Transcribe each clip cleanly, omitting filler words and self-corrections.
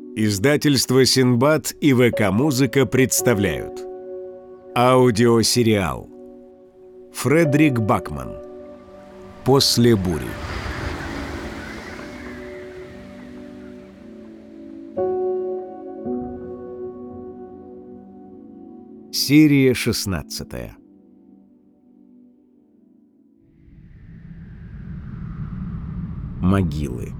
Издательство «Синбад» и ВК-музыка представляют аудиосериал Фредерик Бакман «После бури». Серия 16. Могилы.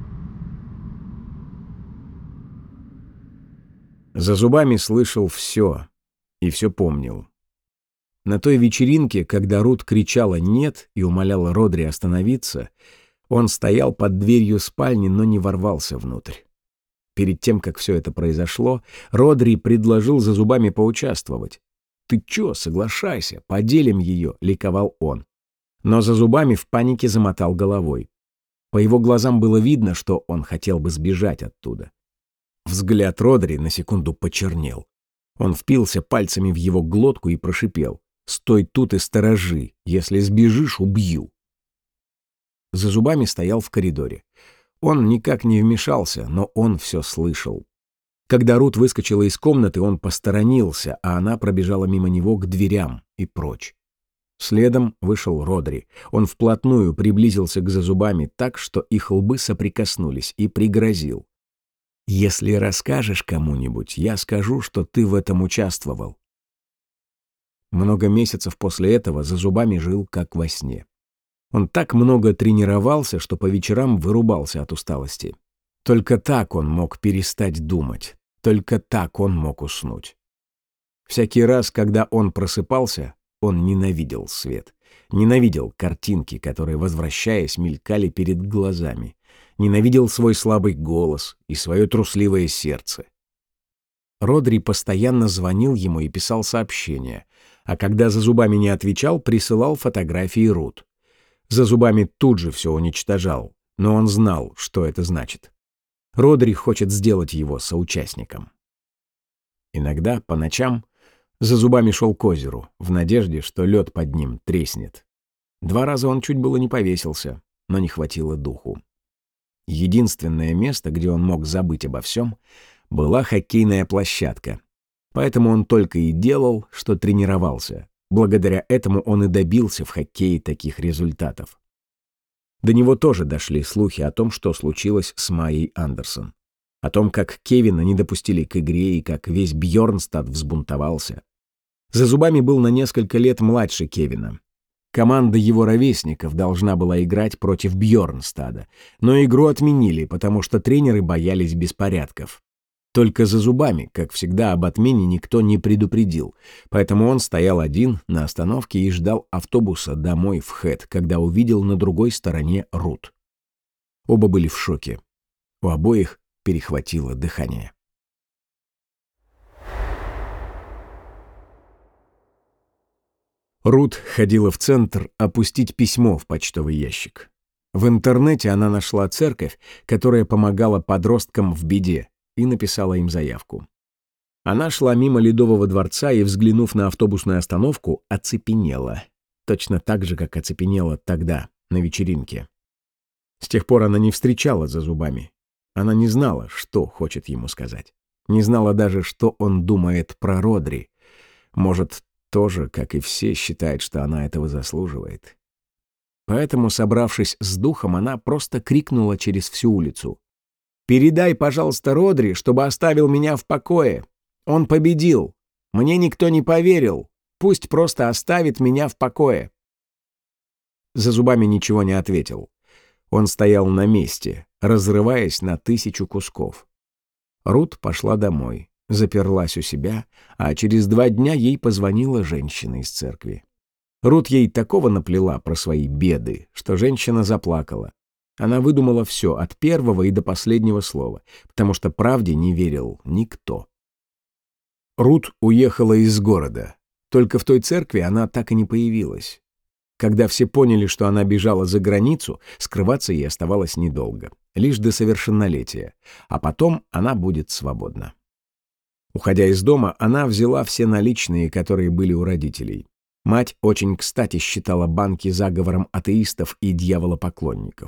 За зубами слышал все и все помнил. На той вечеринке, когда Рут кричала «нет» и умоляла Родри остановиться, он стоял под дверью спальни, но не ворвался внутрь. Перед тем, как все это произошло, Родри предложил за зубами поучаствовать. «Ты чё, соглашайся, поделим ее», — ликовал он. Но за зубами в панике замотал головой. По его глазам было видно, что он хотел бы сбежать оттуда. Взгляд Родри на секунду почернел. Он впился пальцами в его глотку и прошипел: «Стой тут и сторожи, если сбежишь, убью». За зубами стоял в коридоре. Он никак не вмешался, но он все слышал. Когда Рут выскочила из комнаты, он посторонился, а она пробежала мимо него к дверям и прочь. Следом вышел Родри. Он вплотную приблизился к зазубами так, что их лбы соприкоснулись, и пригрозил: «Если расскажешь кому-нибудь, я скажу, что ты в этом участвовал». Много месяцев после этого за зубами жил как во сне. Он так много тренировался, что по вечерам вырубался от усталости. Только так он мог перестать думать. Только так он мог уснуть. Всякий раз, когда он просыпался, он ненавидел свет. Ненавидел картинки, которые, возвращаясь, мелькали перед глазами. Ненавидел свой слабый голос и свое трусливое сердце. Родри постоянно звонил ему и писал сообщения, а когда за зубами не отвечал, присылал фотографии Рут. За зубами тут же все уничтожал, но он знал, что это значит. Родри хочет сделать его соучастником. Иногда, по ночам, за зубами шел к озеру, в надежде, что лед под ним треснет. 2 раза он чуть было не повесился, но не хватило духу. Единственное место, где он мог забыть обо всем, была хоккейная площадка. Поэтому он только и делал, что тренировался. Благодаря этому он и добился в хоккее таких результатов. До него тоже дошли слухи о том, что случилось с Майей Андерсон. О том, как Кевина не допустили к игре и как весь Бьорнстад взбунтовался. За зубами был на несколько лет младше Кевина. Команда его ровесников должна была играть против Бьорнстада, но игру отменили, потому что тренеры боялись беспорядков. Только за зубами, как всегда, об отмене никто не предупредил, поэтому он стоял один на остановке и ждал автобуса домой в Хэт, когда увидел на другой стороне Рут. Оба были в шоке. У обоих перехватило дыхание. Рут ходила в центр опустить письмо в почтовый ящик. В интернете она нашла церковь, которая помогала подросткам в беде, и написала им заявку. Она шла мимо Ледового дворца и, взглянув на автобусную остановку, оцепенела. Точно так же, как оцепенела тогда, на вечеринке. С тех пор она не встречала за зубами. Она не знала, что хочет ему сказать. Не знала даже, что он думает про Родри. Может, тоже, как и все, считает, что она этого заслуживает. Поэтому, собравшись с духом, она просто крикнула через всю улицу: «Передай, пожалуйста, Родри, чтобы оставил меня в покое. Он победил. Мне никто не поверил. Пусть просто оставит меня в покое». За зубами ничего не ответил. Он стоял на месте, разрываясь на 1000 кусков. Рут пошла домой. Заперлась у себя, а через 2 дня ей позвонила женщина из церкви. Рут ей такого наплела про свои беды, что женщина заплакала. Она выдумала все от первого и до последнего слова, потому что правде не верил никто. Рут уехала из города. Только в той церкви она так и не появилась. Когда все поняли, что она бежала за границу, скрываться ей оставалось недолго, лишь до совершеннолетия, а потом она будет свободна. Уходя из дома, она взяла все наличные, которые были у родителей. Мать очень кстати считала банки заговором атеистов и дьяволопоклонников.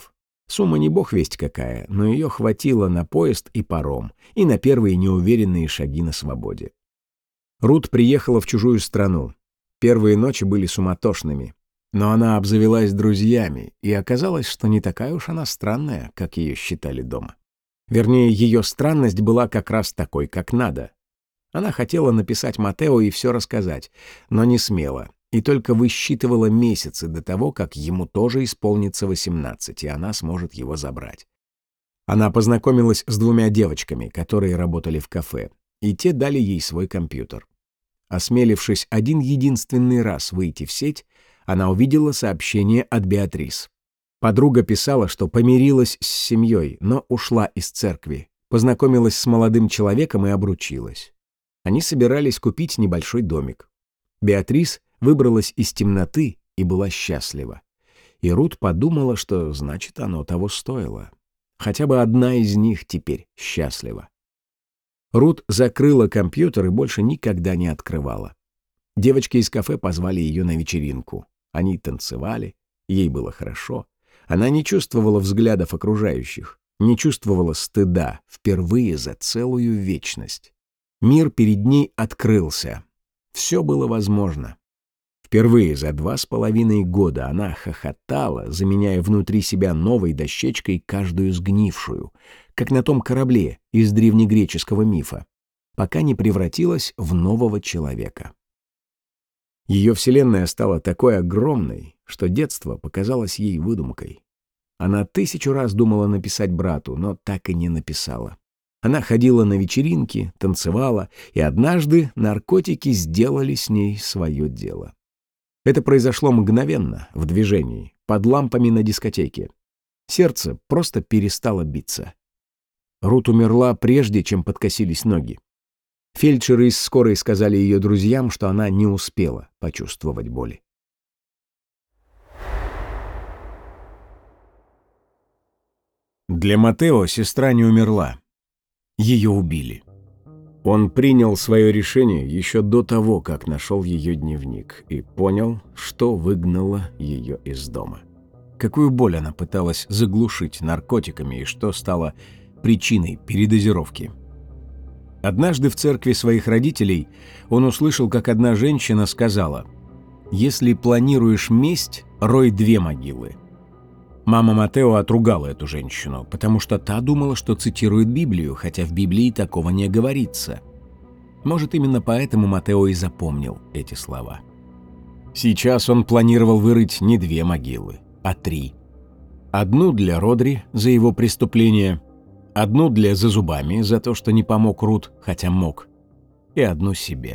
Сумма не бог весть какая, но ее хватило на поезд и паром, и на первые неуверенные шаги на свободе. Рут приехала в чужую страну. Первые ночи были суматошными, но она обзавелась друзьями, и оказалось, что не такая уж она странная, как ее считали дома. Вернее, ее странность была как раз такой, как надо. Она хотела написать Матео и все рассказать, но не смела, и только высчитывала месяцы до того, как ему тоже исполнится 18, и она сможет его забрать. Она познакомилась с 2 девочками, которые работали в кафе, и те дали ей свой компьютер. Осмелившись один единственный раз выйти в сеть, она увидела сообщение от Беатрис. Подруга писала, что помирилась с семьей, но ушла из церкви, познакомилась с молодым человеком и обручилась. Они собирались купить небольшой домик. Беатрис выбралась из темноты и была счастлива. И Рут подумала, что значит оно того стоило. Хотя бы одна из них теперь счастлива. Рут закрыла компьютер и больше никогда не открывала. Девочки из кафе позвали ее на вечеринку. Они танцевали, ей было хорошо. Она не чувствовала взглядов окружающих, не чувствовала стыда впервые за целую вечность. Мир перед ней открылся. Все было возможно. Впервые за 2,5 года она хохотала, заменяя внутри себя новой дощечкой каждую сгнившую, как на том корабле из древнегреческого мифа, пока не превратилась в нового человека. Ее вселенная стала такой огромной, что детство показалось ей выдумкой. Она 1000 раз думала написать брату, но так и не написала. Она ходила на вечеринки, танцевала, и однажды наркотики сделали с ней свое дело. Это произошло мгновенно, в движении, под лампами на дискотеке. Сердце просто перестало биться. Рут умерла прежде, чем подкосились ноги. Фельдшеры из скорой сказали ее друзьям, что она не успела почувствовать боли. Для Матео сестра не умерла. Ее убили. Он принял свое решение еще до того, как нашел ее дневник, и понял, что выгнало ее из дома. Какую боль она пыталась заглушить наркотиками и что стало причиной передозировки. Однажды в церкви своих родителей он услышал, как одна женщина сказала: «Если планируешь месть, рой 2 могилы». Мама Матео отругала эту женщину, потому что та думала, что цитирует Библию, хотя в Библии такого не говорится. Может, именно поэтому Матео и запомнил эти слова. Сейчас он планировал вырыть не 2 могилы, а 3. Одну для Родри за его преступление, одну для Зазубами за то, что не помог Рут, хотя мог, и одну себе.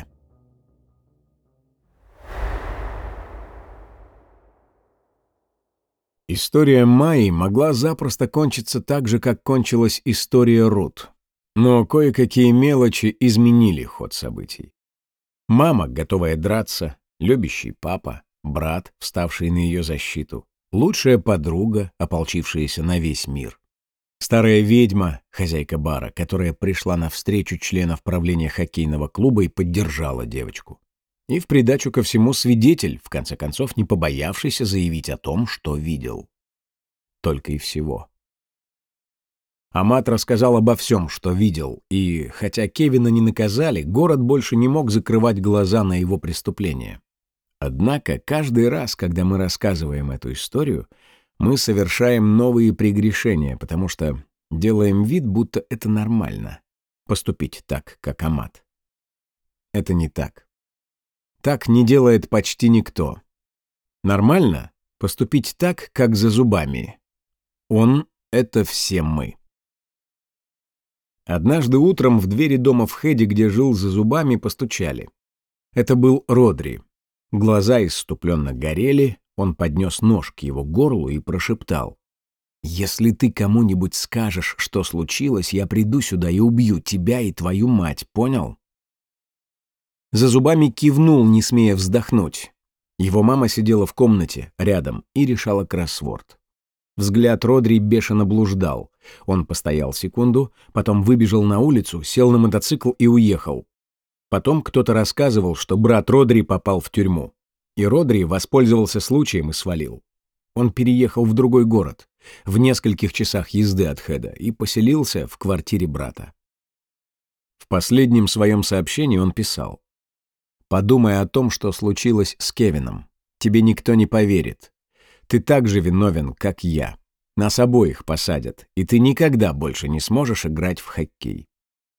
История Майи могла запросто кончиться так же, как кончилась история Рут. Но кое-какие мелочи изменили ход событий. Мама, готовая драться, любящий папа, брат, вставший на ее защиту, лучшая подруга, ополчившаяся на весь мир. Старая ведьма, хозяйка бара, которая пришла навстречу членов правления хоккейного клуба и поддержала девочку. И в придачу ко всему свидетель, в конце концов, не побоявшийся заявить о том, что видел. Только и всего. Амат рассказал обо всем, что видел, и, хотя Кевина не наказали, город больше не мог закрывать глаза на его преступления. Однако каждый раз, когда мы рассказываем эту историю, мы совершаем новые прегрешения, потому что делаем вид, будто это нормально — поступить так, как Амат. Это не так. Так не делает почти никто. Нормально поступить так, как Зазубами. Он — это все мы. Однажды утром в двери дома в Хеде, где жил Зазубами, постучали. Это был Родри. Глаза исступленно горели, он поднес нож к его горлу и прошептал: «Если ты кому-нибудь скажешь, что случилось, я приду сюда и убью тебя и твою мать, понял?» Зазубами кивнул, не смея вздохнуть. Его мама сидела в комнате рядом и решала кроссворд. Взгляд Родри бешено блуждал. Он постоял секунду, потом выбежал на улицу, сел на мотоцикл и уехал. Потом кто-то рассказывал, что брат Родри попал в тюрьму. И Родри воспользовался случаем и свалил. Он переехал в другой город. в нескольких часах езды от Хэда, и поселился в квартире брата. В последнем своем сообщении он писал: «Подумай о том, что случилось с Кевином. Тебе никто не поверит. Ты так же виновен, как я. Нас обоих посадят, и ты никогда больше не сможешь играть в хоккей».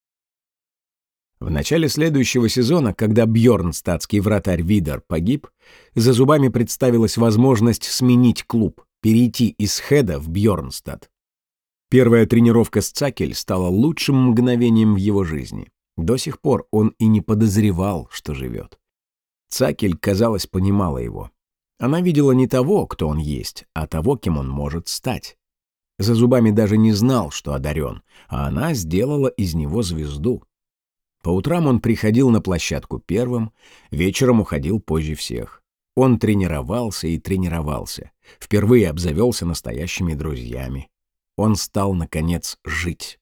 В начале следующего сезона, когда бьорнстадтский вратарь Видар погиб, за зубами представилась возможность сменить клуб, перейти из Хэда в Бьорнстадт. Первая тренировка с Цакель стала лучшим мгновением в его жизни. До сих пор он и не подозревал, что живет. Цакель, казалось, понимала его. Она видела не того, кто он есть, а того, кем он может стать. За зубами даже не знал, что одарен, а она сделала из него звезду. По утрам он приходил на площадку первым, вечером уходил позже всех. Он тренировался и тренировался, впервые обзавелся настоящими друзьями. Он стал, наконец, жить.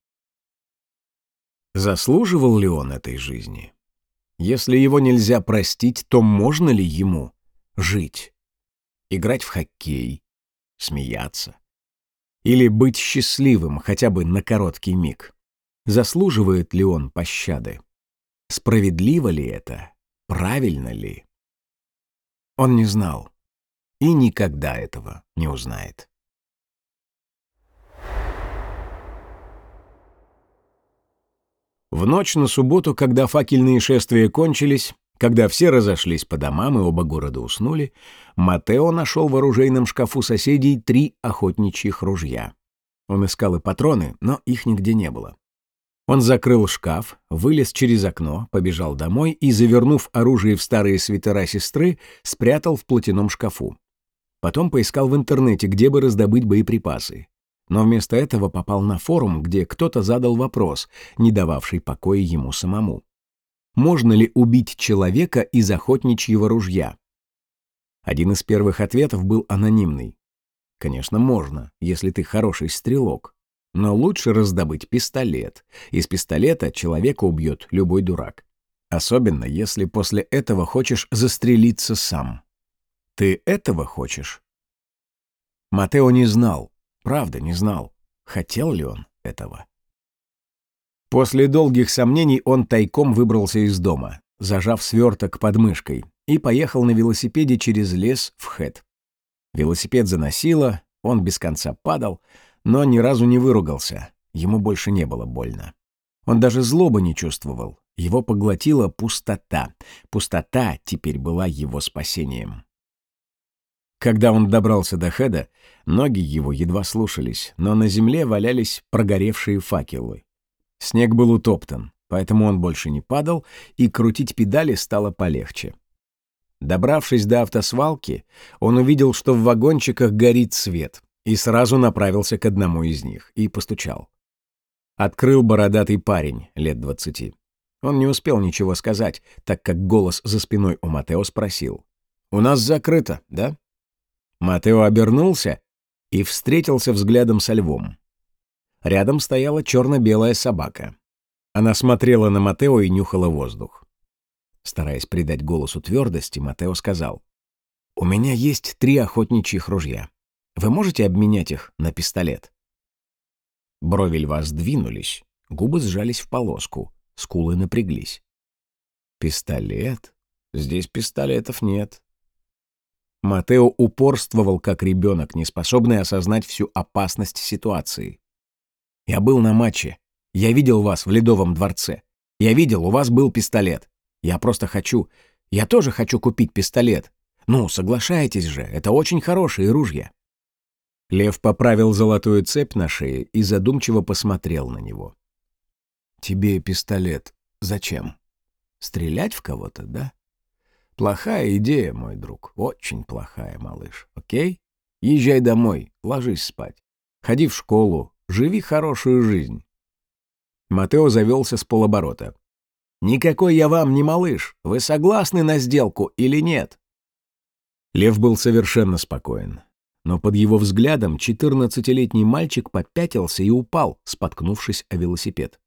Заслуживал ли он этой жизни? Если его нельзя простить, то можно ли ему жить? Играть в хоккей, смеяться? Или быть счастливым хотя бы на короткий миг? Заслуживает ли он пощады? Справедливо ли это? Правильно ли? Он не знал и никогда этого не узнает. В ночь на субботу, когда факельные шествия кончились, когда все разошлись по домам и оба города уснули, Матео нашел в оружейном шкафу соседей 3 охотничьих ружья. Он искал и патроны, но их нигде не было. Он закрыл шкаф, вылез через окно, побежал домой и, завернув оружие в старые свитера сестры, спрятал в платяном шкафу. Потом поискал в интернете, где бы раздобыть боеприпасы. Но вместо этого попал на форум, где кто-то задал вопрос, не дававший покоя ему самому. Можно ли убить человека из охотничьего ружья? Один из первых ответов был анонимный. Конечно, можно, если ты хороший стрелок. Но лучше раздобыть пистолет. Из пистолета человека убьет любой дурак. Особенно, если после этого хочешь застрелиться сам. Ты этого хочешь? Матео не знал, правда не знал, хотел ли он этого. После долгих сомнений он тайком выбрался из дома, зажав сверток под мышкой, и поехал на велосипеде через лес в Хэд. Велосипед заносило, он без конца падал, но ни разу не выругался, ему больше не было больно. Он даже злобы не чувствовал, его поглотила пустота. Пустота теперь была его спасением. Когда он добрался до Хэда, ноги его едва слушались, но на земле валялись прогоревшие факелы. Снег был утоптан, поэтому он больше не падал, и крутить педали стало полегче. Добравшись до автосвалки, он увидел, что в вагончиках горит свет, и сразу направился к одному из них и постучал. Открыл бородатый парень лет 20. Он не успел ничего сказать, так как голос за спиной у Матео спросил: «У нас закрыто, да?» Матео обернулся и встретился взглядом со львом. Рядом стояла черно-белая собака. Она смотрела на Матео и нюхала воздух. Стараясь придать голосу твердости, Матео сказал: «У меня есть 3 охотничьих ружья. Вы можете обменять их на пистолет?» Брови льва сдвинулись, губы сжались в полоску, скулы напряглись. «Пистолет? Здесь пистолетов нет». Матео упорствовал, как ребенок, не способный осознать всю опасность ситуации. «Я был на матче. Я видел вас в Ледовом дворце. Я видел, у вас был пистолет. Я тоже хочу купить пистолет. Ну, соглашайтесь же, это очень хорошие ружья». Лев поправил золотую цепь на шее и задумчиво посмотрел на него. «Тебе пистолет зачем? Стрелять в кого-то, да? Плохая идея, мой друг, очень плохая, малыш, окей? Езжай домой, ложись спать. Ходи в школу, живи хорошую жизнь». Матео завелся с полоборота. «Никакой я вам не малыш, вы согласны на сделку или нет?» Лев был совершенно спокоен. Но под его взглядом 14-летний мальчик попятился и упал, споткнувшись о велосипед.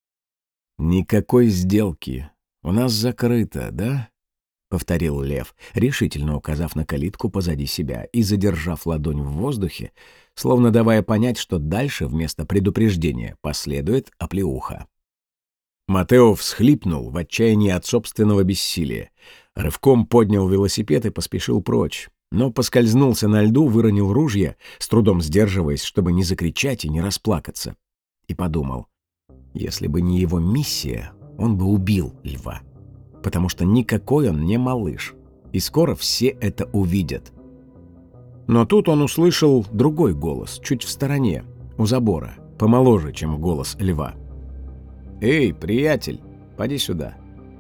«Никакой сделки. У нас закрыто, да?» — повторил Лев, решительно указав на калитку позади себя и задержав ладонь в воздухе, словно давая понять, что дальше вместо предупреждения последует оплеуха. Матео всхлипнул в отчаянии от собственного бессилия. Рывком поднял велосипед и поспешил прочь, но поскользнулся на льду, выронил ружье, с трудом сдерживаясь, чтобы не закричать и не расплакаться. И подумал, если бы не его миссия, он бы убил льва. Потому что никакой он не малыш, и скоро все это увидят. Но тут он услышал другой голос, чуть в стороне, у забора, помоложе, чем голос льва. «Эй, приятель, поди сюда».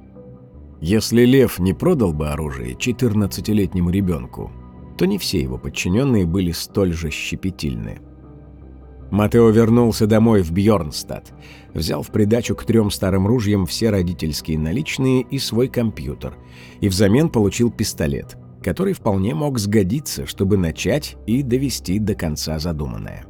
Если лев не продал бы оружие 14-летнему ребенку, то не все его подчиненные были столь же щепетильны. Матео вернулся домой в Бьорнстад, взял в придачу к 3 старым ружьям все родительские наличные и свой компьютер, и взамен получил пистолет, который вполне мог сгодиться, чтобы начать и довести до конца задуманное.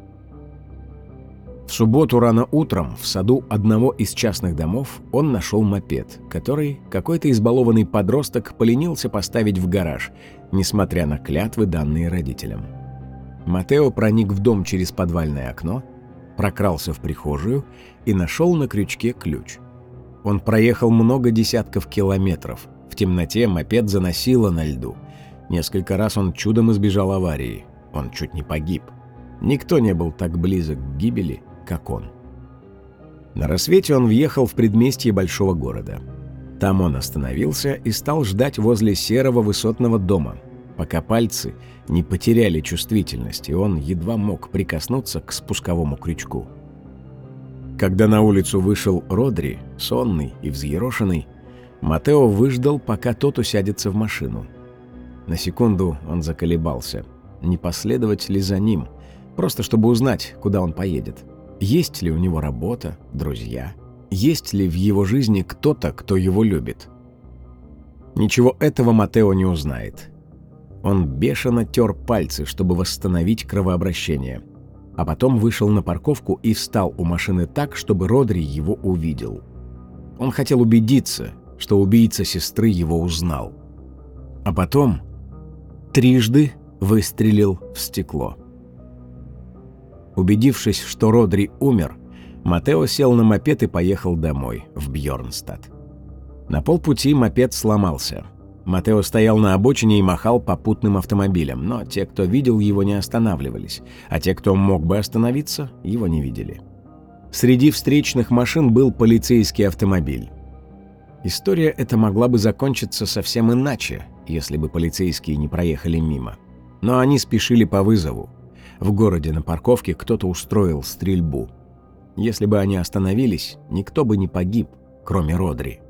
В субботу рано утром в саду одного из частных домов он нашел мопед, который какой-то избалованный подросток поленился поставить в гараж, несмотря на клятвы, данные родителям. Матео проник в дом через подвальное окно, прокрался в прихожую и нашел на крючке ключ. Он проехал много десятков километров. В темноте мопед заносило на льду. Несколько раз он чудом избежал аварии. Он чуть не погиб. Никто не был так близок к гибели, как он. На рассвете он въехал в предместье большого города. Там он остановился и стал ждать возле серого высотного дома, пока пальцы не потеряли чувствительность, и он едва мог прикоснуться к спусковому крючку. Когда на улицу вышел Родри, сонный и взъерошенный, Матео выждал, пока тот усядется в машину. На секунду он заколебался, не последовать ли за ним, просто чтобы узнать, куда он поедет. Есть ли у него работа, друзья? Есть ли в его жизни кто-то, кто его любит? Ничего этого Матео не узнает. Он бешено тер пальцы, чтобы восстановить кровообращение, а потом вышел на парковку и встал у машины так, чтобы Родри его увидел. Он хотел убедиться, что убийца сестры его узнал. А потом трижды выстрелил в стекло. Убедившись, что Родри умер, Матео сел на мопед и поехал домой, в Бьорнстад. На полпути мопед сломался. Матео стоял на обочине и махал попутным автомобилям, но те, кто видел его, не останавливались, а те, кто мог бы остановиться, его не видели. Среди встречных машин был полицейский автомобиль. История эта могла бы закончиться совсем иначе, если бы полицейские не проехали мимо. Но они спешили по вызову. В городе на парковке кто-то устроил стрельбу. Если бы они остановились, никто бы не погиб, кроме Родри.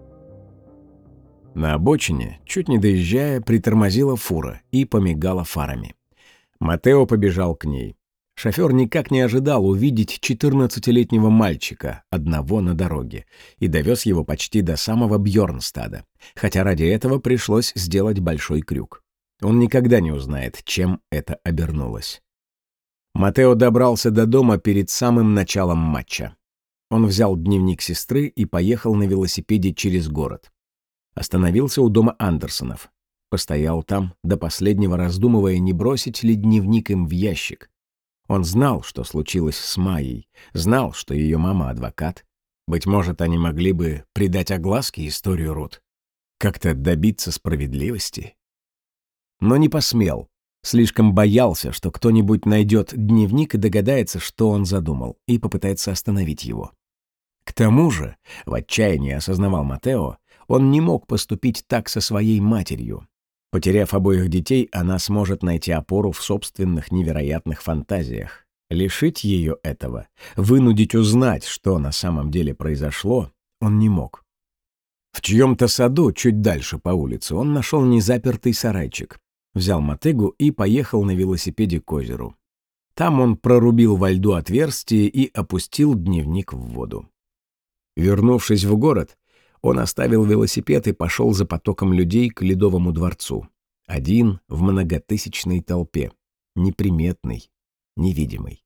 На обочине, чуть не доезжая, притормозила фура и помигала фарами. Матео побежал к ней. Шофер никак не ожидал увидеть 14-летнего мальчика, одного на дороге, и довез его почти до самого Бьорнстада, хотя ради этого пришлось сделать большой крюк. Он никогда не узнает, чем это обернулось. Матео добрался до дома перед самым началом матча. Он взял дневник сестры и поехал на велосипеде через город. Остановился у дома Андерсонов. Постоял там, до последнего раздумывая, не бросить ли дневник им в ящик. Он знал, что случилось с Майей, знал, что ее мама адвокат. Быть может, они могли бы придать огласке историю Рут, как-то добиться справедливости. Но не посмел. Слишком боялся, что кто-нибудь найдет дневник и догадается, что он задумал, и попытается остановить его. К тому же, в отчаянии осознавал Матео, он не мог поступить так со своей матерью. Потеряв обоих детей, она сможет найти опору в собственных невероятных фантазиях. Лишить ее этого, вынудить узнать, что на самом деле произошло, он не мог. В чьем-то саду, чуть дальше по улице, он нашел незапертый сарайчик. Взял мотыгу и поехал на велосипеде к озеру. Там он прорубил во льду отверстие и опустил дневник в воду. Вернувшись в город, он оставил велосипед и пошел за потоком людей к Ледовому дворцу. Один в многотысячной толпе, неприметный, невидимый.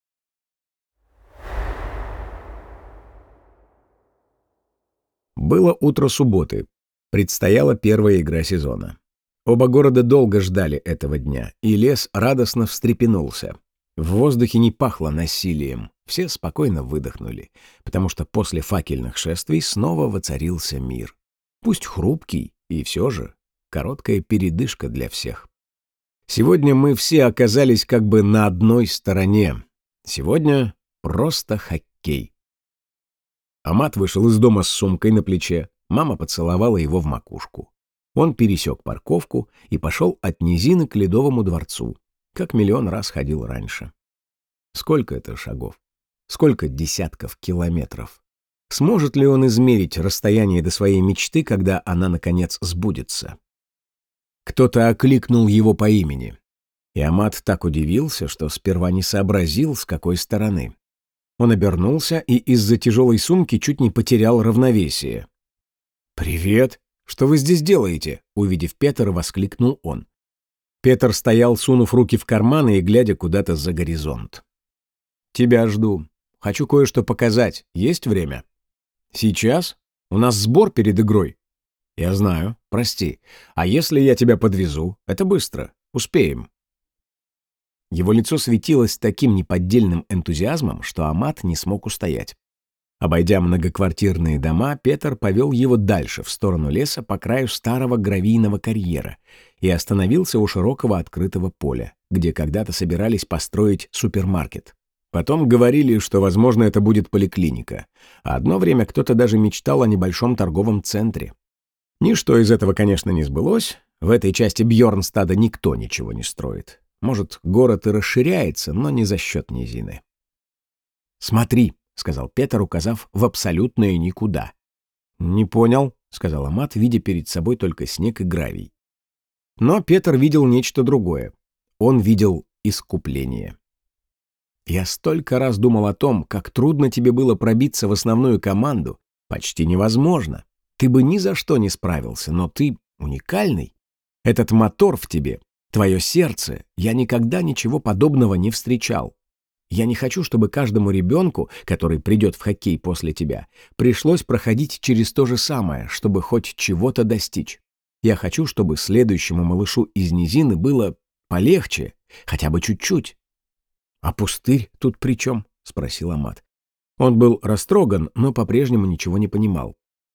Было утро субботы. Предстояла первая игра сезона. Оба города долго ждали этого дня, и лес радостно встрепенулся. В воздухе не пахло насилием. Все спокойно выдохнули, потому что после факельных шествий снова воцарился мир. Пусть хрупкий, и все же короткая передышка для всех. Сегодня мы все оказались как бы на одной стороне. Сегодня просто хоккей. Амат вышел из дома с сумкой на плече. Мама поцеловала его в макушку. Он пересек парковку и пошел от низины к Ледовому дворцу, как миллион раз ходил раньше. Сколько это шагов? Сколько десятков километров? Сможет ли он измерить расстояние до своей мечты, когда она, наконец, сбудется? Кто-то окликнул его по имени. И Амат так удивился, что сперва не сообразил, с какой стороны. Он обернулся и из-за тяжелой сумки чуть не потерял равновесие. «Привет! Что вы здесь делаете?» Увидев Петера, воскликнул он. Петр стоял, сунув руки в карманы и глядя куда-то за горизонт. «Тебя жду. Хочу кое-что показать. Есть время?» «Сейчас? У нас сбор перед игрой». «Я знаю. Прости. А если я тебя подвезу? Это быстро. Успеем». Его лицо светилось таким неподдельным энтузиазмом, что Амат не смог устоять. Обойдя многоквартирные дома, Петр повел его дальше, в сторону леса, по краю старого гравийного карьера, и остановился у широкого открытого поля, где когда-то собирались построить супермаркет. Потом говорили, что, возможно, это будет поликлиника, а одно время кто-то даже мечтал о небольшом торговом центре. Ничто из этого, конечно, не сбылось. В этой части Бьорнстада никто ничего не строит. Может, город и расширяется, но не за счет низины. «Смотри», — сказал Петр, указав в абсолютное никуда. «Не понял», — сказал Амат, видя перед собой только снег и гравий. Но Петр видел нечто другое. Он видел искупление. «Я столько раз думал о том, как трудно тебе было пробиться в основную команду. Почти невозможно. Ты бы ни за что не справился, но ты уникальный. Этот мотор в тебе, твое сердце, я никогда ничего подобного не встречал. Я не хочу, чтобы каждому ребенку, который придет в хоккей после тебя, пришлось проходить через то же самое, чтобы хоть чего-то достичь. Я хочу, чтобы следующему малышу из низины было полегче, хотя бы чуть-чуть». «А пустырь тут при чем?» — спросил Амат. Он был растроган, но по-прежнему ничего не понимал.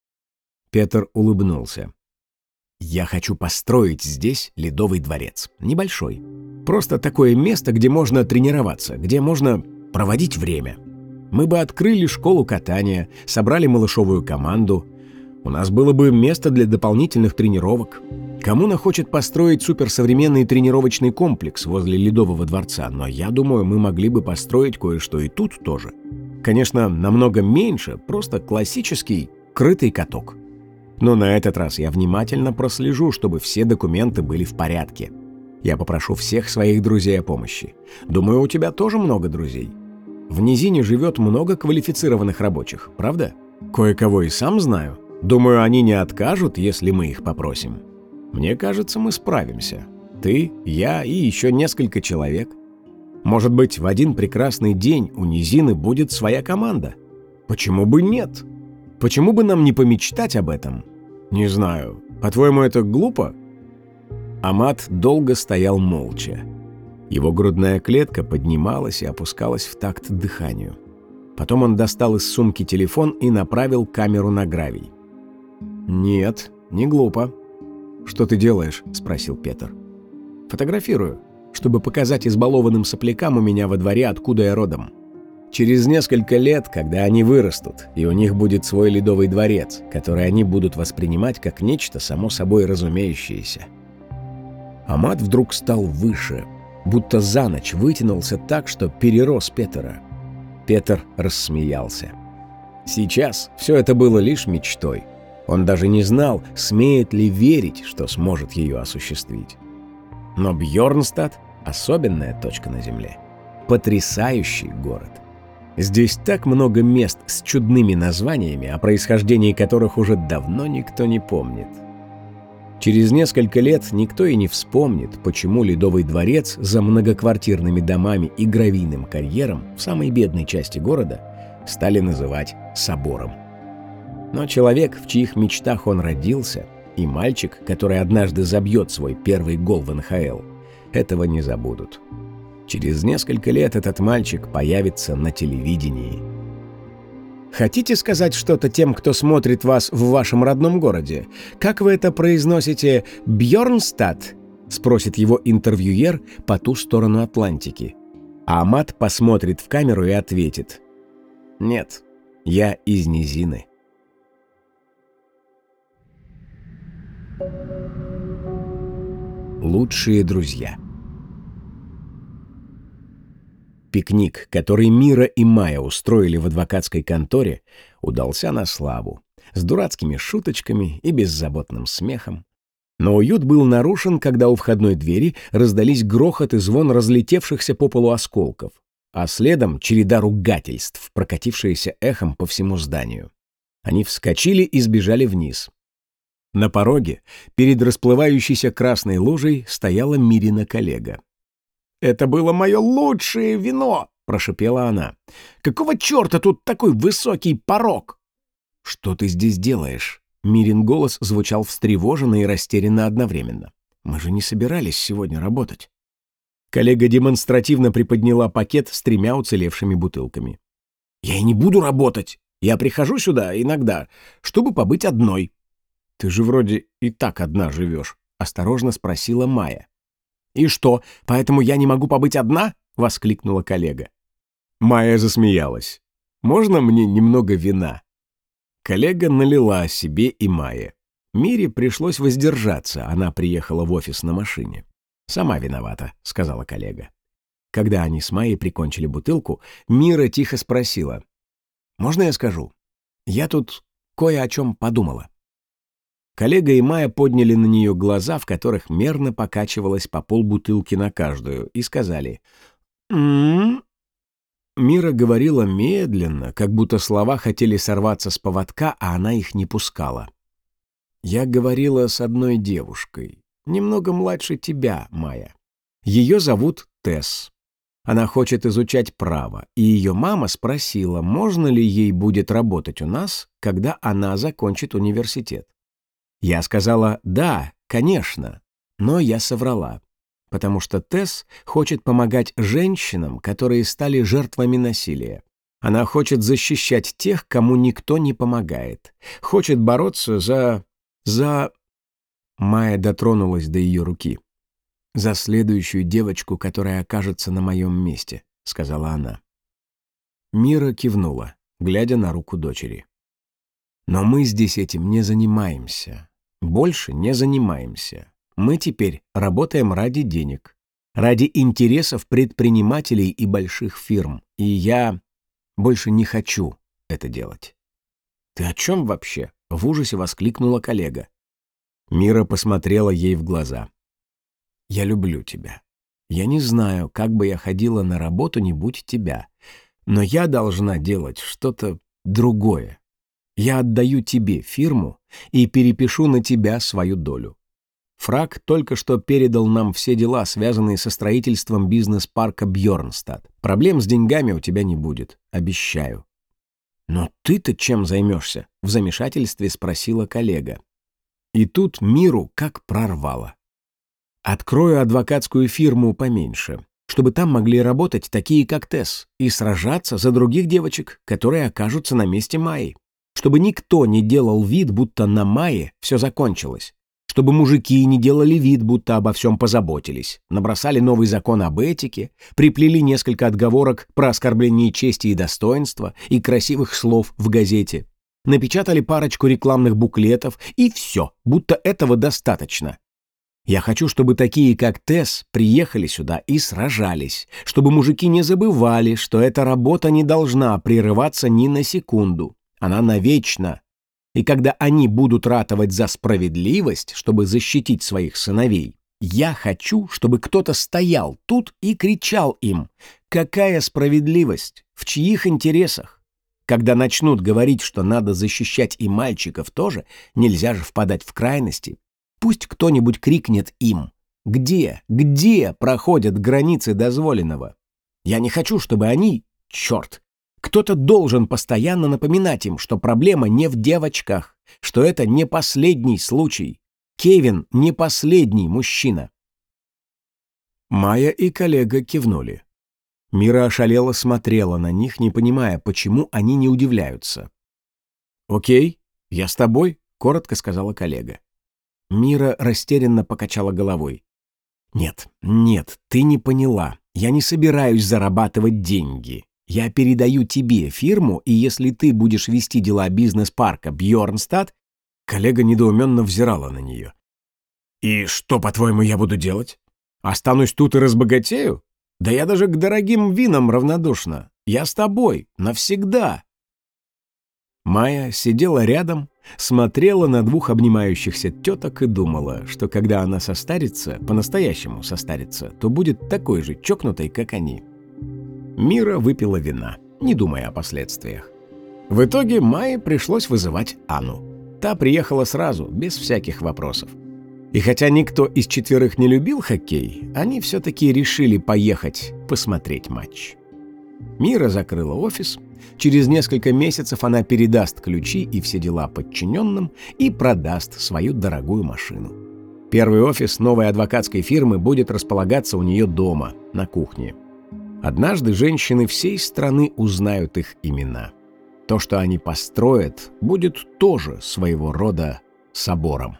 Петр улыбнулся. «Я хочу построить здесь Ледовый дворец. Небольшой. Просто такое место, где можно тренироваться, где можно проводить время. Мы бы открыли школу катания, собрали малышовую команду. У нас было бы место для дополнительных тренировок. Коммуна хочет построить суперсовременный тренировочный комплекс возле Ледового дворца, но я думаю, мы могли бы построить кое-что и тут тоже. Конечно, намного меньше, просто классический крытый каток. Но на этот раз я внимательно прослежу, чтобы все документы были в порядке. Я попрошу всех своих друзей о помощи. Думаю, у тебя тоже много друзей. В низине живет много квалифицированных рабочих, правда? Кое-кого и сам знаю. Думаю, они не откажут, если мы их попросим. Мне кажется, мы справимся. Ты, я и еще несколько человек. Может быть, в один прекрасный день у низины будет своя команда. Почему бы нет? Почему бы нам не помечтать об этом? Не знаю. По-твоему, это глупо?» Амат долго стоял молча. Его грудная клетка поднималась и опускалась в такт дыханию. Потом он достал из сумки телефон и направил камеру на гравий. «Нет, не глупо». «Что ты делаешь?» — спросил Петр. «Фотографирую, чтобы показать избалованным соплякам у меня во дворе, откуда я родом. Через несколько лет, когда они вырастут, и у них будет свой Ледовый дворец, который они будут воспринимать как нечто само собой разумеющееся». Амат вдруг стал выше, будто за ночь вытянулся так, что перерос Петра. Петр рассмеялся. Сейчас все это было лишь мечтой. Он даже не знал, смеет ли верить, что сможет ее осуществить. Но Бьорнстад — особенная точка на земле. Потрясающий город. Здесь так много мест с чудными названиями, о происхождении которых уже давно никто не помнит. Через несколько лет никто и не вспомнит, почему Ледовый дворец за многоквартирными домами и гравийным карьером в самой бедной части города стали называть собором. Но человек, в чьих мечтах он родился, и мальчик, который однажды забьет свой первый гол в НХЛ, этого не забудут. Через несколько лет этот мальчик появится на телевидении. Хотите сказать что-то тем, кто смотрит вас в вашем родном городе? Как вы это произносите? Бьорнстад? Спросит его интервьюер по ту сторону Атлантики. А Амат посмотрит в камеру и ответит: «Нет, я из низины». Лучшие друзья. Пикник, который Мира и Майя устроили в адвокатской конторе, удался на славу, с дурацкими шуточками и беззаботным смехом. Но уют был нарушен, когда у входной двери раздались грохот и звон разлетевшихся по полу осколков, а следом череда ругательств, прокатившиеся эхом по всему зданию. Они вскочили и сбежали вниз. На пороге, перед расплывающейся красной лужей, стояла Мирина коллега. «Это было мое лучшее вино!» — прошипела она. «Какого черта тут такой высокий порог?» «Что ты здесь делаешь?» Мирин голос звучал встревоженно и растерянно одновременно. «Мы же не собирались сегодня работать». Коллега демонстративно приподняла пакет с 3 уцелевшими бутылками. «Я и не буду работать. Я прихожу сюда иногда, чтобы побыть одной». «Ты же вроде и так одна живешь», — осторожно спросила Майя. «И что, поэтому я не могу побыть одна?» — воскликнула коллега. Майя засмеялась. «Можно мне немного вина?» Коллега налила себе и Майе. Мире пришлось воздержаться, она приехала в офис на машине. «Сама виновата», — сказала коллега. Когда они с Майей прикончили бутылку, Мира тихо спросила: «Можно я скажу? Я тут кое о чем подумала». Коллега и Майя подняли на нее глаза, в которых мерно покачивалась по полбутылки на каждую, и сказали: «М-м-м». Мира говорила медленно, как будто слова хотели сорваться с поводка, а она их не пускала. «Я говорила с одной девушкой, немного младше тебя, Майя. Ее зовут Тесс. Она хочет изучать право, и ее мама спросила, можно ли ей будет работать у нас, когда она закончит университет. Я сказала: да, конечно, но я соврала, потому что Тесс хочет помогать женщинам, которые стали жертвами насилия. Она хочет защищать тех, кому никто не помогает. Хочет бороться за... Майя дотронулась до ее руки. «За следующую девочку, которая окажется на моем месте», — сказала она. Мира кивнула, глядя на руку дочери. «Но мы здесь этим не занимаемся. Больше не занимаемся. Мы теперь работаем ради денег, ради интересов предпринимателей и больших фирм. И я больше не хочу это делать». «Ты о чем вообще?» — в ужасе воскликнула коллега. Мира посмотрела ей в глаза. «Я люблю тебя. Я не знаю, как бы я ходила на работу, не будь тебя. Но я должна делать что-то другое. Я отдаю тебе фирму и перепишу на тебя свою долю. Фрак только что передал нам все дела, связанные со строительством бизнес-парка Бьорнстад. Проблем с деньгами у тебя не будет, обещаю». «Но ты-то чем займешься?» — в замешательстве спросила коллега. И тут Миру как прорвало. «Открою адвокатскую фирму поменьше, чтобы там могли работать такие, как Тесс, и сражаться за других девочек, которые окажутся на месте Майи. Чтобы никто не делал вид, будто на Майе все закончилось. Чтобы мужики не делали вид, будто обо всем позаботились, набросали новый закон об этике, приплели несколько отговорок про оскорбление чести и достоинства и красивых слов в газете, напечатали парочку рекламных буклетов, и все, будто этого достаточно. Я хочу, чтобы такие, как Тесс, приехали сюда и сражались, чтобы мужики не забывали, что эта работа не должна прерываться ни на секунду. Она навечна. И когда они будут ратовать за справедливость, чтобы защитить своих сыновей, я хочу, чтобы кто-то стоял тут и кричал им: какая справедливость, в чьих интересах? Когда начнут говорить, что надо защищать и мальчиков тоже, нельзя же впадать в крайности, пусть кто-нибудь крикнет им: где проходят границы дозволенного? Я не хочу, чтобы они, черт, кто-то должен постоянно напоминать им, что проблема не в девочках, что это не последний случай. Кевин не последний мужчина. Майя и коллега кивнули. Мира ошалело смотрела на них, не понимая, почему они не удивляются. «Окей, я с тобой», — коротко сказала коллега. Мира растерянно покачала головой. «Нет, нет, ты не поняла. Я не собираюсь зарабатывать деньги. Я передаю тебе фирму, и если ты будешь вести дела бизнес-парка Бьорнстад...» Коллега недоуменно взирала на нее. «И что, по-твоему, я буду делать? Останусь тут и разбогатею? Да я даже к дорогим винам равнодушна. Я с тобой, навсегда». Майя сидела рядом, смотрела на двух обнимающихся теток и думала, что когда она состарится, по-настоящему состарится, то будет такой же чокнутой, как они. Мира выпила вина, не думая о последствиях. В итоге Майе пришлось вызывать Анну. Та приехала сразу, без всяких вопросов. И хотя никто из четверых не любил хоккей, они все-таки решили поехать посмотреть матч. Мира закрыла офис. Через несколько месяцев она передаст ключи и все дела подчиненным и продаст свою дорогую машину. Первый офис новой адвокатской фирмы будет располагаться у нее дома, на кухне. Однажды женщины всей страны узнают их имена. То, что они построят, будет тоже своего рода собором.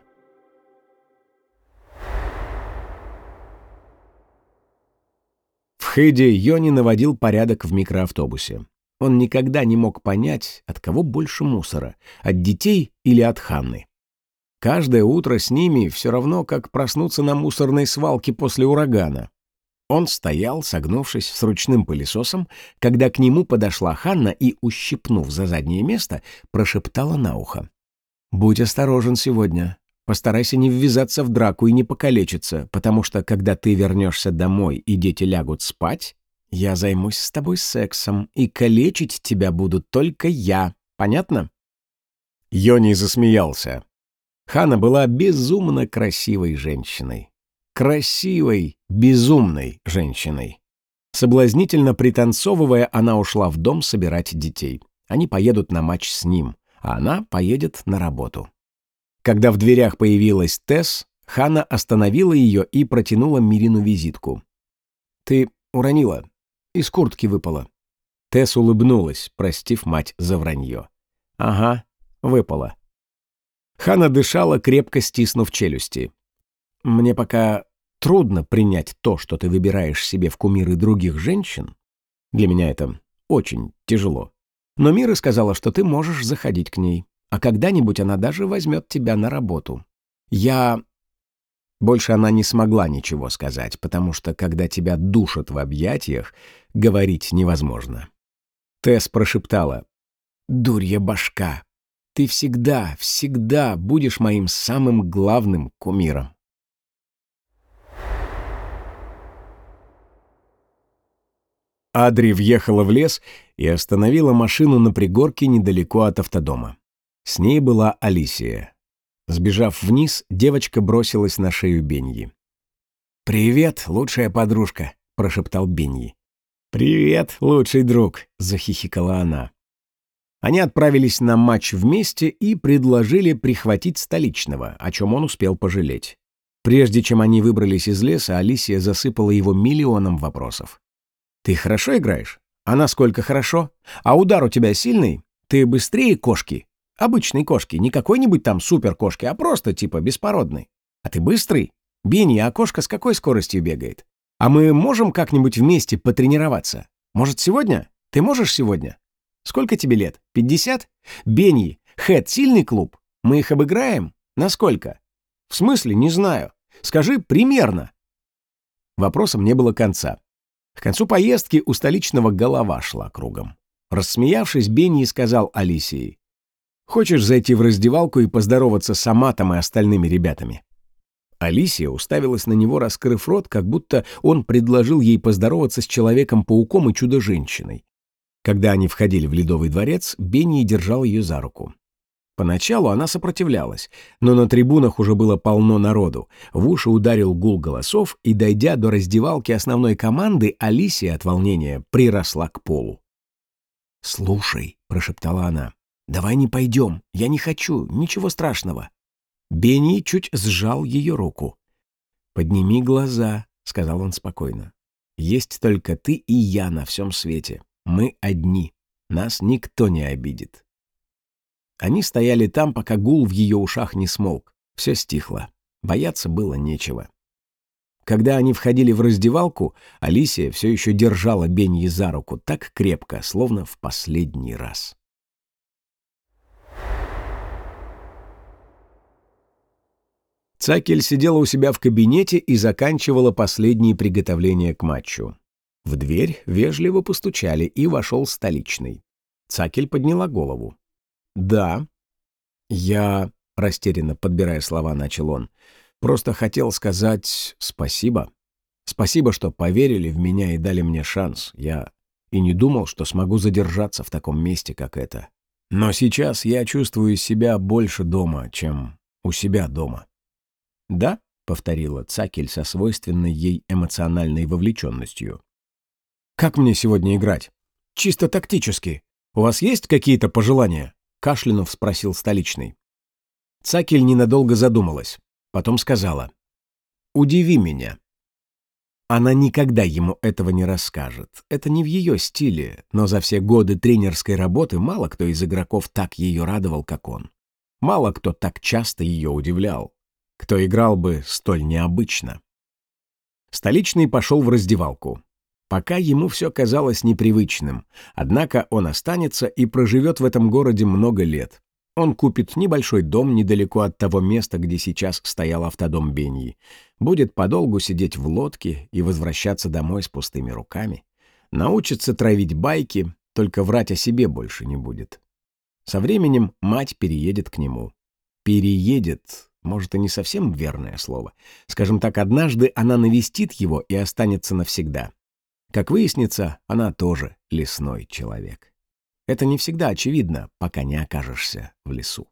В Хэде Йони наводил порядок в микроавтобусе. Он никогда не мог понять, от кого больше мусора, от детей или от Ханны. Каждое утро с ними все равно, как проснуться на мусорной свалке после урагана. Он стоял, согнувшись с ручным пылесосом, когда к нему подошла Ханна и, ущипнув за заднее место, прошептала на ухо: «Будь осторожен сегодня. Постарайся не ввязаться в драку и не покалечиться, потому что, когда ты вернешься домой и дети лягут спать, я займусь с тобой сексом, и калечить тебя буду только я. Понятно?» Йони засмеялся. Ханна была безумно красивой женщиной. Красивой, безумной женщиной. Соблазнительно пританцовывая, она ушла в дом собирать детей. Они поедут на матч с ним, а она поедет на работу. Когда в дверях появилась Тесс, Ханна остановила ее и протянула Мирину визитку. «Ты уронила. Из куртки выпала». Тесс улыбнулась, простив мать за вранье. «Ага, выпала». Ханна дышала, крепко стиснув челюсти. «Мне пока трудно принять то, что ты выбираешь себе в кумиры других женщин. Для меня это очень тяжело. Но Мира сказала, что ты можешь заходить к ней, а когда-нибудь она даже возьмет тебя на работу. Я...» Больше она не смогла ничего сказать, потому что, когда тебя душат в объятиях, говорить невозможно. Тесс прошептала: «Дурья башка, ты всегда, всегда будешь моим самым главным кумиром». Адри въехала в лес и остановила машину на пригорке недалеко от автодома. С ней была Алисия. Сбежав вниз, девочка бросилась на шею Беньи. «Привет, лучшая подружка», — прошептал Беньи. «Привет, лучший друг», — захихикала она. Они отправились на матч вместе и предложили прихватить столичного, о чем он успел пожалеть. Прежде чем они выбрались из леса, Алисия засыпала его миллионом вопросов. «Ты хорошо играешь? А насколько хорошо? А удар у тебя сильный? Ты быстрее кошки? Обычной кошки, не какой-нибудь там суперкошки, а просто типа беспородной. А ты быстрый? Бенни, а кошка с какой скоростью бегает? А мы можем как-нибудь вместе потренироваться? Может, сегодня? Ты можешь сегодня? Сколько тебе лет? 50? Бенни, Хэт сильный клуб? Мы их обыграем? Насколько? В смысле, не знаю. Скажи примерно». Вопросам не было конца. К концу поездки у столичного голова шла кругом. Рассмеявшись, Бенни сказал Алисии: «Хочешь зайти в раздевалку и поздороваться с Аматом и остальными ребятами?» Алисия уставилась на него, раскрыв рот, как будто он предложил ей поздороваться с Человеком-пауком и Чудо-женщиной. Когда они входили в Ледовый дворец, Бенни держал ее за руку. Поначалу она сопротивлялась, но на трибунах уже было полно народу. В уши ударил гул голосов, и, дойдя до раздевалки основной команды, Алисия от волнения приросла к полу. «Слушай», — прошептала она, — «давай не пойдем, я не хочу, ничего страшного». Бенни чуть сжал ее руку. «Подними глаза, — сказал он спокойно. «Есть только ты и я на всем свете. Мы одни. Нас никто не обидит». Они стояли там, пока гул в ее ушах не смолк. Все стихло. Бояться было нечего. Когда они входили в раздевалку, Алисия все еще держала Беньи за руку так крепко, словно в последний раз. Цакель сидела у себя в кабинете и заканчивала последние приготовления к матчу. В дверь вежливо постучали, и вошел столичный. Цакель подняла голову. «Да, я...» — растерянно подбирая слова, начал он. «Просто хотел сказать спасибо. Спасибо, что поверили в меня и дали мне шанс. Я и не думал, что смогу задержаться в таком месте, как это. Но сейчас я чувствую себя больше дома, чем у себя дома». «Да?» — повторила Цакель со свойственной ей эмоциональной вовлеченностью. «Как мне сегодня играть? Чисто тактически. У вас есть какие-то пожелания?» — кашлянув спросил столичный. Цакель ненадолго задумалась. Потом сказала: «Удиви меня». Она никогда ему этого не расскажет. Это не в ее стиле, но за все годы тренерской работы мало кто из игроков так ее радовал, как он. Мало кто так часто ее удивлял. Кто играл бы столь необычно. Столичный пошел в раздевалку. Пока ему все казалось непривычным, однако он останется и проживет в этом городе много лет. Он купит небольшой дом недалеко от того места, где сейчас стоял автодом Беньи, будет подолгу сидеть в лодке и возвращаться домой с пустыми руками, научится травить байки, только врать о себе больше не будет. Со временем мать переедет к нему. Переедет, может, и не совсем верное слово. Скажем так, однажды она навестит его и останется навсегда. Как выяснится, она тоже лесной человек. Это не всегда очевидно, пока не окажешься в лесу.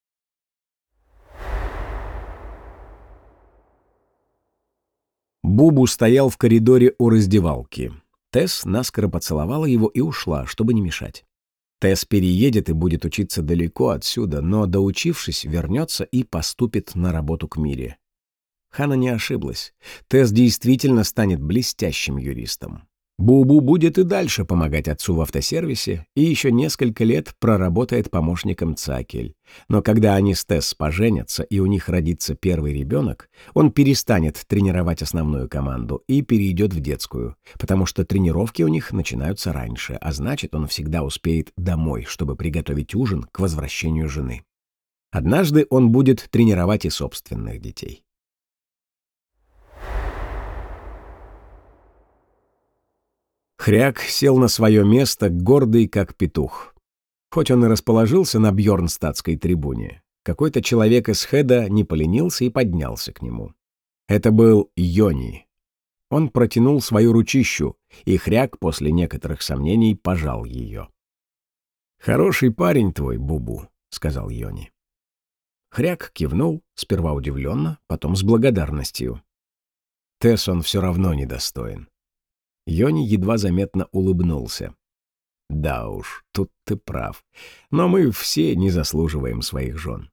Бубу стоял в коридоре у раздевалки. Тесс наскоро поцеловала его и ушла, чтобы не мешать. Тесс переедет и будет учиться далеко отсюда, но, доучившись, вернется и поступит на работу к Мире. Хана не ошиблась. Тесс действительно станет блестящим юристом. Бубу будет и дальше помогать отцу в автосервисе и еще несколько лет проработает помощником Цакель. Но когда они с Тесс поженятся и у них родится первый ребенок, он перестанет тренировать основную команду и перейдет в детскую, потому что тренировки у них начинаются раньше, а значит, он всегда успеет домой, чтобы приготовить ужин к возвращению жены. Однажды он будет тренировать и собственных детей. Хряк сел на свое место, гордый как петух. Хоть он и расположился на бьорнстадтской трибуне, какой-то человек из Хеда не поленился и поднялся к нему. Это был Йони. Он протянул свою ручищу, и Хряк после некоторых сомнений пожал ее. «Хороший парень твой, Бубу», — сказал Йони. Хряк кивнул, сперва удивленно, потом с благодарностью. Тесс он все равно недостоин. Йони едва заметно улыбнулся. «Да уж, тут ты прав. Но мы все не заслуживаем своих жен».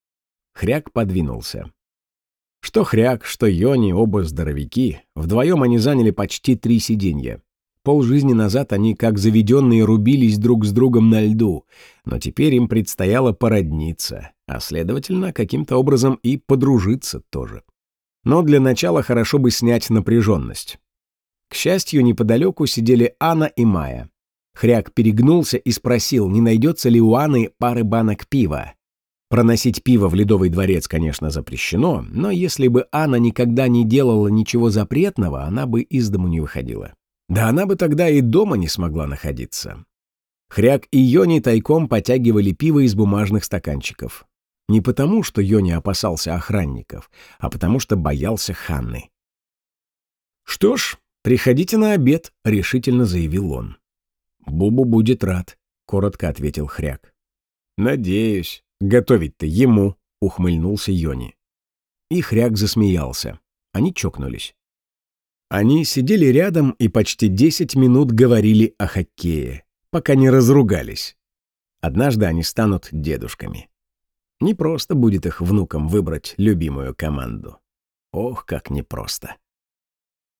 Хряк подвинулся. Что Хряк, что Йони, оба здоровяки, вдвоем они заняли почти 3 сиденья. Полжизни назад они, как заведенные, рубились друг с другом на льду, но теперь им предстояло породниться, а, следовательно, каким-то образом и подружиться тоже. Но для начала хорошо бы снять напряженность. К счастью, неподалеку сидели Анна и Майя. Хряк перегнулся и спросил, не найдется ли у Анны пары банок пива. Проносить пиво в Ледовый дворец, конечно, запрещено, но если бы Анна никогда не делала ничего запретного, она бы из дому не выходила. Да она бы тогда и дома не смогла находиться. Хряк и Йони тайком потягивали пиво из бумажных стаканчиков. Не потому, что Йони опасался охранников, а потому, что боялся Ханны. «Что ж, приходите на обед», — решительно заявил он. «Бубу будет рад», — коротко ответил Хряк. «Надеюсь. Готовить-то ему», — ухмыльнулся Йони. И Хряк засмеялся. Они чокнулись. Они сидели рядом и почти 10 минут говорили о хоккее, пока не разругались. Однажды они станут дедушками. Не просто будет их внукам выбрать любимую команду. Ох, как непросто.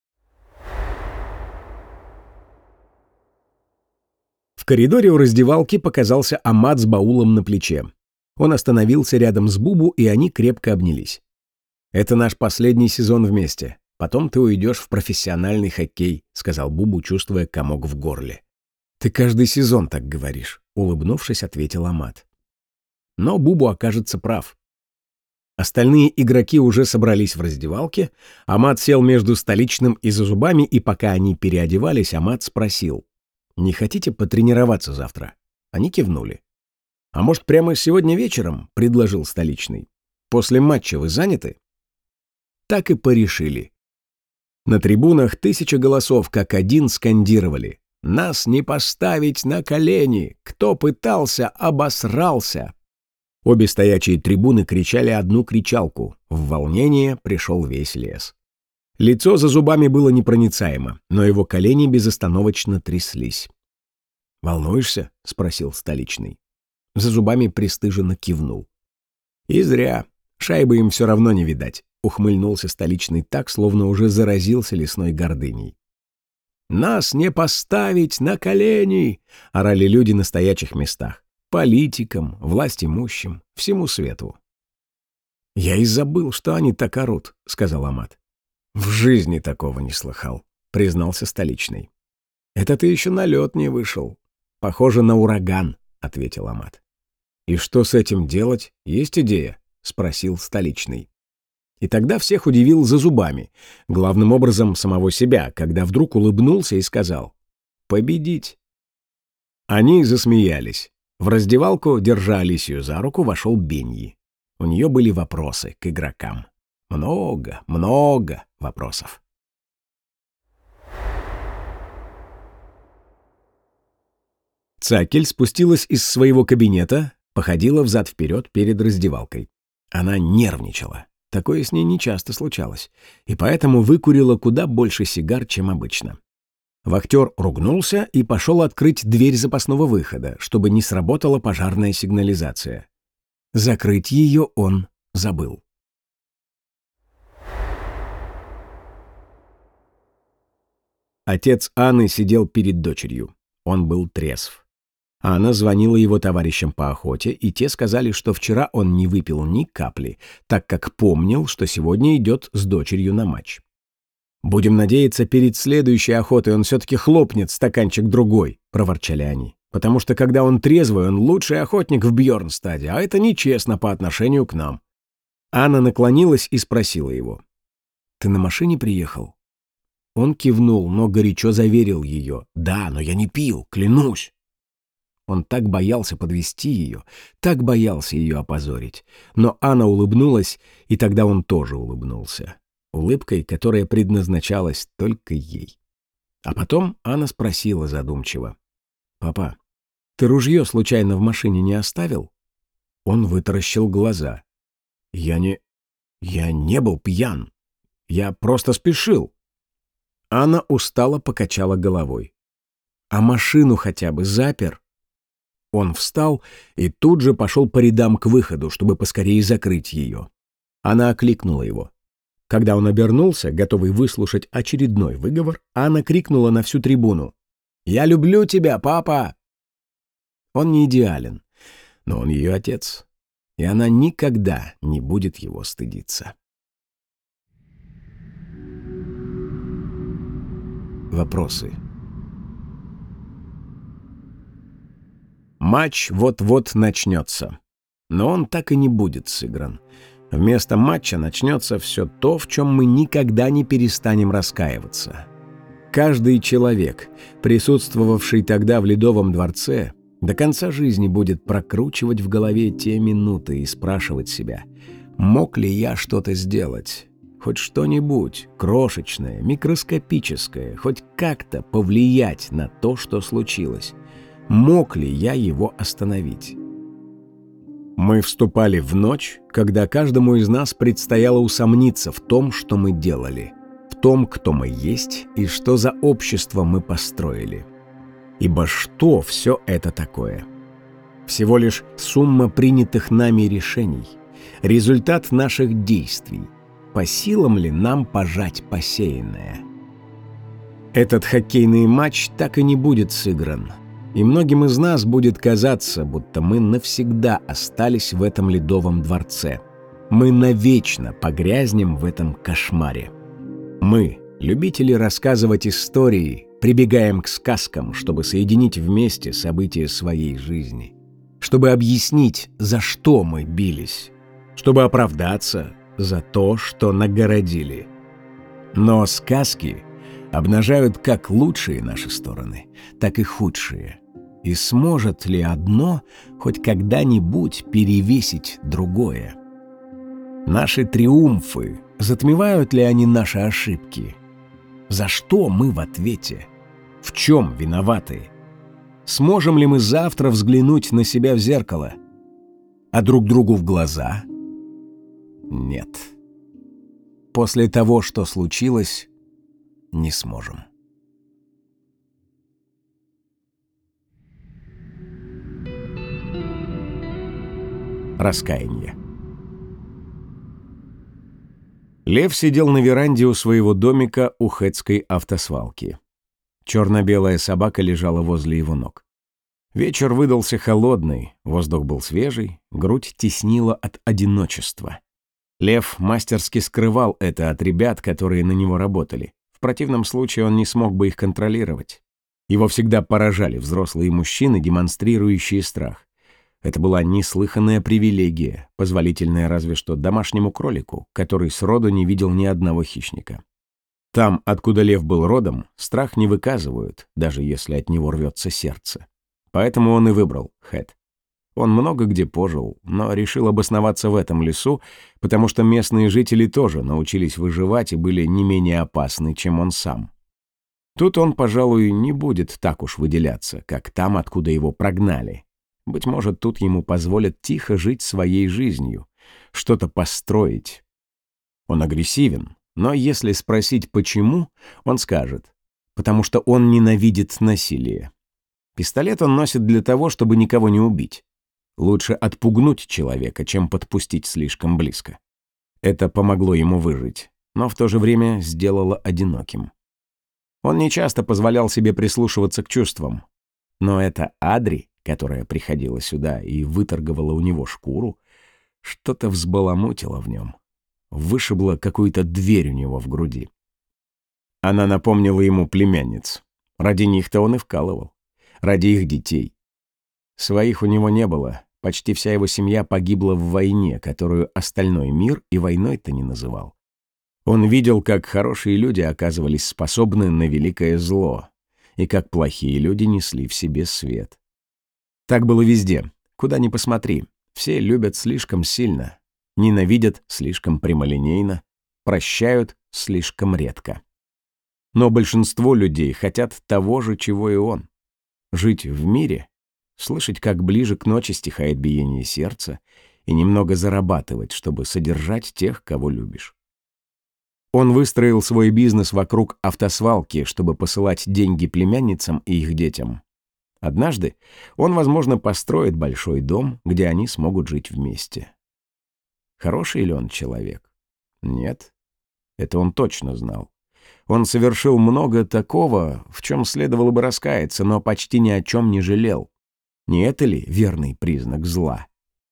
коридоре у раздевалки показался Амат с баулом на плече. Он остановился рядом с Бубу, и они крепко обнялись. «Это наш последний сезон вместе. Потом ты уйдешь в профессиональный хоккей», — сказал Бубу, чувствуя комок в горле. «Ты каждый сезон так говоришь», — улыбнувшись, ответил Амат. Но Бубу окажется прав. Остальные игроки уже собрались в раздевалке. Амат сел между Столичным и Зазубами, и пока они переодевались, Амат спросил: «Не хотите потренироваться завтра?» Они кивнули. «А может, прямо сегодня вечером?» — предложил Столичный. «После матча вы заняты?» Так и порешили. На трибунах 1000 голосов как один скандировали: «Нас не поставить на колени! Кто пытался, обосрался!» Обе стоячие трибуны кричали одну кричалку. В волнение пришел весь лес. Лицо Зазубами было непроницаемо, но его колени безостановочно тряслись. «Волнуешься?» — спросил Столичный. Зазубами пристыженно кивнул. «И зря. Шайбы им все равно не видать», — ухмыльнулся Столичный так, словно уже заразился лесной гордыней. «Нас не поставить на колени!» — орали люди на стоячих местах. Политикам, власть имущим, всему свету. «Я и забыл, что они так орут», — сказал Амат. «В жизни такого не слыхал», — признался Столичный. «Это ты еще на лед не вышел. Похоже на ураган», — ответил Амат. «И что с этим делать? Есть идея?» — спросил Столичный. И тогда всех удивил Зазубами, главным образом самого себя, когда вдруг улыбнулся и сказал: «Победить». Они засмеялись. В раздевалку, держа Алисию за руку, вошел Беньи. У нее были вопросы к игрокам. Много вопросов. Цакель спустилась из своего кабинета, походила взад-вперед перед раздевалкой. Она нервничала. Такое с ней нечасто случалось. И поэтому выкурила куда больше сигар, чем обычно. Вахтер ругнулся и пошел открыть дверь запасного выхода, чтобы не сработала пожарная сигнализация. Закрыть ее он забыл. Отец Анны сидел перед дочерью. Он был трезв. Анна звонила его товарищам по охоте, и те сказали, что вчера он не выпил ни капли, так как помнил, что сегодня идет с дочерью на матч. «Будем надеяться, перед следующей охотой он все-таки хлопнет стаканчик другой», — проворчали они. «Потому что, когда он трезвый, он лучший охотник в Бьернстаде, а это нечестно по отношению к нам». Анна наклонилась и спросила его: «Ты на машине приехал?» Он кивнул, но горячо заверил ее: «Да, но я не пил, клянусь». Он так боялся подвести ее, так боялся ее опозорить. Но Анна улыбнулась, и тогда он тоже улыбнулся. Улыбкой, которая предназначалась только ей. А потом Анна спросила задумчиво: «Папа, ты ружье случайно в машине не оставил?» Он вытаращил глаза. Я не был пьян. Я просто спешил». Анна устало покачала головой. «А машину хотя бы запер?» Он встал и тут же пошел по рядам к выходу, чтобы поскорее закрыть ее. Она окликнула его. Когда он обернулся, готовый выслушать очередной выговор, Анна крикнула на всю трибуну: «Я люблю тебя, папа!» Он не идеален, но он ее отец, и она никогда не будет его стыдиться. Вопросы. Матч вот-вот начнется, но он так и не будет сыгран. Вместо матча начнется все то, в чем мы никогда не перестанем раскаиваться. Каждый человек, присутствовавший тогда в Ледовом дворце, до конца жизни будет прокручивать в голове те минуты и спрашивать себя: мог ли я что-то сделать, хоть что-нибудь крошечное, микроскопическое, хоть как-то повлиять на то, что случилось? Мог ли я его остановить? Мы вступали в ночь, когда каждому из нас предстояло усомниться в том, что мы делали, в том, кто мы есть и что за общество мы построили. Ибо что все это такое? Всего лишь сумма принятых нами решений, результат наших действий. По силам ли нам пожать посеянное? Этот хоккейный матч так и не будет сыгран. И многим из нас будет казаться, будто мы навсегда остались в этом ледовом дворце. Мы навечно погрязнем в этом кошмаре. Мы, любители рассказывать истории, прибегаем к сказкам, чтобы соединить вместе события своей жизни, чтобы объяснить, за что мы бились, чтобы оправдаться за то, что нагородили. Но сказки обнажают как лучшие наши стороны, так и худшие. И сможет ли одно хоть когда-нибудь перевесить другое? Наши триумфы, затмевают ли они наши ошибки? За что мы в ответе? В чем виноваты? Сможем ли мы завтра взглянуть на себя в зеркало? А друг другу в глаза? Нет. После того, что случилось, не сможем. Раскаяние. Лев сидел на веранде у своего домика у Хэтской автосвалки. Черно-белая собака лежала возле его ног. Вечер выдался холодный, воздух был свежий, грудь теснила от одиночества. Лев мастерски скрывал это от ребят, которые на него работали. В противном случае он не смог бы их контролировать. Его всегда поражали взрослые мужчины, демонстрирующие страх. Это была неслыханная привилегия, позволительная разве что домашнему кролику, который сроду не видел ни одного хищника. Там, откуда лев был родом, страх не выказывают, даже если от него рвется сердце. Поэтому он и выбрал Хэт. Он много где пожил, но решил обосноваться в этом лесу, потому что местные жители тоже научились выживать и были не менее опасны, чем он сам. Тут он, пожалуй, не будет так уж выделяться, как там, откуда его прогнали. Быть может, тут ему позволят тихо жить своей жизнью, что-то построить. Он агрессивен, но если спросить почему, он скажет: потому что он ненавидит насилие. Пистолет он носит для того, чтобы никого не убить. Лучше отпугнуть человека, чем подпустить слишком близко. Это помогло ему выжить, но в то же время сделало одиноким. Он нечасто позволял себе прислушиваться к чувствам, но эта Адри, которая приходила сюда и выторговала у него шкуру, что-то взбаламутило в нем, вышибла какую-то дверь у него в груди. Она напомнила ему племянниц. Ради них-то он и вкалывал. Ради их детей. Своих у него не было. Почти вся его семья погибла в войне, которую остальной мир и войной-то не называл. Он видел, как хорошие люди оказывались способны на великое зло, и как плохие люди несли в себе свет. Так было везде, куда ни посмотри. Все любят слишком сильно, ненавидят слишком прямолинейно, прощают слишком редко. Но большинство людей хотят того же, чего и он. Жить в мире, слышать, как ближе к ночи стихает биение сердца, и немного зарабатывать, чтобы содержать тех, кого любишь. Он выстроил свой бизнес вокруг автосвалки, чтобы посылать деньги племянницам и их детям. Однажды он, возможно, построит большой дом, где они смогут жить вместе. Хороший ли он человек? Нет. Это он точно знал. Он совершил много такого, в чем следовало бы раскаяться, но почти ни о чем не жалел. Не это ли верный признак зла?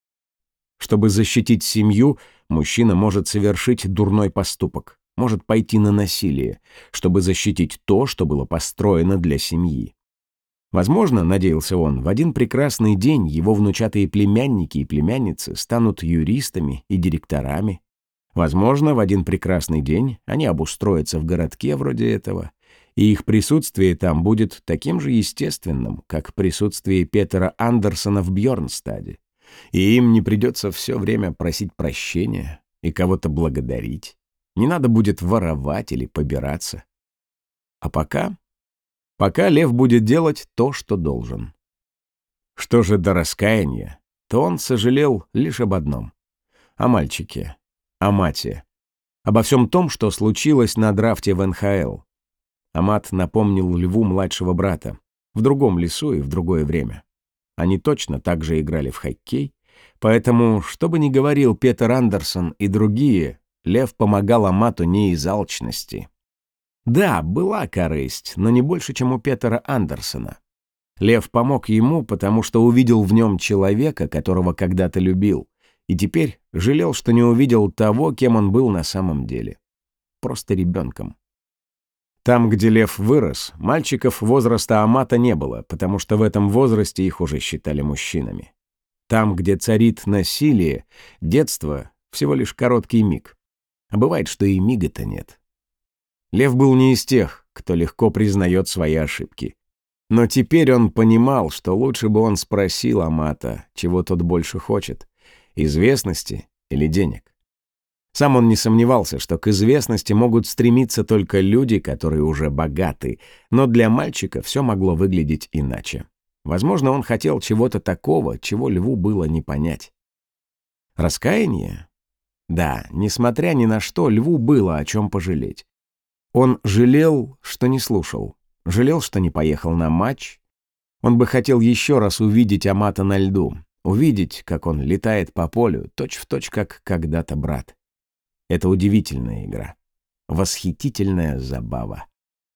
Чтобы защитить семью, мужчина может совершить дурной поступок, может пойти на насилие, чтобы защитить то, что было построено для семьи. Возможно, надеялся он, в один прекрасный день его внучатые племянники и племянницы станут юристами и директорами. Возможно, в один прекрасный день они обустроятся в городке вроде этого, и их присутствие там будет таким же естественным, как присутствие Петера Андерсона в Бьорнстаде, и им не придется все время просить прощения и кого-то благодарить. Не надо будет воровать или побираться. А пока лев будет делать то, что должен. Что же до раскаяния, то он сожалел лишь об одном — о мальчике, Амате, обо всем том, что случилось на драфте в НХЛ. Амат напомнил льву младшего брата, в другом лесу и в другое время. Они точно так же играли в хоккей, поэтому, что бы ни говорил Петер Андерсон и другие, лев помогал Амату не из алчности. Да, была корысть, но не больше, чем у Петера Андерсона. Лев помог ему, потому что увидел в нем человека, которого когда-то любил, и теперь жалел, что не увидел того, кем он был на самом деле. Просто ребенком. Там, где Лев вырос, мальчиков возраста Амата не было, потому что в этом возрасте их уже считали мужчинами. Там, где царит насилие, детство — всего лишь короткий миг. А бывает, что и мига-то нет. Лев был не из тех, кто легко признает свои ошибки. Но теперь он понимал, что лучше бы он спросил Амата, чего тот больше хочет — известности или денег. Сам он не сомневался, что к известности могут стремиться только люди, которые уже богаты, но для мальчика все могло выглядеть иначе. Возможно, он хотел чего-то такого, чего Льву было не понять. Раскаяние? Да, несмотря ни на что, Льву было о чем пожалеть. Он жалел, что не слушал, жалел, что не поехал на матч. Он бы хотел еще раз увидеть Амата на льду, увидеть, как он летает по полю, точь-в-точь, как когда-то брат. Это удивительная игра, восхитительная забава.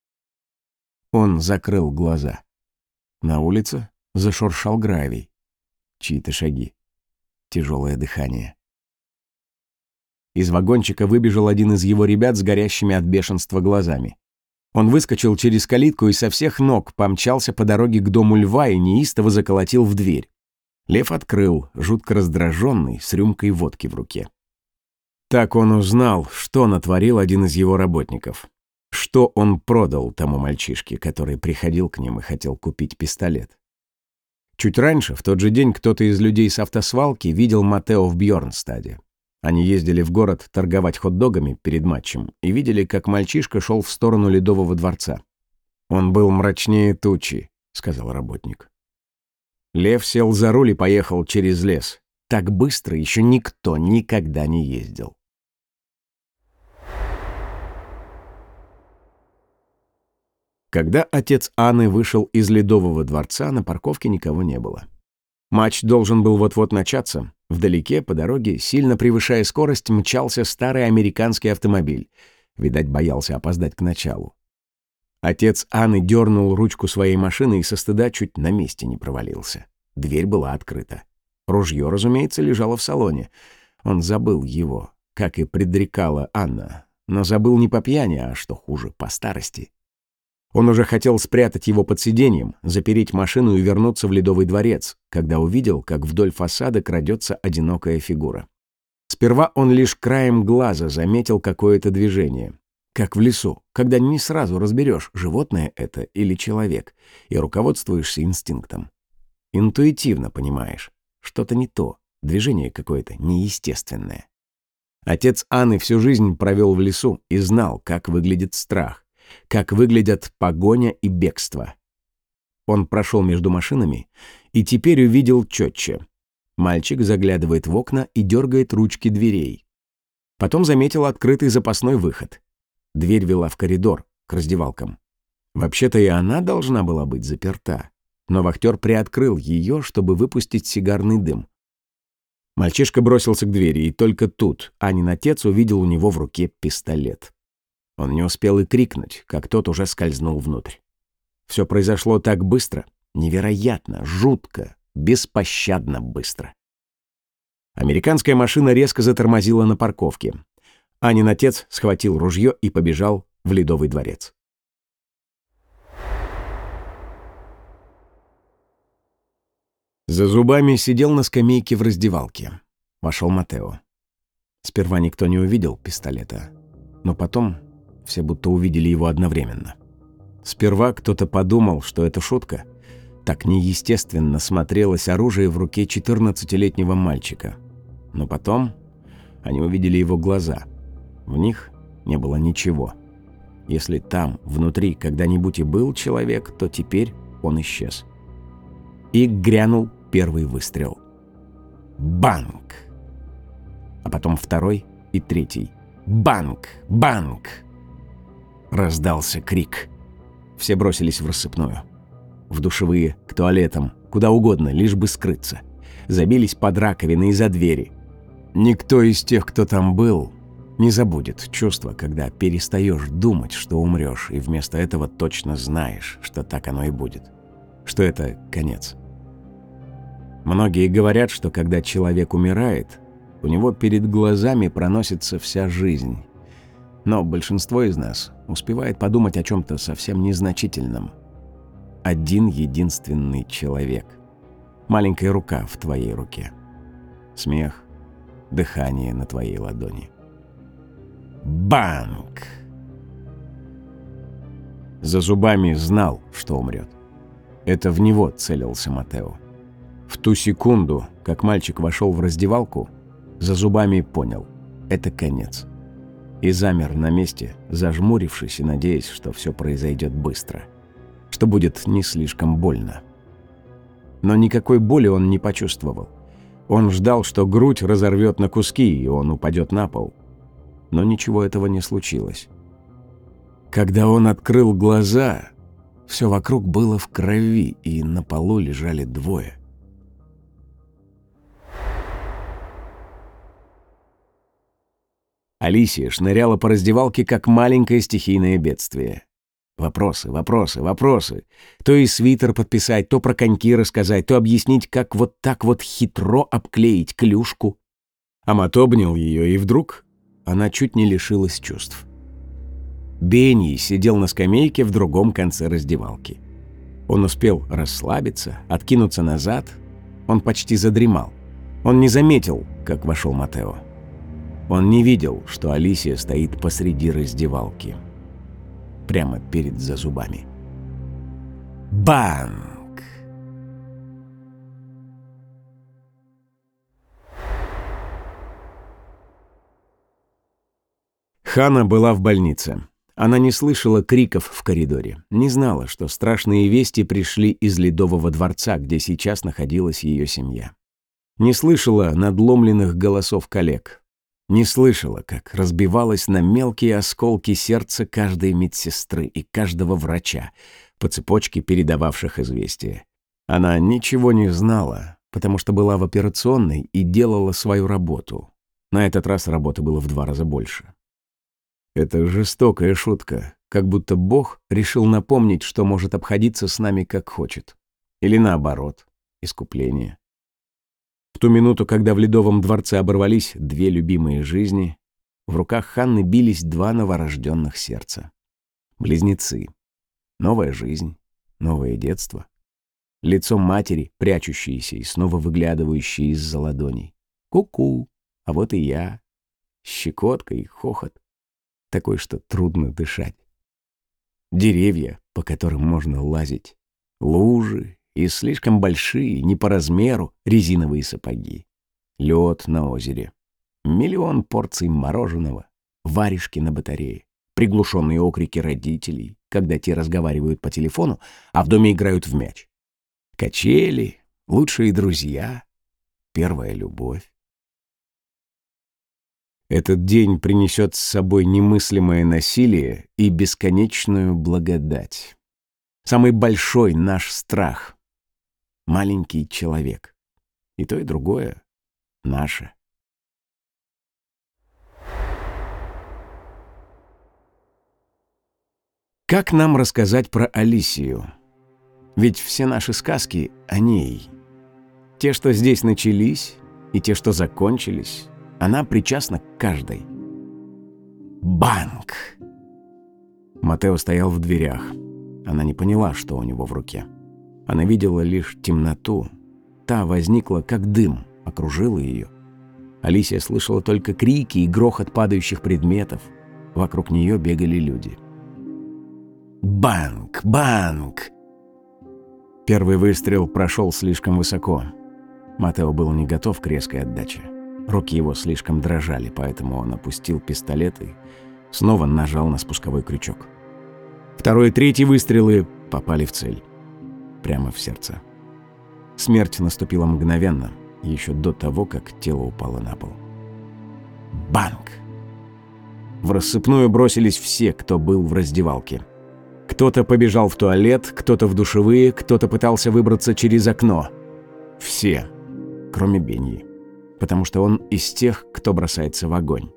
Он закрыл глаза. На улице зашуршал гравий. Чьи-то шаги. Тяжелое дыхание. Из вагончика выбежал один из его ребят с горящими от бешенства глазами. Он выскочил через калитку и со всех ног помчался по дороге к дому Льва и неистово заколотил в дверь. Лев открыл, жутко раздраженный, с рюмкой водки в руке. Так он узнал, что натворил один из его работников. Что он продал тому мальчишке, который приходил к ним и хотел купить пистолет. Чуть раньше, в тот же день, кто-то из людей с автосвалки видел Матео в Бьорнстаде. Они ездили в город торговать хот-догами перед матчем и видели, как мальчишка шел в сторону Ледового дворца. «Он был мрачнее тучи», — сказал работник. Лев сел за руль и поехал через лес. Так быстро еще никто никогда не ездил. Когда отец Анны вышел из Ледового дворца, на парковке никого не было. Матч должен был вот-вот начаться. Вдалеке, по дороге, сильно превышая скорость, мчался старый американский автомобиль. Видать, боялся опоздать к началу. Отец Анны дернул ручку своей машины и со стыда чуть на месте не провалился. Дверь была открыта. Ружье, разумеется, лежало в салоне. Он забыл его, как и предрекала Анна. Но забыл не по пьяни, а, что хуже, по старости. Он уже хотел спрятать его под сиденьем, запереть машину и вернуться в Ледовый дворец, когда увидел, как вдоль фасада крадется одинокая фигура. Сперва он лишь краем глаза заметил какое-то движение. Как в лесу, когда не сразу разберешь, животное это или человек, и руководствуешься инстинктом. Интуитивно понимаешь, что-то не то, движение какое-то неестественное. Отец Анны всю жизнь провел в лесу и знал, как выглядит страх. Как выглядят погоня и бегство. Он прошел между машинами и теперь увидел четче. Мальчик заглядывает в окна и дергает ручки дверей. Потом заметил открытый запасной выход. Дверь вела в коридор, к раздевалкам. Вообще-то и она должна была быть заперта, но вахтер приоткрыл ее, чтобы выпустить сигарный дым. Мальчишка бросился к двери, и только тут Анин отец увидел у него в руке пистолет. Он не успел и крикнуть, как тот уже скользнул внутрь. Все произошло так быстро, невероятно, жутко, беспощадно быстро. Американская машина резко затормозила на парковке. Анин отец схватил ружье и побежал в Ледовый дворец. За зубами сидел на скамейке в раздевалке. Вошел Матео. Сперва никто не увидел пистолета, но потом все будто увидели его одновременно. Сперва кто-то подумал, что это шутка. Так неестественно смотрелось оружие в руке 14-летнего мальчика. Но потом они увидели его глаза. В них не было ничего. Если там, внутри, когда-нибудь и был человек, то теперь он исчез. И грянул первый выстрел. Банк! А потом второй и третий. Банк! Банк! Раздался крик. Все бросились в рассыпную. В душевые, к туалетам, куда угодно, лишь бы скрыться. Забились под раковины и за двери. Никто из тех, кто там был, не забудет чувство, когда перестаешь думать, что умрешь, и вместо этого точно знаешь, что так оно и будет. что это конец. Многие говорят, что когда человек умирает, у него перед глазами проносится вся жизнь. Но большинство из нас успевает подумать о чем-то совсем незначительном. Один единственный человек. Маленькая рука в твоей руке. Смех, дыхание на твоей ладони. Банк! Зазубами знал, что умрет. Это в него целился Матео. В ту секунду, как мальчик вошел в раздевалку, Зазубами понял – это конец. И замер на месте, зажмурившись и надеясь, что все произойдет быстро, что будет не слишком больно. Но никакой боли он не почувствовал. Он ждал, что грудь разорвет на куски, и он упадет на пол. Но ничего этого не случилось. Когда он открыл глаза, все вокруг было в крови, и на полу лежали двое. Алисия шныряла по раздевалке, как маленькое стихийное бедствие. Вопросы, вопросы, вопросы. То и свитер подписать, то про коньки рассказать, то объяснить, как вот так вот хитро обклеить клюшку. Амат обнял ее, и вдруг она чуть не лишилась чувств. Бенни сидел на скамейке в другом конце раздевалки. Он успел расслабиться, откинуться назад. Он почти задремал. Он не заметил, как вошел Матео. Он не видел, что Алисия стоит посреди раздевалки. Прямо перед Зазубами. Банк! Хана была в больнице. Она не слышала криков в коридоре, не знала, что страшные вести пришли из Ледового дворца, где сейчас находилась ее семья. Не слышала надломленных голосов коллег. Не слышала, как разбивалось на мелкие осколки сердце каждой медсестры и каждого врача, по цепочке передававших известия. Она ничего не знала, потому что была в операционной и делала свою работу. На этот раз работы было в 2 раза больше. Это жестокая шутка, как будто Бог решил напомнить, что может обходиться с нами как хочет. Или наоборот, искупление. В ту минуту, когда в Ледовом дворце оборвались 2 любимые жизни, в руках Ханны бились 2 новорожденных сердца. Близнецы. Новая жизнь, новое детство. Лицо матери, прячущееся и снова выглядывающее из-за ладоней. Ку-ку, а вот и я. Щекотка и хохот. Такой, что трудно дышать. Деревья, по которым можно лазить. Лужи и слишком большие, не по размеру, резиновые сапоги. Лед на озере. Миллион порций мороженого. Варежки на батарее. Приглушенные окрики родителей, когда те разговаривают по телефону, а в доме играют в мяч. Качели, лучшие друзья, первая любовь. Этот день принесет с собой немыслимое насилие и бесконечную благодать. Самый большой наш страх — маленький человек. И то, и другое — наше. Как нам рассказать про Алисию? Ведь все наши сказки о ней. Те, что здесь начались, и те, что закончились, она причастна к каждой. Банк! Матео стоял в дверях. Она не поняла, что у него в руке. Она видела лишь темноту. Та возникла, как дым, окружила ее. Алисия слышала только крики и грохот падающих предметов. Вокруг нее бегали люди. Банк! Банк! Первый выстрел прошел слишком высоко. Матео был не готов к резкой отдаче. Руки его слишком дрожали, поэтому он опустил пистолет и снова нажал на спусковой крючок. Второй и третий выстрелы попали в цель. Прямо в сердце. Смерть наступила мгновенно, еще до того, как тело упало на пол. Банк! В рассыпную бросились все, кто был в раздевалке. Кто-то побежал в туалет, кто-то в душевые, кто-то пытался выбраться через окно. Все, кроме Беньи. Потому что он из тех, кто бросается в огонь.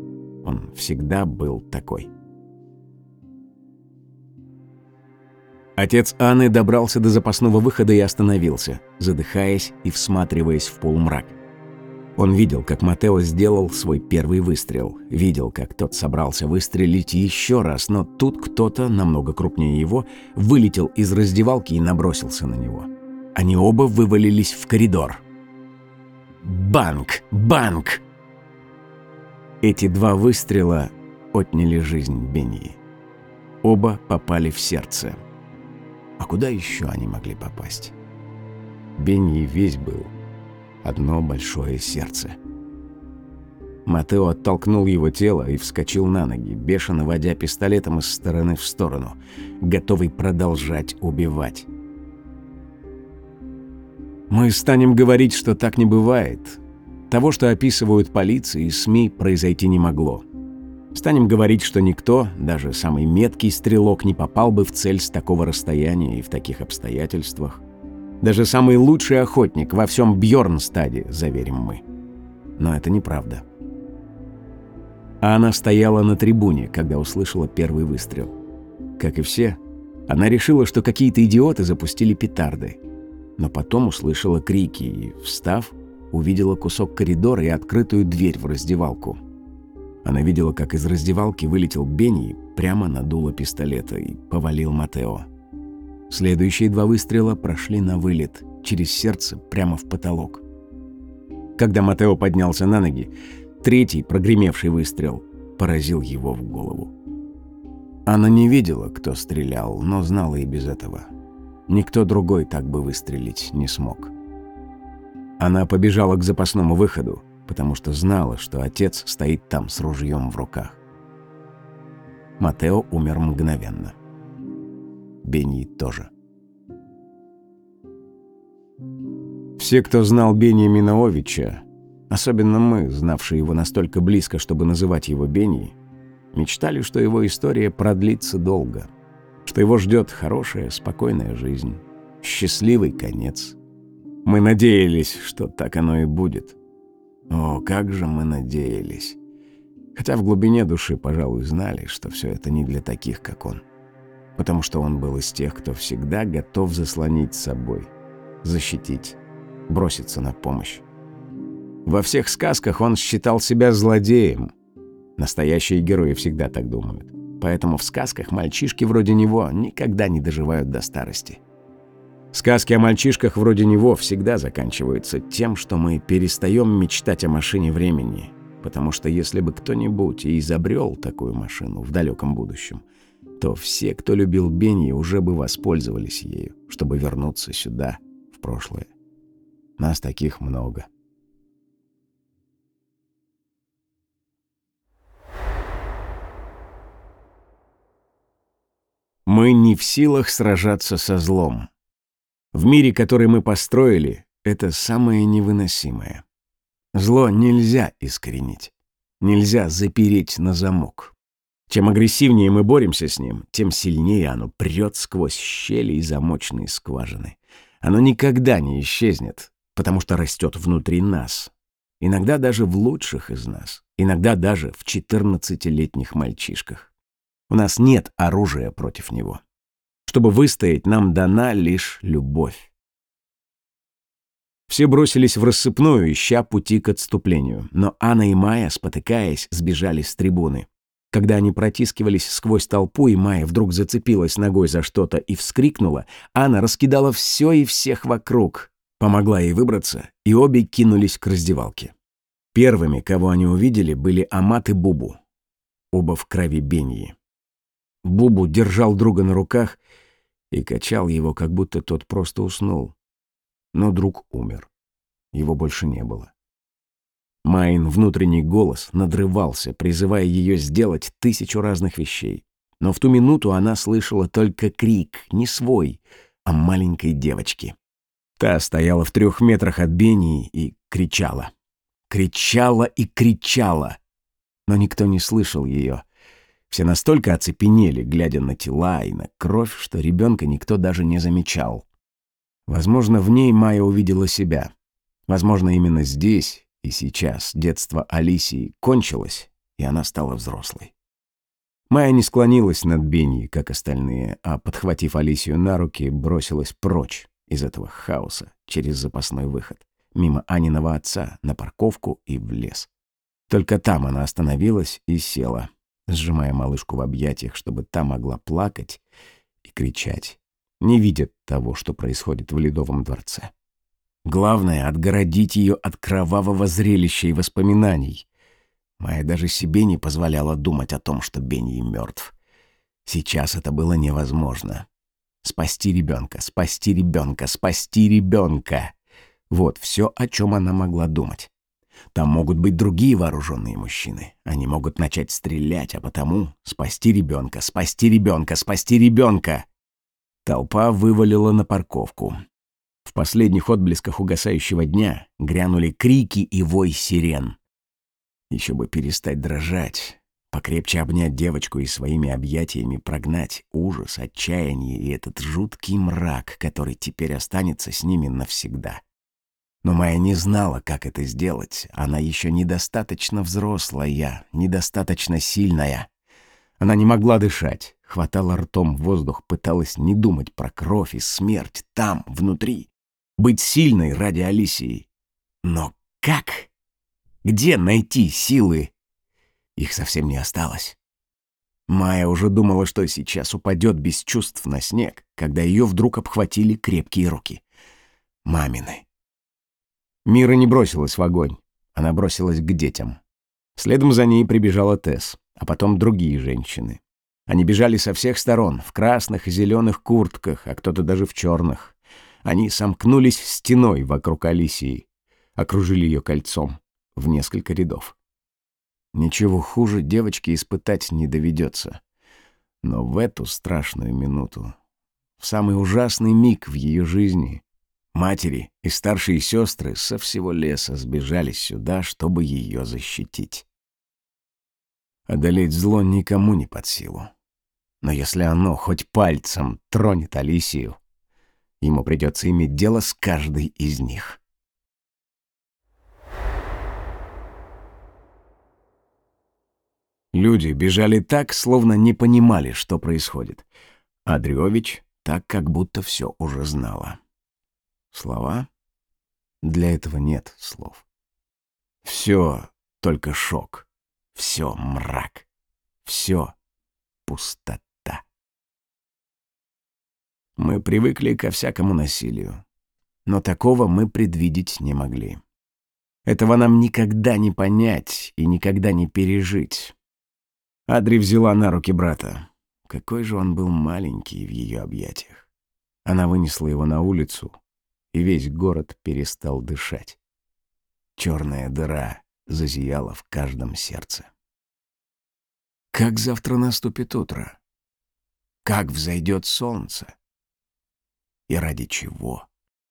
Он всегда был такой. Отец Анны добрался до запасного выхода и остановился, задыхаясь и всматриваясь в полумрак. Он видел, как Матео сделал свой первый выстрел, видел, как тот собрался выстрелить еще раз, но тут кто-то, намного крупнее его, вылетел из раздевалки и набросился на него. Они оба вывалились в коридор. Банк! Банк! Эти два выстрела отняли жизнь Беньи. Оба попали в сердце. А куда еще они могли попасть? Беньи весь был одно большое сердце. Матео оттолкнул его тело и вскочил на ноги, бешено водя пистолетом из стороны в сторону, готовый продолжать убивать. Мы станем говорить, что так не бывает. Того, что описывают полиция и СМИ, произойти не могло. Станем говорить, что никто, даже самый меткий стрелок, не попал бы в цель с такого расстояния и в таких обстоятельствах. Даже самый лучший охотник во всем Бьорнстаде, заверим мы. Но это неправда. Анна стояла на трибуне, когда услышала первый выстрел. Как и все, она решила, что какие-то идиоты запустили петарды. Но потом услышала крики и, встав, увидела кусок коридора и открытую дверь в раздевалку. Она видела, как из раздевалки вылетел Беньи прямо на дуло пистолета и повалил Матео. Следующие два выстрела прошли на вылет, через сердце, прямо в потолок. Когда Матео поднялся на ноги, третий, прогремевший выстрел, поразил его в голову. Она не видела, кто стрелял, но знала и без этого. Никто другой так бы выстрелить не смог. Она побежала к запасному выходу, потому что знала, что отец стоит там с ружьем в руках. Матео умер мгновенно. Беньи тоже. Все, кто знал Беньи Минаовича, особенно мы, знавшие его настолько близко, чтобы называть его Беньи, мечтали, что его история продлится долго, что его ждет хорошая, спокойная жизнь, счастливый конец. Мы надеялись, что так оно и будет. О, как же мы надеялись. Хотя в глубине души, пожалуй, знали, что все это не для таких, как он. Потому что он был из тех, кто всегда готов заслонить собой, защитить, броситься на помощь. Во всех сказках он считал себя злодеем. Настоящие герои всегда так думают. Поэтому в сказках мальчишки вроде него никогда не доживают до старости. Сказки о мальчишках вроде него всегда заканчиваются тем, что мы перестаем мечтать о машине времени. Потому что если бы кто-нибудь и изобрел такую машину в далеком будущем, то все, кто любил Беньи, уже бы воспользовались ею, чтобы вернуться сюда, в прошлое. Нас таких много. Мы не в силах сражаться со злом. В мире, который мы построили, это самое невыносимое. Зло нельзя искоренить, нельзя запереть на замок. Чем агрессивнее мы боремся с ним, тем сильнее оно прет сквозь щели и замочные скважины. Оно никогда не исчезнет, потому что растет внутри нас. Иногда даже в лучших из нас, иногда даже в 14-летних мальчишках. У нас нет оружия против него. Чтобы выстоять, нам дана лишь любовь. Все бросились в рассыпную, ища пути к отступлению, но Анна и Майя, спотыкаясь, сбежали с трибуны. Когда они протискивались сквозь толпу, и Майя вдруг зацепилась ногой за что-то и вскрикнула, Анна раскидала все и всех вокруг, помогла ей выбраться, и обе кинулись к раздевалке. Первыми, кого они увидели, были Амат и Бубу, оба в крови Беньи. Бубу держал друга на руках и качал его, как будто тот просто уснул. Но друг умер. Его больше не было. Майин внутренний голос надрывался, призывая ее сделать 1000 разных вещей. Но в ту минуту она слышала только крик, не свой, а маленькой девочки. Та стояла в 3 метрах от Беньи и кричала. Кричала и кричала. Но никто не слышал ее. Все настолько оцепенели, глядя на тела и на кровь, что ребенка никто даже не замечал. Возможно, в ней Майя увидела себя. Возможно, именно здесь и сейчас детство Алисии кончилось, и она стала взрослой. Майя не склонилась над Беньей, как остальные, а, подхватив Алисию на руки, бросилась прочь из этого хаоса через запасной выход, мимо Аниного отца, на парковку и в лес. Только там она остановилась и села, сжимая малышку в объятиях, чтобы та могла плакать и кричать, не видя того, что происходит в Ледовом дворце. Главное — отгородить ее от кровавого зрелища и воспоминаний. Майя даже себе не позволяла думать о том, что Беньи мертв. Сейчас это было невозможно. Спасти ребенка, спасти ребенка, спасти ребенка. Вот все, о чем она могла думать. Там могут быть другие вооруженные мужчины. Они могут начать стрелять, а потому спасти ребенка, спасти ребенка, спасти ребенка. Толпа вывалила на парковку. В последних отблесках угасающего дня грянули крики и вой сирен. Еще бы перестать дрожать, покрепче обнять девочку и своими объятиями прогнать ужас, отчаяние и этот жуткий мрак, который теперь останется с ними навсегда. Но Майя не знала, как это сделать. Она еще недостаточно взрослая, недостаточно сильная. Она не могла дышать, хватала ртом воздух, пыталась не думать про кровь и смерть там, внутри. Быть сильной ради Алисии. Но как? Где найти силы? Их совсем не осталось. Майя уже думала, что сейчас упадет без чувств на снег, когда ее вдруг обхватили крепкие руки. Мамины. Мира не бросилась в огонь. Она бросилась к детям. Следом за ней прибежала Тесс, а потом другие женщины. Они бежали со всех сторон, в красных и зеленых куртках, а кто-то даже в черных. Они сомкнулись стеной вокруг Алисии, окружили ее кольцом в несколько рядов. Ничего хуже девочке испытать не доведется. Но в эту страшную минуту, в самый ужасный миг в ее жизни, матери и старшие сестры со всего леса сбежались сюда, чтобы ее защитить. Одолеть зло никому не под силу. Но если оно хоть пальцем тронет Алисию, ему придется иметь дело с каждой из них. Люди бежали так, словно не понимали, что происходит. А Дрёвич так, как будто все уже знала. Слова? Для этого нет слов. Все только шок. Все мрак. Все пустота. Мы привыкли ко всякому насилию. Но такого мы предвидеть не могли. Этого нам никогда не понять и никогда не пережить. Адри взяла на руки брата. Какой же он был маленький в ее объятиях. Она вынесла его на улицу, и весь город перестал дышать. Черная дыра зазияла в каждом сердце. Как завтра наступит утро? Как взойдет солнце? И ради чего?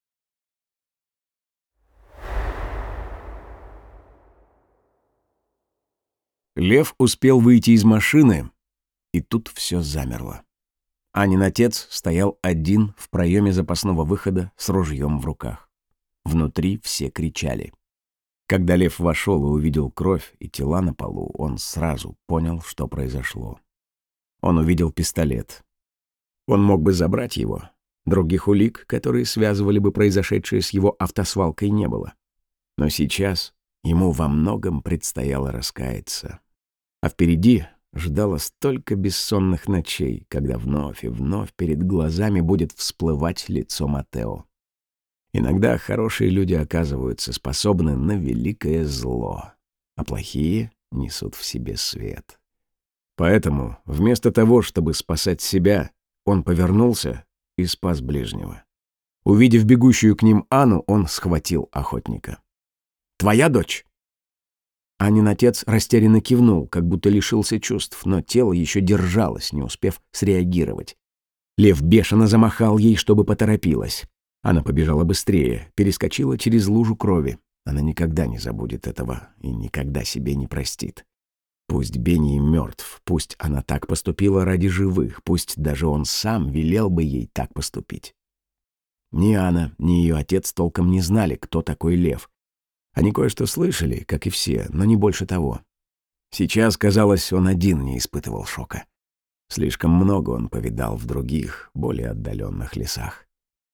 Лев успел выйти из машины, и тут все замерло. Анин отец стоял один в проеме запасного выхода с ружьем в руках. Внутри все кричали. Когда Лев вошел и увидел кровь и тела на полу, он сразу понял, что произошло. Он увидел пистолет. Он мог бы забрать его. Других улик, которые связывали бы произошедшее с его автосвалкой, не было. Но сейчас ему во многом предстояло раскаяться. А впереди ждало столько бессонных ночей, когда вновь и вновь перед глазами будет всплывать лицо Матео. Иногда хорошие люди оказываются способны на великое зло, а плохие несут в себе свет. Поэтому вместо того, чтобы спасать себя, он повернулся и спас ближнего. Увидев бегущую к ним Анну, он схватил охотника. «Твоя дочь?» Анин отец растерянно кивнул, как будто лишился чувств, но тело еще держалось, не успев среагировать. Лев бешено замахал ей, чтобы поторопилась. Она побежала быстрее, перескочила через лужу крови. Она никогда не забудет этого и никогда себе не простит. Пусть Беньи мертв, пусть она так поступила ради живых, пусть даже он сам велел бы ей так поступить. Ни Анна, ни ее отец толком не знали, кто такой Лев. Они кое-что слышали, как и все, но не больше того. Сейчас, казалось, он один не испытывал шока. Слишком много он повидал в других, более отдаленных лесах.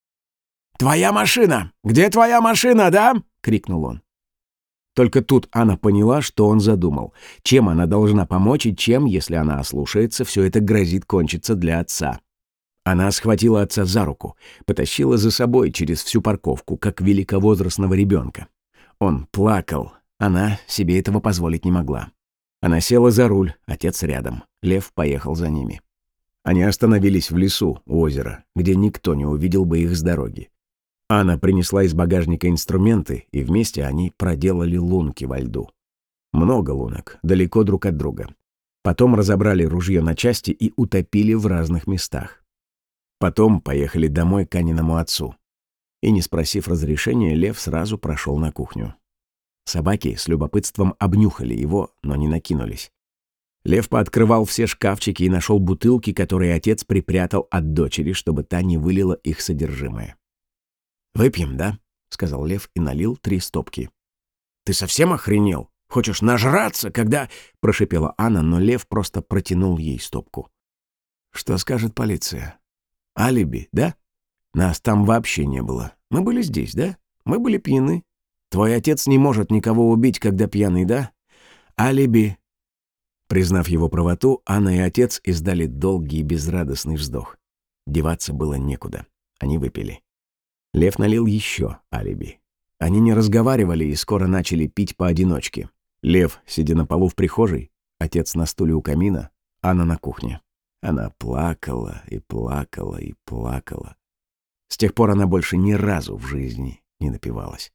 «Твоя машина! Где твоя машина, да?» — крикнул он. Только тут Анна поняла, что он задумал. Чем она должна помочь и чем, если она ослушается, все это грозит кончиться для отца. Она схватила отца за руку, потащила за собой через всю парковку, как великовозрастного ребенка. Он плакал, она себе этого позволить не могла. Она села за руль, отец рядом. Лев поехал за ними. Они остановились в лесу у озера, где никто не увидел бы их с дороги. Анна принесла из багажника инструменты, и вместе они проделали лунки во льду. Много лунок, далеко друг от друга. Потом разобрали ружье на части и утопили в разных местах. Потом поехали домой к Аниному отцу. И, не спросив разрешения, Лев сразу прошел на кухню. Собаки с любопытством обнюхали его, но не накинулись. Лев пооткрывал все шкафчики и нашел бутылки, которые отец припрятал от дочери, чтобы та не вылила их содержимое. «Выпьем, да?» — сказал Лев и налил 3 стопки. «Ты совсем охренел? Хочешь нажраться, когда...» — прошипела Анна, но Лев просто протянул ей стопку. «Что скажет полиция? Алиби, да? Нас там вообще не было. Мы были здесь, да? Мы были пьяны. Твой отец не может никого убить, когда пьяный, да? Алиби». Признав его правоту, Анна и отец издали долгий и безрадостный вздох. Деваться было некуда. Они выпили. Лев налил еще алиби. Они не разговаривали и скоро начали пить поодиночке. Лев, сидя на полу в прихожей, отец на стуле у камина, Анна на кухне. Она плакала и плакала и плакала. С тех пор она больше ни разу в жизни не напивалась.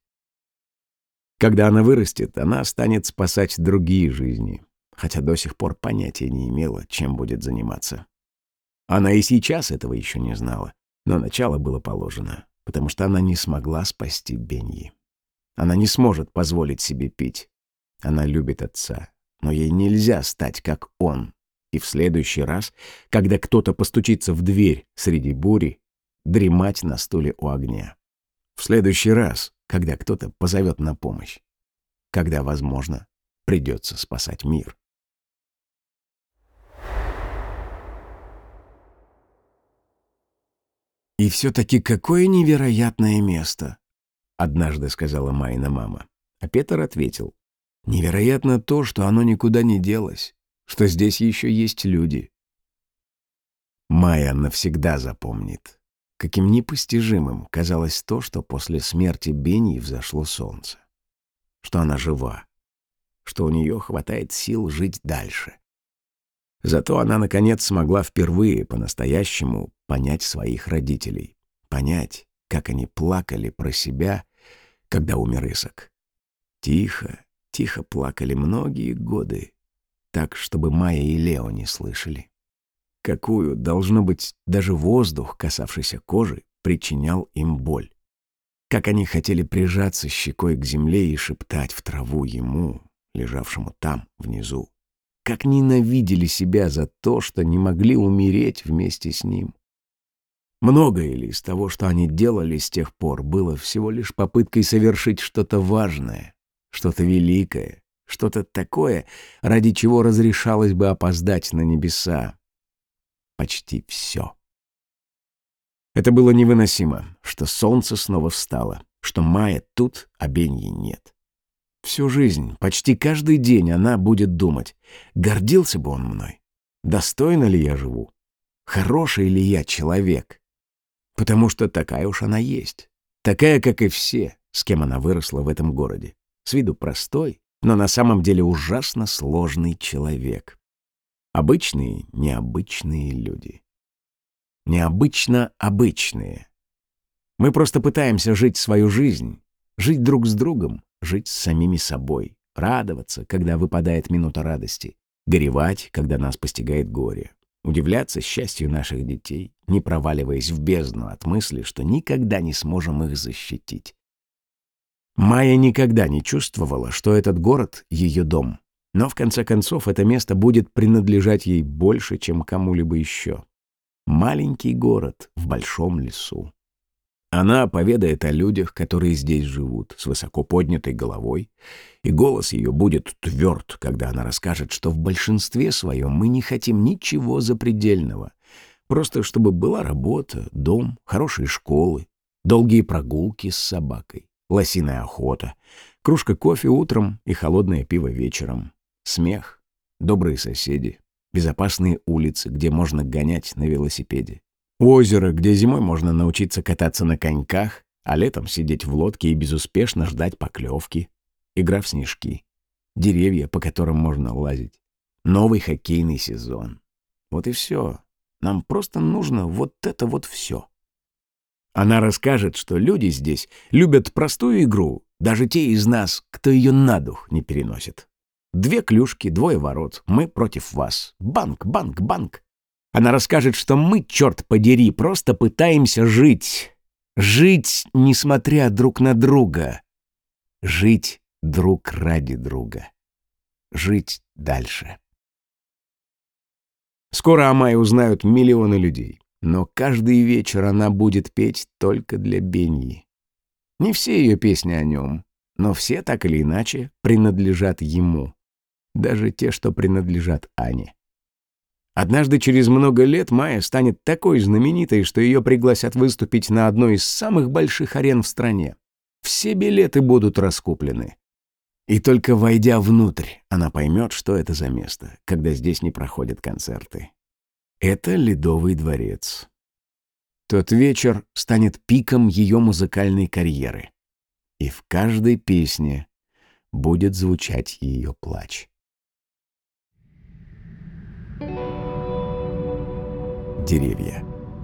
Когда она вырастет, она станет спасать другие жизни, хотя до сих пор понятия не имела, чем будет заниматься. Она и сейчас этого еще не знала, но начало было положено, потому что она не смогла спасти Беньи. Она не сможет позволить себе пить. Она любит отца, но ей нельзя стать как он. И в следующий раз, когда кто-то постучится в дверь среди бури, дремать на стуле у огня. В следующий раз, когда кто-то позовет на помощь. Когда, возможно, придется спасать мир. «И все-таки какое невероятное место!» — однажды сказала Майина мама. А Петр ответил: «Невероятно то, что оно никуда не делось, что здесь еще есть люди». Майя навсегда запомнит, каким непостижимым казалось то, что после смерти Беньи взошло солнце, что она жива, что у нее хватает сил жить дальше. Зато она, наконец, смогла впервые по-настоящему понять своих родителей, понять, как они плакали про себя, когда умер Исак. Тихо, тихо плакали многие годы, так, чтобы Майя и Лео не слышали. Какую, должно быть, даже воздух, касавшийся кожи, причинял им боль. Как они хотели прижаться щекой к земле и шептать в траву ему, лежавшему там, внизу. Как ненавидели себя за то, что не могли умереть вместе с ним. Многое ли из того, что они делали с тех пор, было всего лишь попыткой совершить что-то важное, что-то великое, что-то такое, ради чего разрешалось бы опоздать на небеса. Почти все. Это было невыносимо, что солнце снова встало, что Майя тут, а Беньи нет. Всю жизнь, почти каждый день она будет думать: гордился бы он мной, достойно ли я живу, хороший ли я человек. Потому что такая уж она есть, такая, как и все, с кем она выросла в этом городе. С виду простой, но на самом деле ужасно сложный человек. Обычные, необычные люди. Необычно обычные. Мы просто пытаемся жить свою жизнь, жить друг с другом, жить с самими собой, радоваться, когда выпадает минута радости, горевать, когда нас постигает горе, удивляться счастью наших детей, не проваливаясь в бездну от мысли, что никогда не сможем их защитить. Майя никогда не чувствовала, что этот город — ее дом, но в конце концов это место будет принадлежать ей больше, чем кому-либо еще. Маленький город в большом лесу. Она поведает о людях, которые здесь живут, с высоко поднятой головой, и голос ее будет тверд, когда она расскажет, что в большинстве своем мы не хотим ничего запредельного, просто чтобы была работа, дом, хорошие школы, долгие прогулки с собакой, лосиная охота, кружка кофе утром и холодное пиво вечером, смех, добрые соседи, безопасные улицы, где можно гонять на велосипеде. Озеро, где зимой можно научиться кататься на коньках, а летом сидеть в лодке и безуспешно ждать поклевки. Игра в снежки. Деревья, по которым можно лазить. Новый хоккейный сезон. Вот и все. Нам просто нужно вот это вот все. Она расскажет, что люди здесь любят простую игру, даже те из нас, кто ее на дух не переносит. 2 клюшки, 2 ворот. Мы против вас. Банк, банк, банк. Она расскажет, что мы, черт подери, просто пытаемся жить. Жить, несмотря друг на друга. Жить друг ради друга. Жить дальше. Скоро о Майе узнают миллионы людей, но каждый вечер она будет петь только для Беньи. Не все ее песни о нем, но все так или иначе принадлежат ему. Даже те, что принадлежат Ане. Однажды через много лет Майя станет такой знаменитой, что ее пригласят выступить на одной из самых больших арен в стране. Все билеты будут раскуплены. И только войдя внутрь, она поймет, что это за место, когда здесь не проходят концерты. Это Ледовый дворец. Тот вечер станет пиком ее музыкальной карьеры. И в каждой песне будет звучать ее плач. Деревья.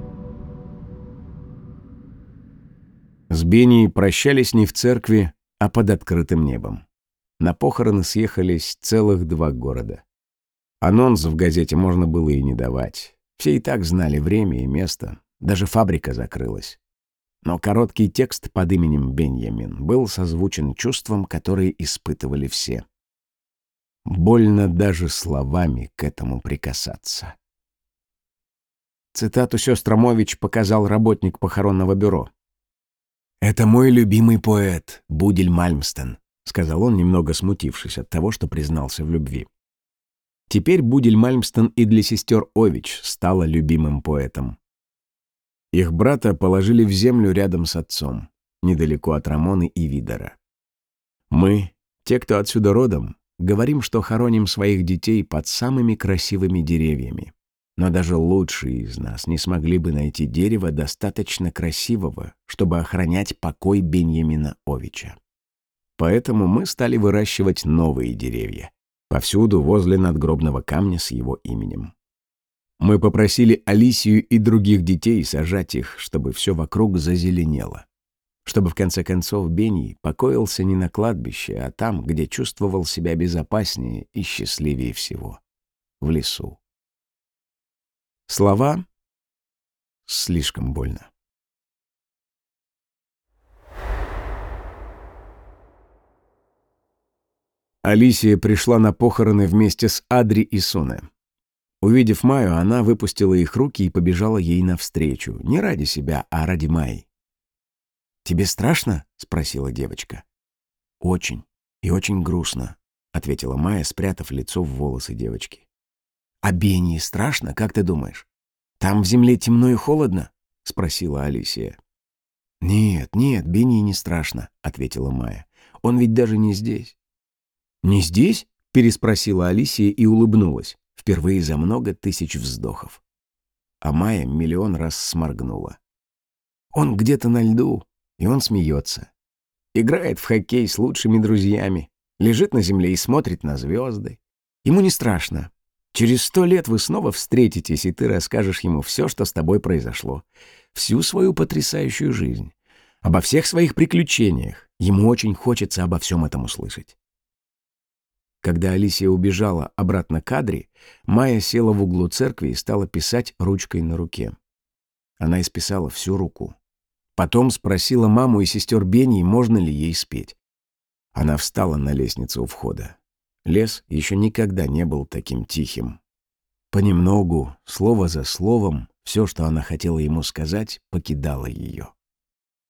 С Беней прощались не в церкви, а под открытым небом. На похороны съехались целых 2 города. Анонс в газете можно было и не давать. Все и так знали время и место. Даже фабрика закрылась. Но короткий текст под именем Беньямин был созвучен чувствам, которые испытывали все. Больно даже словами к этому прикасаться. Цитату Сёстромович показал работник похоронного бюро. «Это мой любимый поэт, Будель Мальмстен», — сказал он, немного смутившись от того, что признался в любви. Теперь Будель Мальмстен и для сестер Ович стала любимым поэтом. Их брата положили в землю рядом с отцом, недалеко от Рамоны и Видора. Мы, те, кто отсюда родом, говорим, что хороним своих детей под самыми красивыми деревьями. Но даже лучшие из нас не смогли бы найти дерево достаточно красивого, чтобы охранять покой Беньямина Овича. Поэтому мы стали выращивать новые деревья, повсюду возле надгробного камня с его именем. Мы попросили Алисию и других детей сажать их, чтобы все вокруг зазеленело. Чтобы в конце концов Беньи покоился не на кладбище, а там, где чувствовал себя безопаснее и счастливее всего — в лесу. Слова слишком больно. Алисия пришла на похороны вместе с Адри и Суне. Увидев Майю, она выпустила их руки и побежала ей навстречу. Не ради себя, а ради Майи. «Тебе страшно?» — спросила девочка. «Очень. И очень грустно», — ответила Майя, спрятав лицо в волосы девочки. «А Беньи страшно, как ты думаешь? Там в земле темно и холодно?» — спросила Алисия. «Нет, нет, Беньи не страшно», — ответила Майя. «Он ведь даже не здесь». «Не здесь?» — переспросила Алисия и улыбнулась, впервые за много тысяч вздохов. А Майя миллион раз сморгнула. «Он где-то на льду, и он смеется. Играет в хоккей с лучшими друзьями, лежит на земле и смотрит на звезды. Ему не страшно. Через 100 лет вы снова встретитесь, и ты расскажешь ему все, что с тобой произошло. Всю свою потрясающую жизнь. Обо всех своих приключениях. Ему очень хочется обо всем этом услышать». Когда Алисия убежала обратно к Адри, Майя села в углу церкви и стала писать ручкой на руке. Она исписала всю руку. Потом спросила маму и сестер Беньи, можно ли ей спеть. Она встала на лестнице у входа. Лес еще никогда не был таким тихим. Понемногу, слово за словом, все, что она хотела ему сказать, покидало ее.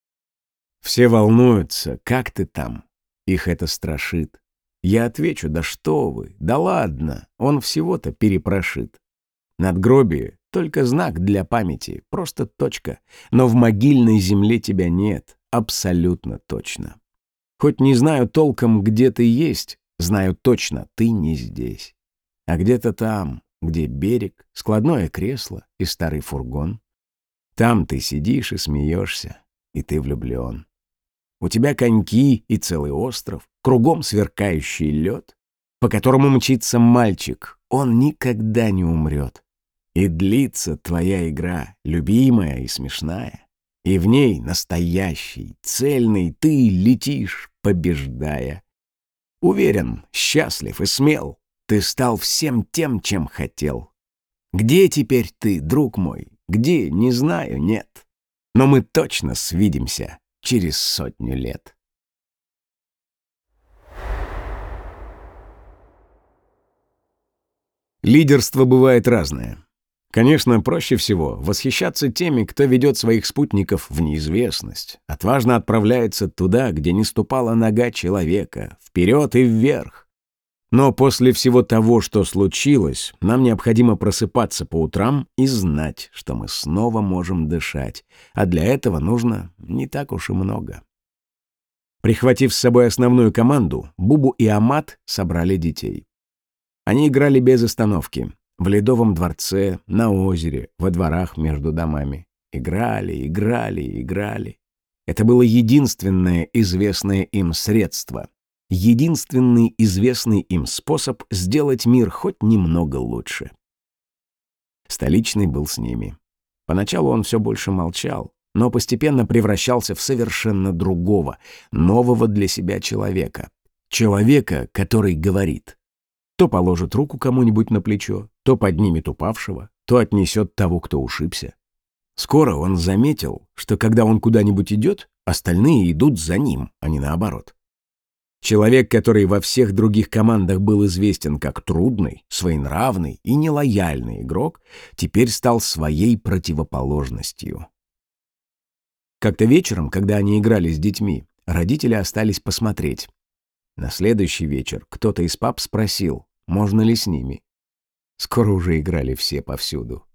Все волнуются, как ты там? Их это страшит. Я отвечу: да что вы, да ладно, он всего-то перепрошит. Надгробие — только знак для памяти, просто точка. Но в могильной земле тебя нет, абсолютно точно. Хоть не знаю толком, где ты есть, знаю точно, ты не здесь. А где-то там, где берег, складное кресло и старый фургон. Там ты сидишь и смеешься, и ты влюблен. У тебя коньки и целый остров, кругом сверкающий лед, по которому мчится мальчик, он никогда не умрет. И длится твоя игра, любимая и смешная, и в ней настоящий, цельный ты летишь, побеждая. Уверен, счастлив и смел, ты стал всем тем, чем хотел. Где теперь ты, друг мой? Где, не знаю, нет. Но мы точно свидимся через 100 лет. Лидерство бывает разное. Конечно, проще всего восхищаться теми, кто ведет своих спутников в неизвестность, отважно отправляется туда, где не ступала нога человека, вперед и вверх. Но после всего того, что случилось, нам необходимо просыпаться по утрам и знать, что мы снова можем дышать, а для этого нужно не так уж и много. Прихватив с собой основную команду, Бубу и Амат собрали детей. Они играли без остановки. В Ледовом дворце, на озере, во дворах между домами. Играли, играли, играли. Это было единственное известное им средство. Единственный известный им способ сделать мир хоть немного лучше. Столичный был с ними. Поначалу он все больше молчал, но постепенно превращался в совершенно другого, нового для себя человека. Человека, который говорит. То положит руку кому-нибудь на плечо, то поднимет упавшего, то отнесет того, кто ушибся. Скоро он заметил, что когда он куда-нибудь идет, остальные идут за ним, а не наоборот. Человек, который во всех других командах был известен как трудный, своенравный и нелояльный игрок, теперь стал своей противоположностью. Как-то вечером, когда они играли с детьми, родители остались посмотреть. На следующий вечер кто-то из пап спросил, можно ли с ними. Скоро уже играли все повсюду.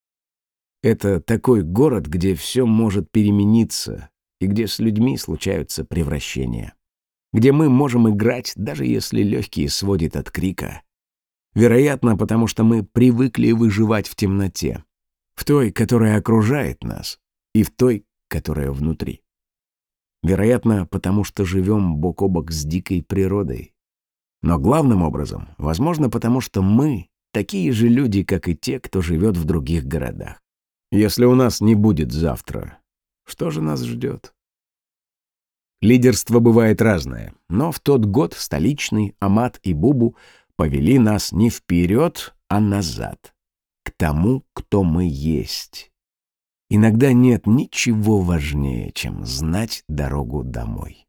Это такой город, где все может перемениться, и где с людьми случаются превращения. Где мы можем играть, даже если легкие сводит от крика. Вероятно, потому что мы привыкли выживать в темноте. В той, которая окружает нас, и в той, которая внутри. Вероятно, потому что живем бок о бок с дикой природой. Но главным образом, возможно, потому что мы такие же люди, как и те, кто живет в других городах. Если у нас не будет завтра, что же нас ждет? Лидерство бывает разное, но в тот год Столичный, Амат и Бубу повели нас не вперед, а назад, к тому, кто мы есть. Иногда нет ничего важнее, чем знать дорогу домой.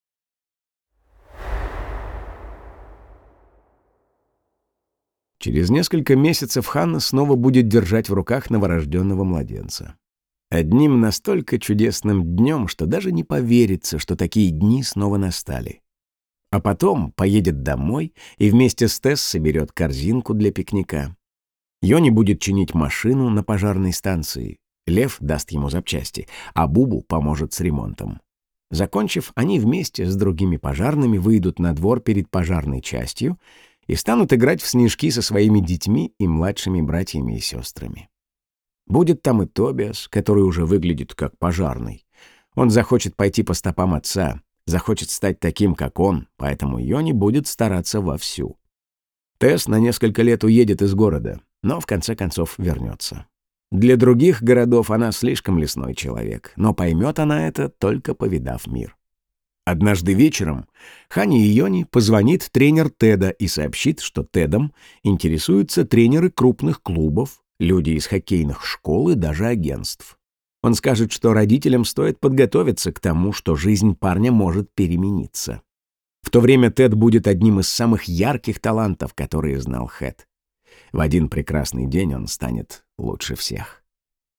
Через несколько месяцев Ханна снова будет держать в руках новорожденного младенца. Одним настолько чудесным днем, что даже не поверится, что такие дни снова настали. А потом поедет домой и вместе с Тесс соберет корзинку для пикника. Йони будет чинить машину на пожарной станции. Лев даст ему запчасти, а Бубу поможет с ремонтом. Закончив, они вместе с другими пожарными выйдут на двор перед пожарной частью и станут играть в снежки со своими детьми и младшими братьями и сестрами. Будет там и Тобиас, который уже выглядит как пожарный. Он захочет пойти по стопам отца, захочет стать таким, как он, поэтому Йони будет стараться вовсю. Тесс на несколько лет уедет из города, но в конце концов вернется. Для других городов она слишком лесной человек, но поймет она это, только повидав мир. Однажды вечером Хане и Йони позвонит тренер Теда и сообщит, что Тедом интересуются тренеры крупных клубов, люди из хоккейных школ и даже агентств. Он скажет, что родителям стоит подготовиться к тому, что жизнь парня может перемениться. В то время Тед будет одним из самых ярких талантов, которые знал Хэт. В один прекрасный день он станет лучше всех.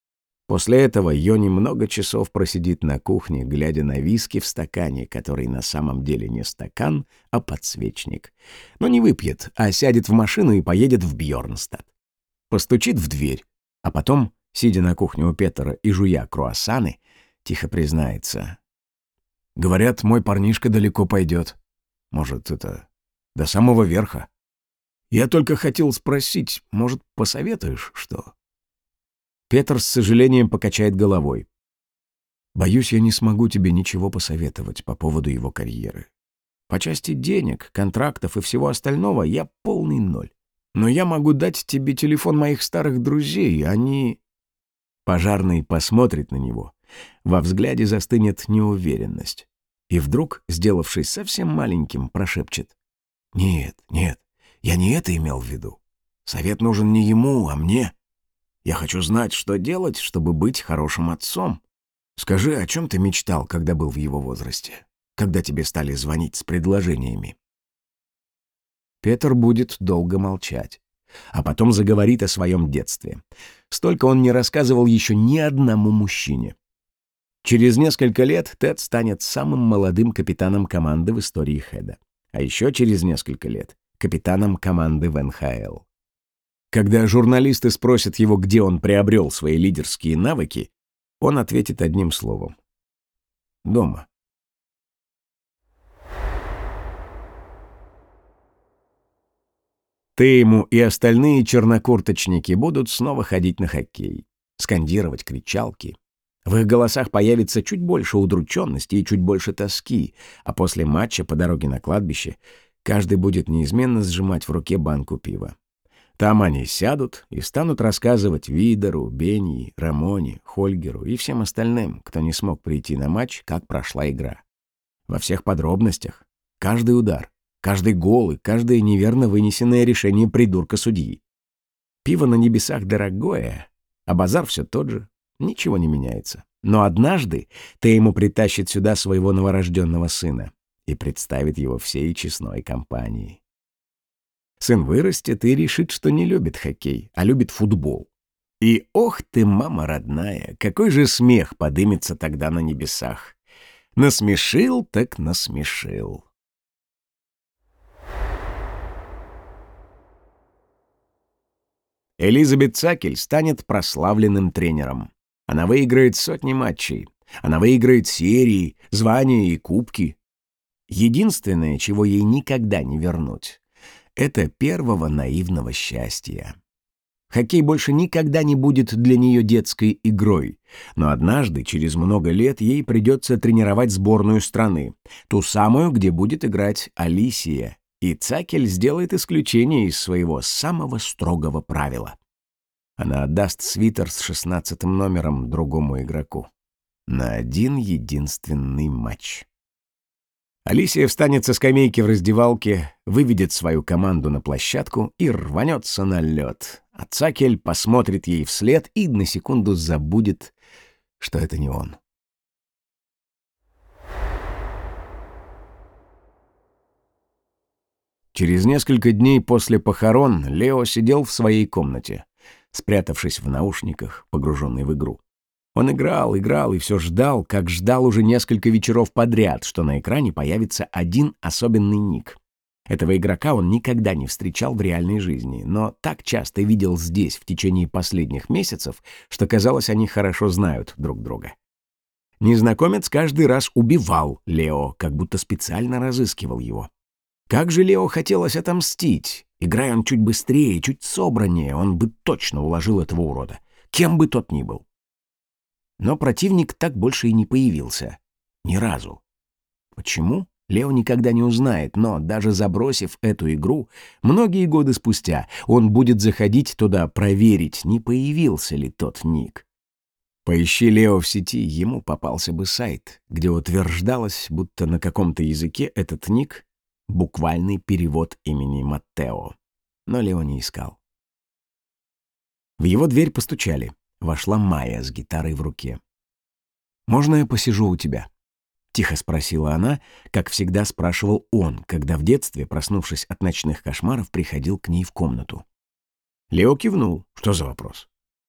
После этого Йони много часов просидит на кухне, глядя на виски в стакане, который на самом деле не стакан, а подсвечник. Но не выпьет, а сядет в машину и поедет в Бьорнстад. Постучит в дверь, а потом, сидя на кухне у Петера и жуя круассаны, тихо признается: «Говорят, мой парнишка далеко пойдет. Может, это до самого верха. Я только хотел спросить, может, посоветуешь что?» Петр с сожалением покачает головой. «Боюсь, я не смогу тебе ничего посоветовать по поводу его карьеры. По части денег, контрактов и всего остального я полный ноль. Но я могу дать тебе телефон моих старых друзей, они...» Пожарный посмотрит на него. Во взгляде застынет неуверенность. И вдруг, сделавшись совсем маленьким, прошепчет: «Нет, нет, я не это имел в виду. Совет нужен не ему, а мне. Я хочу знать, что делать, чтобы быть хорошим отцом. Скажи, о чем ты мечтал, когда был в его возрасте? Когда тебе стали звонить с предложениями?» Петр будет долго молчать, а потом заговорит о своем детстве. Столько он не рассказывал еще ни одному мужчине. Через несколько лет Тед станет самым молодым капитаном команды в истории Хэда. А еще через несколько лет — капитаном команды в НХЛ. Когда журналисты спросят его, где он приобрел свои лидерские навыки, он ответит одним словом: «Дома». Тейму и остальные чернокурточники будут снова ходить на хоккей, скандировать кричалки. В их голосах появится чуть больше удрученности и чуть больше тоски, а после матча по дороге на кладбище каждый будет неизменно сжимать в руке банку пива. Там они сядут и станут рассказывать Видеру, Бенни, Рамоне, Хольгеру и всем остальным, кто не смог прийти на матч, как прошла игра. Во всех подробностях. Каждый удар, каждый гол и каждое неверно вынесенное решение придурка-судьи. Пиво на небесах дорогое, а базар все тот же, ничего не меняется. Но однажды Тейму притащит сюда своего новорожденного сына и представит его всей честной компании. Сын вырастет и решит, что не любит хоккей, а любит футбол. И ох ты, мама родная, какой же смех подымется тогда на небесах. Насмешил так насмешил. Элизабет Цакель станет прославленным тренером. Она выиграет сотни матчей. Она выиграет серии, звания и кубки. Единственное, чего ей никогда не вернуть, это первого наивного счастья. Хоккей больше никогда не будет для нее детской игрой, но однажды, через много лет, ей придется тренировать сборную страны, ту самую, где будет играть Алисия, и Цакель сделает исключение из своего самого строгого правила. Она отдаст свитер с 16-м номером другому игроку на один единственный матч. Алисия встанет со скамейки в раздевалке, выведет свою команду на площадку и рванется на лед. А Цакель посмотрит ей вслед и на секунду забудет, что это не он. Через несколько дней после похорон Лео сидел в своей комнате, спрятавшись в наушниках, погруженный в игру. Он играл и все ждал, как ждал уже несколько вечеров подряд, что на экране появится один особенный ник. Этого игрока он никогда не встречал в реальной жизни, но так часто видел здесь в течение последних месяцев, что казалось, они хорошо знают друг друга. Незнакомец каждый раз убивал Лео, как будто специально разыскивал его. Как же Лео хотелось отомстить. Играя он чуть быстрее, чуть собраннее, он бы точно уложил этого урода, кем бы тот ни был. Но противник так больше и не появился. Ни разу. Почему? Лео никогда не узнает, но даже забросив эту игру, многие годы спустя он будет заходить туда проверить, не появился ли тот ник. Поищи Лео в сети, ему попался бы сайт, где утверждалось, будто на каком-то языке этот ник — буквальный перевод имени Маттео. Но Лео не искал. В его дверь постучали. Вошла Майя с гитарой в руке. «Можно я посижу у тебя?» — тихо спросила она, как всегда спрашивал он, когда в детстве, проснувшись от ночных кошмаров, приходил к ней в комнату. Лео кивнул. Что за вопрос?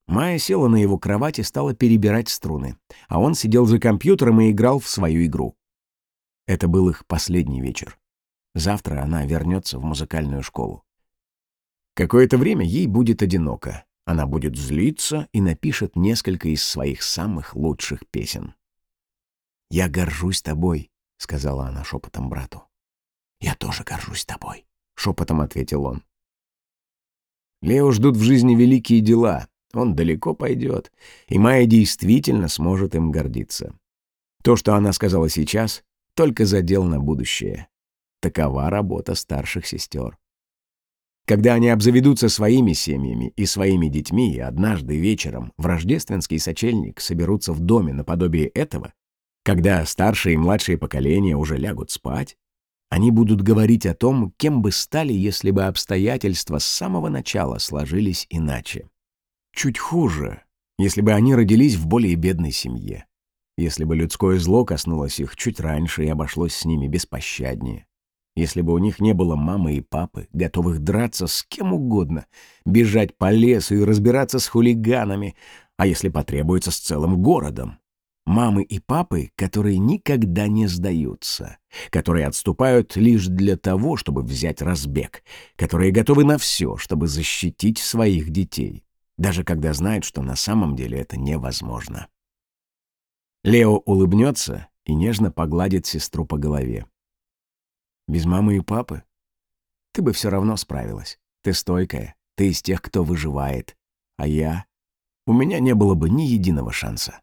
Майя села на его кровать и стала перебирать струны, а он сидел за компьютером и играл в свою игру. Это был их последний вечер. Завтра она вернется в музыкальную школу. Какое-то время ей будет одиноко. Она будет злиться и напишет несколько из своих самых лучших песен. «Я горжусь тобой», — сказала она шепотом брату. «Я тоже горжусь тобой», — шепотом ответил он. Лео ждут в жизни великие дела. Он далеко пойдет, и Майя действительно сможет им гордиться. То, что она сказала сейчас, только задел на будущее. Такова работа старших сестер. Когда они обзаведутся своими семьями и своими детьми, и однажды вечером в рождественский сочельник соберутся в доме наподобие этого, когда старшие и младшие поколения уже лягут спать, они будут говорить о том, кем бы стали, если бы обстоятельства с самого начала сложились иначе. Чуть хуже, если бы они родились в более бедной семье, если бы людское зло коснулось их чуть раньше и обошлось с ними беспощаднее, если бы у них не было мамы и папы, готовых драться с кем угодно, бежать по лесу и разбираться с хулиганами, а если потребуется, с целым городом. Мамы и папы, которые никогда не сдаются, которые отступают лишь для того, чтобы взять разбег, которые готовы на все, чтобы защитить своих детей, даже когда знают, что на самом деле это невозможно. Лео улыбнется и нежно погладит сестру по голове. «Без мамы и папы ты бы все равно справилась. Ты стойкая, ты из тех, кто выживает. А я? У меня не было бы ни единого шанса».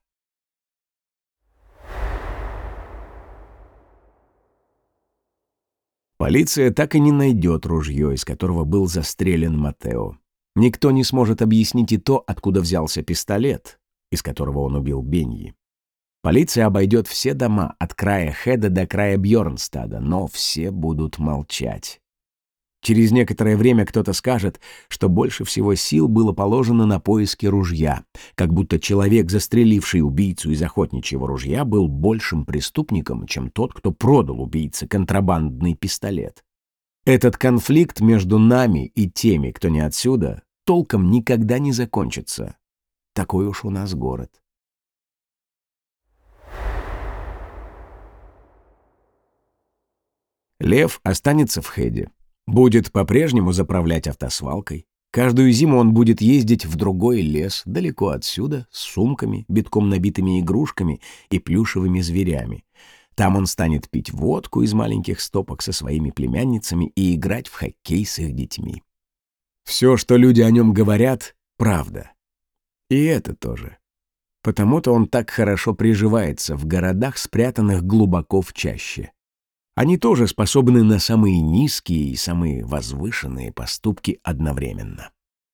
Полиция так и не найдет ружье, из которого был застрелен Матео. Никто не сможет объяснить и то, откуда взялся пистолет, из которого он убил Беньи. Полиция обойдет все дома от края Хеда до края Бьорнстада, но все будут молчать. Через некоторое время кто-то скажет, что больше всего сил было положено на поиски ружья, как будто человек, застреливший убийцу из охотничьего ружья, был большим преступником, чем тот, кто продал убийце контрабандный пистолет. Этот конфликт между нами и теми, кто не отсюда, толком никогда не закончится. Такой уж у нас город. Лев останется в Хеде. Будет по-прежнему заправлять автосвалкой. Каждую зиму он будет ездить в другой лес, далеко отсюда, с сумками, битком набитыми игрушками и плюшевыми зверями. Там он станет пить водку из маленьких стопок со своими племянницами и играть в хоккей с их детьми. Все, что люди о нем говорят, правда. И это тоже. Потому-то он так хорошо приживается в городах, спрятанных глубоко в чаще. Они тоже способны на самые низкие и самые возвышенные поступки одновременно.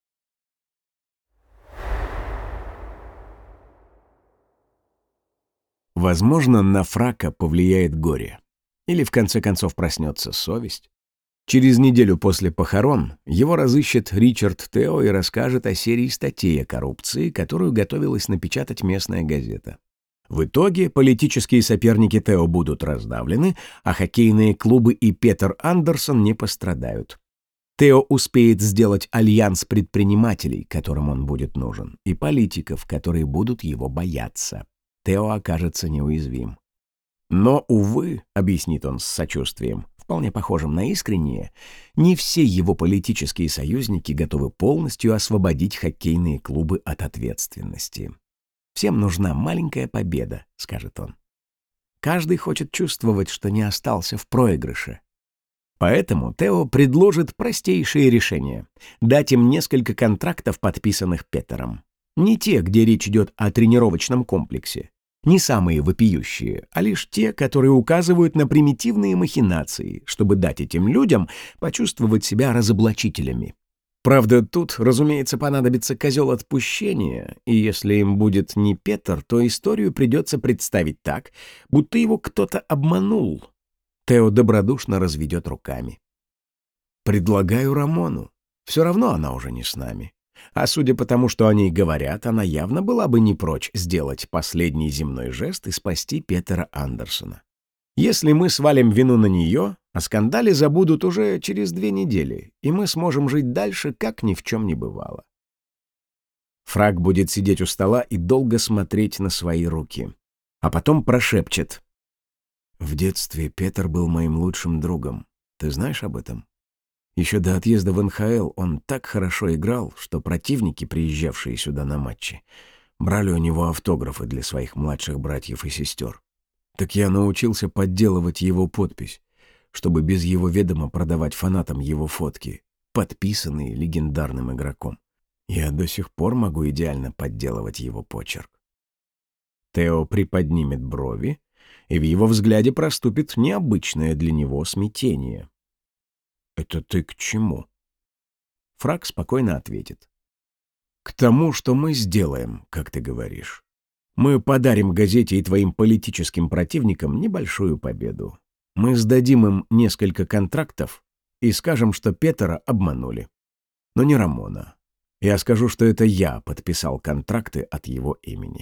Возможно, на Фрака повлияет горе. Или в конце концов проснется совесть. Через неделю после похорон его разыщет Ричард Тео и расскажет о серии статей о коррупции, которую готовилась напечатать местная газета. В итоге политические соперники Тео будут раздавлены, а хоккейные клубы и Петер Андерсон не пострадают. Тео успеет сделать альянс предпринимателей, которым он будет нужен, и политиков, которые будут его бояться. Тео окажется неуязвим. Но, увы, объяснит он с сочувствием, вполне похожим на искреннее, не все его политические союзники готовы полностью освободить хоккейные клубы от ответственности. «Всем нужна маленькая победа», — скажет он. Каждый хочет чувствовать, что не остался в проигрыше. Поэтому Тео предложит простейшее решение — дать им несколько контрактов, подписанных Петером. Не те, где речь идет о тренировочном комплексе, не самые вопиющие, а лишь те, которые указывают на примитивные махинации, чтобы дать этим людям почувствовать себя разоблачителями. Правда, тут, разумеется, понадобится козел отпущения, и если им будет не Петер, то историю придется представить так, будто его кто-то обманул. Тео добродушно разведет руками. «Предлагаю Рамону. Все равно она уже не с нами. А судя по тому, что о ней говорят, она явно была бы не прочь сделать последний земной жест и спасти Петера Андерсона. Если мы свалим вину на нее, о скандале забудут уже через 2 недели, и мы сможем жить дальше, как ни в чем не бывало». Фрак будет сидеть у стола и долго смотреть на свои руки. А потом прошепчет. «В детстве Петр был моим лучшим другом. Ты знаешь об этом? Еще до отъезда в НХЛ он так хорошо играл, что противники, приезжавшие сюда на матчи, брали у него автографы для своих младших братьев и сестер. Так я научился подделывать его подпись, чтобы без его ведома продавать фанатам его фотки, подписанные легендарным игроком. Я до сих пор могу идеально подделывать его почерк». Тео приподнимет брови, и в его взгляде проступит необычное для него смятение. «Это ты к чему?» Фрак спокойно ответит. «К тому, что мы сделаем, как ты говоришь. Мы подарим газете и твоим политическим противникам небольшую победу. Мы сдадим им несколько контрактов и скажем, что Петера обманули. Но не Рамона. Я скажу, что это я подписал контракты от его имени».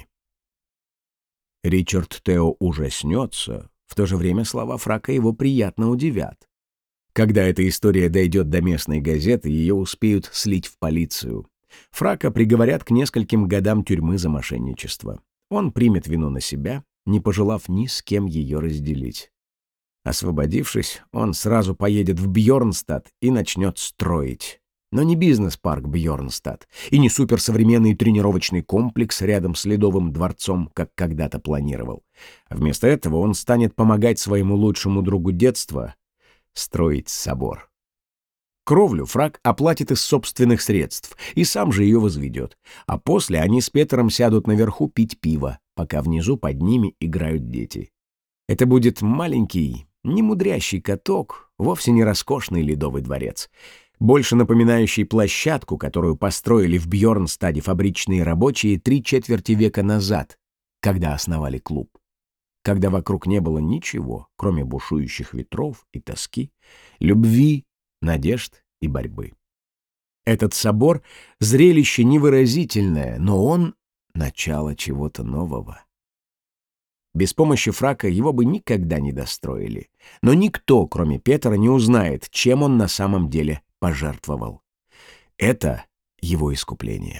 Ричард Тео ужаснется, в то же время слова Фрака его приятно удивят. Когда эта история дойдет до местной газеты, ее успеют слить в полицию. Фрака приговорят к нескольким годам тюрьмы за мошенничество. Он примет вину на себя, не пожелав ни с кем ее разделить. Освободившись, он сразу поедет в Бьорнстад и начнет строить. Но не бизнес-парк Бьорнстад и не суперсовременный тренировочный комплекс рядом с Ледовым дворцом, как когда-то планировал. Вместо этого он станет помогать своему лучшему другу детства строить собор. Кровлю Фрак оплатит из собственных средств и сам же ее возведет, а после они с Петером сядут наверху пить пиво, пока внизу под ними играют дети. Это будет маленький, немудрящий каток, вовсе не роскошный Ледовый дворец, больше напоминающий площадку, которую построили в Бьорнстаде фабричные рабочие 3/4 века назад, когда основали клуб. Когда вокруг не было ничего, кроме бушующих ветров и тоски, любви, надежд и борьбы. Этот собор — зрелище невыразительное, но он — начало чего-то нового. Без помощи Фрака его бы никогда не достроили. Но никто, кроме Петера, не узнает, чем он на самом деле пожертвовал. Это его искупление.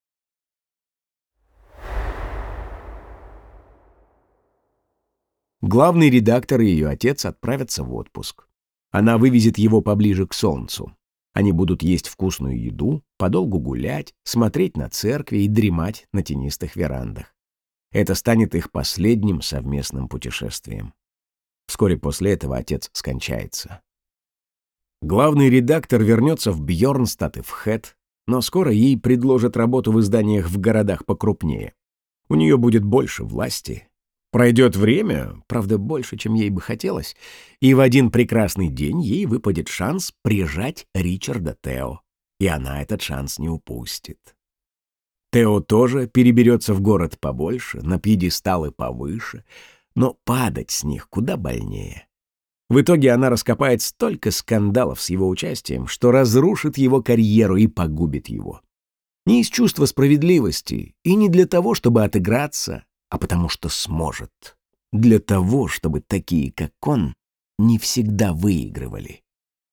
Главный редактор и ее отец отправятся в отпуск. Она вывезет его поближе к солнцу. Они будут есть вкусную еду, подолгу гулять, смотреть на церкви и дремать на тенистых верандах. Это станет их последним совместным путешествием. Вскоре после этого отец скончается. Главный редактор вернется в Бьорнстад и в Хэт, но скоро ей предложат работу в изданиях в городах покрупнее. У нее будет больше власти. Пройдет время, правда, больше, чем ей бы хотелось, и в один прекрасный день ей выпадет шанс прижать Ричарда Тео, и она этот шанс не упустит. Тео тоже переберется в город побольше, на пьедесталы повыше, но падать с них куда больнее. В итоге она раскопает столько скандалов с его участием, что разрушит его карьеру и погубит его. Не из чувства справедливости и не для того, чтобы отыграться, а потому что сможет. Для того, чтобы такие, как он, не всегда выигрывали.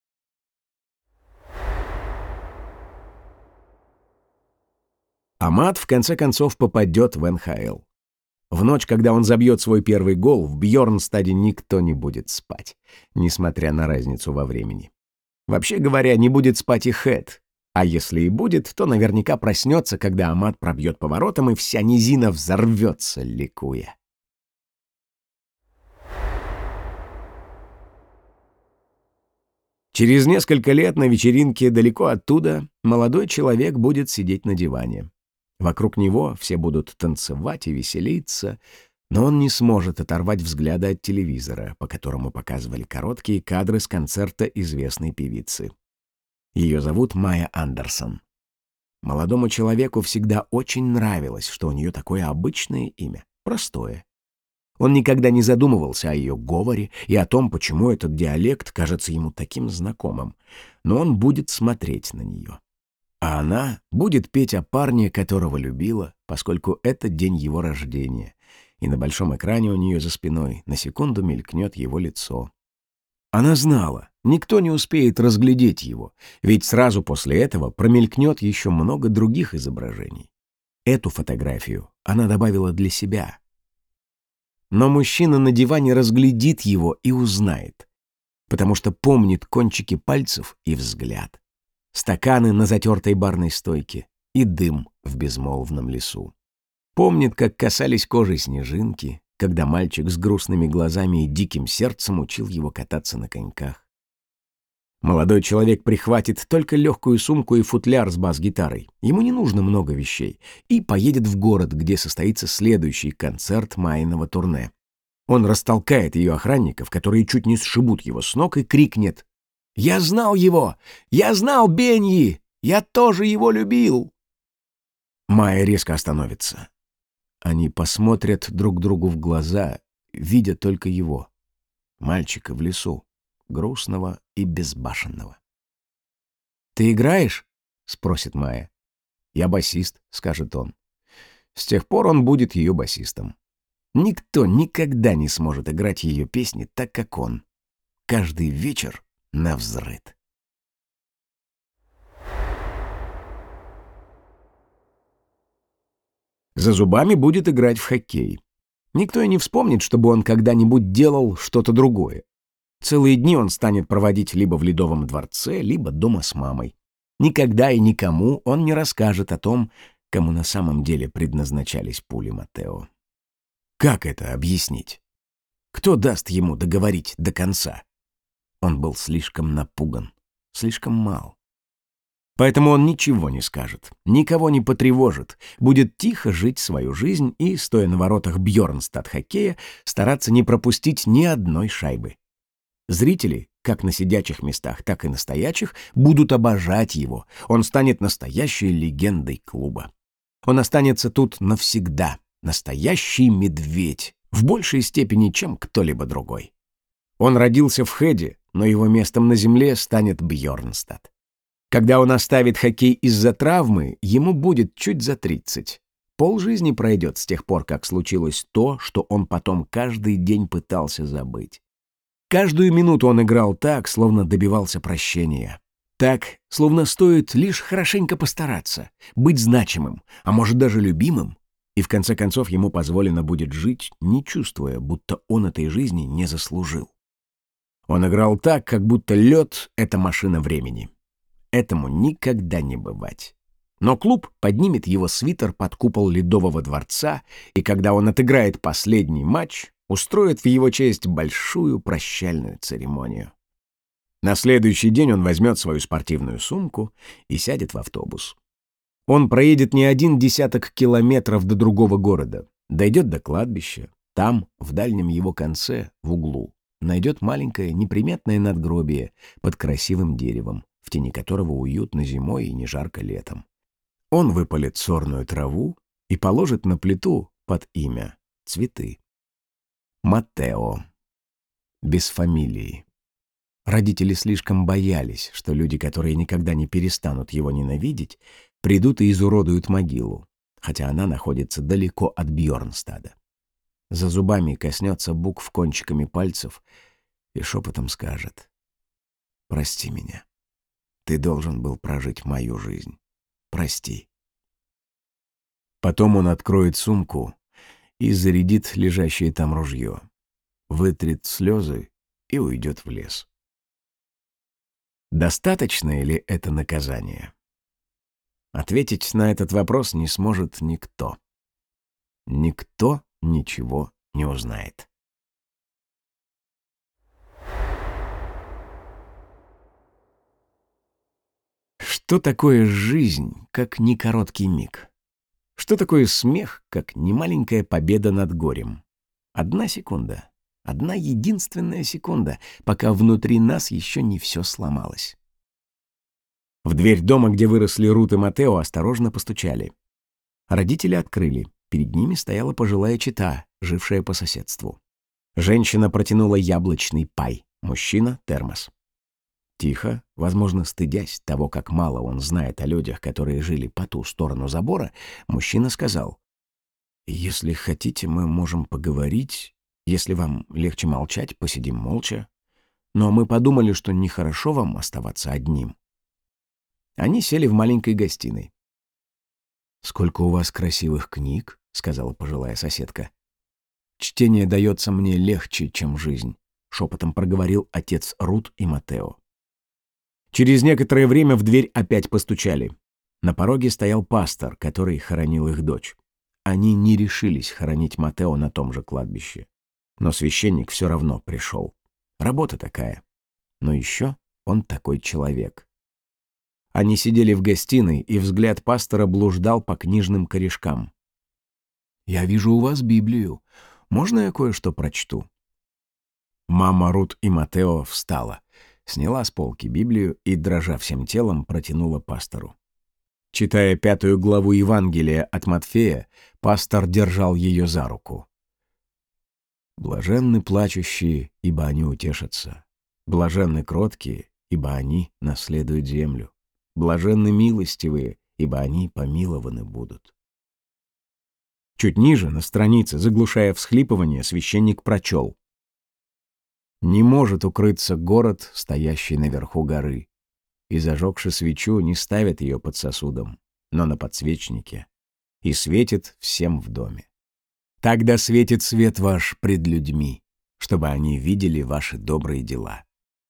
Амат в конце концов попадет в НХЛ. В ночь, когда он забьет свой первый гол, в Бьорнстаде никто не будет спать, несмотря на разницу во времени. Вообще говоря, не будет спать и Хэт. А если и будет, то наверняка проснется, когда Амат пробьет поворотом, и вся низина взорвется, ликуя. Через несколько лет на вечеринке далеко оттуда молодой человек будет сидеть на диване. Вокруг него все будут танцевать и веселиться, но он не сможет оторвать взгляда от телевизора, по которому показывали короткие кадры с концерта известной певицы. Ее зовут Майя Андерсон. Молодому человеку всегда очень нравилось, что у нее такое обычное имя, простое. Он никогда не задумывался о ее говоре и о том, почему этот диалект кажется ему таким знакомым, но он будет смотреть на нее. А она будет петь о парне, которого любила, поскольку это день его рождения, и на большом экране у нее за спиной на секунду мелькнет его лицо. Она знала, никто не успеет разглядеть его, ведь сразу после этого промелькнет еще много других изображений. Эту фотографию она добавила для себя. Но мужчина на диване разглядит его и узнает, потому что помнит кончики пальцев и взгляд, стаканы на затертой барной стойке и дым в безмолвном лесу. Помнит, как касались кожи снежинки, когда мальчик с грустными глазами и диким сердцем учил его кататься на коньках. Молодой человек прихватит только легкую сумку и футляр с бас-гитарой. Ему не нужно много вещей. И поедет в город, где состоится следующий концерт Майиного турне. Он растолкает ее охранников, которые чуть не сшибут его с ног, и крикнет: «Я знал его! Я знал Беньи! Я тоже его любил!» Майя резко остановится. Они посмотрят друг другу в глаза, видя только его, мальчика в лесу, грустного и безбашенного. «Ты играешь?» — спросит Майя. «Я басист», — скажет он. С тех пор он будет ее басистом. Никто никогда не сможет играть ее песни так, как он. Каждый вечер навзрыд. За зубами будет играть в хоккей. Никто и не вспомнит, чтобы он когда-нибудь делал что-то другое. Целые дни он станет проводить либо в Ледовом дворце, либо дома с мамой. Никогда и никому он не расскажет о том, кому на самом деле предназначались пули Матео. Как это объяснить? Кто даст ему договорить до конца? Он был слишком напуган, слишком мал. Поэтому он ничего не скажет, никого не потревожит, будет тихо жить свою жизнь и, стоя на воротах Бьорнстад-хоккея, стараться не пропустить ни одной шайбы. Зрители, как на сидячих местах, так и на стоячих, будут обожать его. Он станет настоящей легендой клуба. Он останется тут навсегда. Настоящий медведь. В большей степени, чем кто-либо другой. Он родился в Хеде, но его местом на земле станет Бьорнстад. Когда он оставит хоккей из-за травмы, ему будет чуть за 30. Полжизни пройдет с тех пор, как случилось то, что он потом каждый день пытался забыть. Каждую минуту он играл так, словно добивался прощения. Так, словно стоит лишь хорошенько постараться, быть значимым, а может даже любимым, и в конце концов ему позволено будет жить, не чувствуя, будто он этой жизни не заслужил. Он играл так, как будто лед — это машина времени. Этому никогда не бывать. Но клуб поднимет его свитер под купол Ледового дворца, и когда он отыграет последний матч, устроит в его честь большую прощальную церемонию. На следующий день он возьмет свою спортивную сумку и сядет в автобус. Он проедет не 10 километров до другого города, дойдет до кладбища, там, в дальнем его конце, в углу, найдет маленькое неприметное надгробие под красивым деревом, в тени которого уютно зимой и не жарко летом. Он выпалит сорную траву и положит на плиту под имя цветы. Матео. Без фамилии. Родители слишком боялись, что люди, которые никогда не перестанут его ненавидеть, придут и изуродуют могилу, хотя она находится далеко от Бьорнстада. За зубами коснется букв кончиками пальцев и шепотом скажет: «Прости меня. Ты должен был прожить мою жизнь. Прости». Потом он откроет сумку и зарядит лежащее там ружье, вытрет слезы и уйдет в лес. Достаточно ли это наказание? Ответить на этот вопрос не сможет никто. Никто ничего не узнает. Что такое жизнь, как не короткий миг? Что такое смех, как не маленькая победа над горем? 1 секунда. 1 единственная секунда, пока внутри нас еще не все сломалось. В дверь дома, где выросли Рут и Матео, осторожно постучали. Родители открыли. Перед ними стояла пожилая чета, жившая по соседству. Женщина протянула яблочный пай, мужчина — термос. Тихо, возможно, стыдясь того, как мало он знает о людях, которые жили по ту сторону забора, мужчина сказал: «Если хотите, мы можем поговорить. Если вам легче молчать, посидим молча. Но мы подумали, что нехорошо вам оставаться одним». Они сели в маленькой гостиной. «Сколько у вас красивых книг», — сказала пожилая соседка. «Чтение дается мне легче, чем жизнь», — шепотом проговорил отец Рут и Матео. Через некоторое время в дверь опять постучали. На пороге стоял пастор, который хоронил их дочь. Они не решились хоронить Матео на том же кладбище. Но священник все равно пришел. Работа такая. Но еще он такой человек. Они сидели в гостиной, и взгляд пастора блуждал по книжным корешкам. «Я вижу у вас Библию. Можно я кое-что прочту?» Мама Рут и Матео встала, сняла с полки Библию и, дрожа всем телом, протянула пастору. Читая 5 главу Евангелия от Матфея, пастор держал ее за руку. «Блаженны плачущие, ибо они утешатся. Блаженны кроткие, ибо они наследуют землю. Блаженны милостивые, ибо они помилованы будут». Чуть ниже, на странице, заглушая всхлипывание, священник прочел: «Не может укрыться город, стоящий наверху горы, и, зажегши свечу, не ставит ее под сосудом, но на подсвечнике, и светит всем в доме. Тогда светит свет ваш пред людьми, чтобы они видели ваши добрые дела».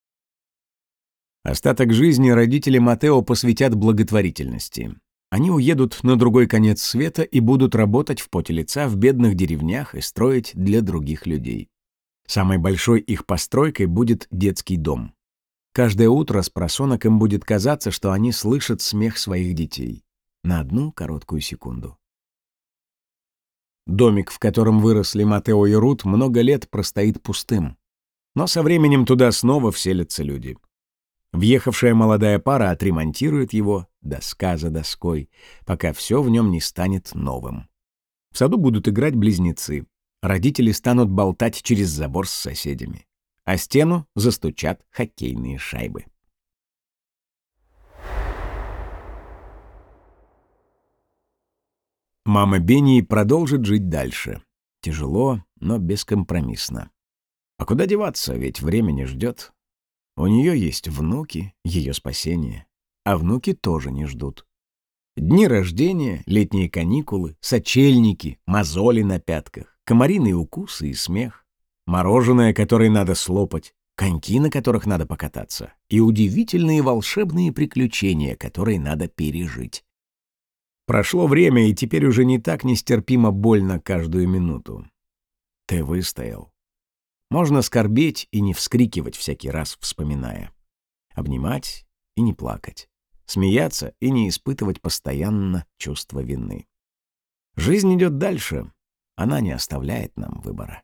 Остаток жизни родители Матео посвятят благотворительности. Они уедут на другой конец света и будут работать в поте лица в бедных деревнях и строить для других людей. Самой большой их постройкой будет детский дом. Каждое утро с просонок им будет казаться, что они слышат смех своих детей. На одну короткую секунду. Домик, в котором выросли Матео и Рут, много лет простоит пустым. Но со временем туда снова вселятся люди. Въехавшая молодая пара отремонтирует его, доска за доской, пока все в нем не станет новым. В саду будут играть близнецы. Родители станут болтать через забор с соседями. А стену застучат хоккейные шайбы. Мама Бенни продолжит жить дальше. Тяжело, но бескомпромиссно. А куда деваться, ведь время не ждет. У нее есть внуки, ее спасение. А внуки тоже не ждут. Дни рождения, летние каникулы, сочельники, мозоли на пятках, комариные укусы и смех, мороженое, которое надо слопать, коньки, на которых надо покататься, и удивительные волшебные приключения, которые надо пережить. Прошло время, и теперь уже не так нестерпимо больно каждую минуту. Ты выстоял. Можно скорбеть и не вскрикивать всякий раз, вспоминая. Обнимать и не плакать. Смеяться и не испытывать постоянно чувство вины. Жизнь идет дальше. Она не оставляет нам выбора.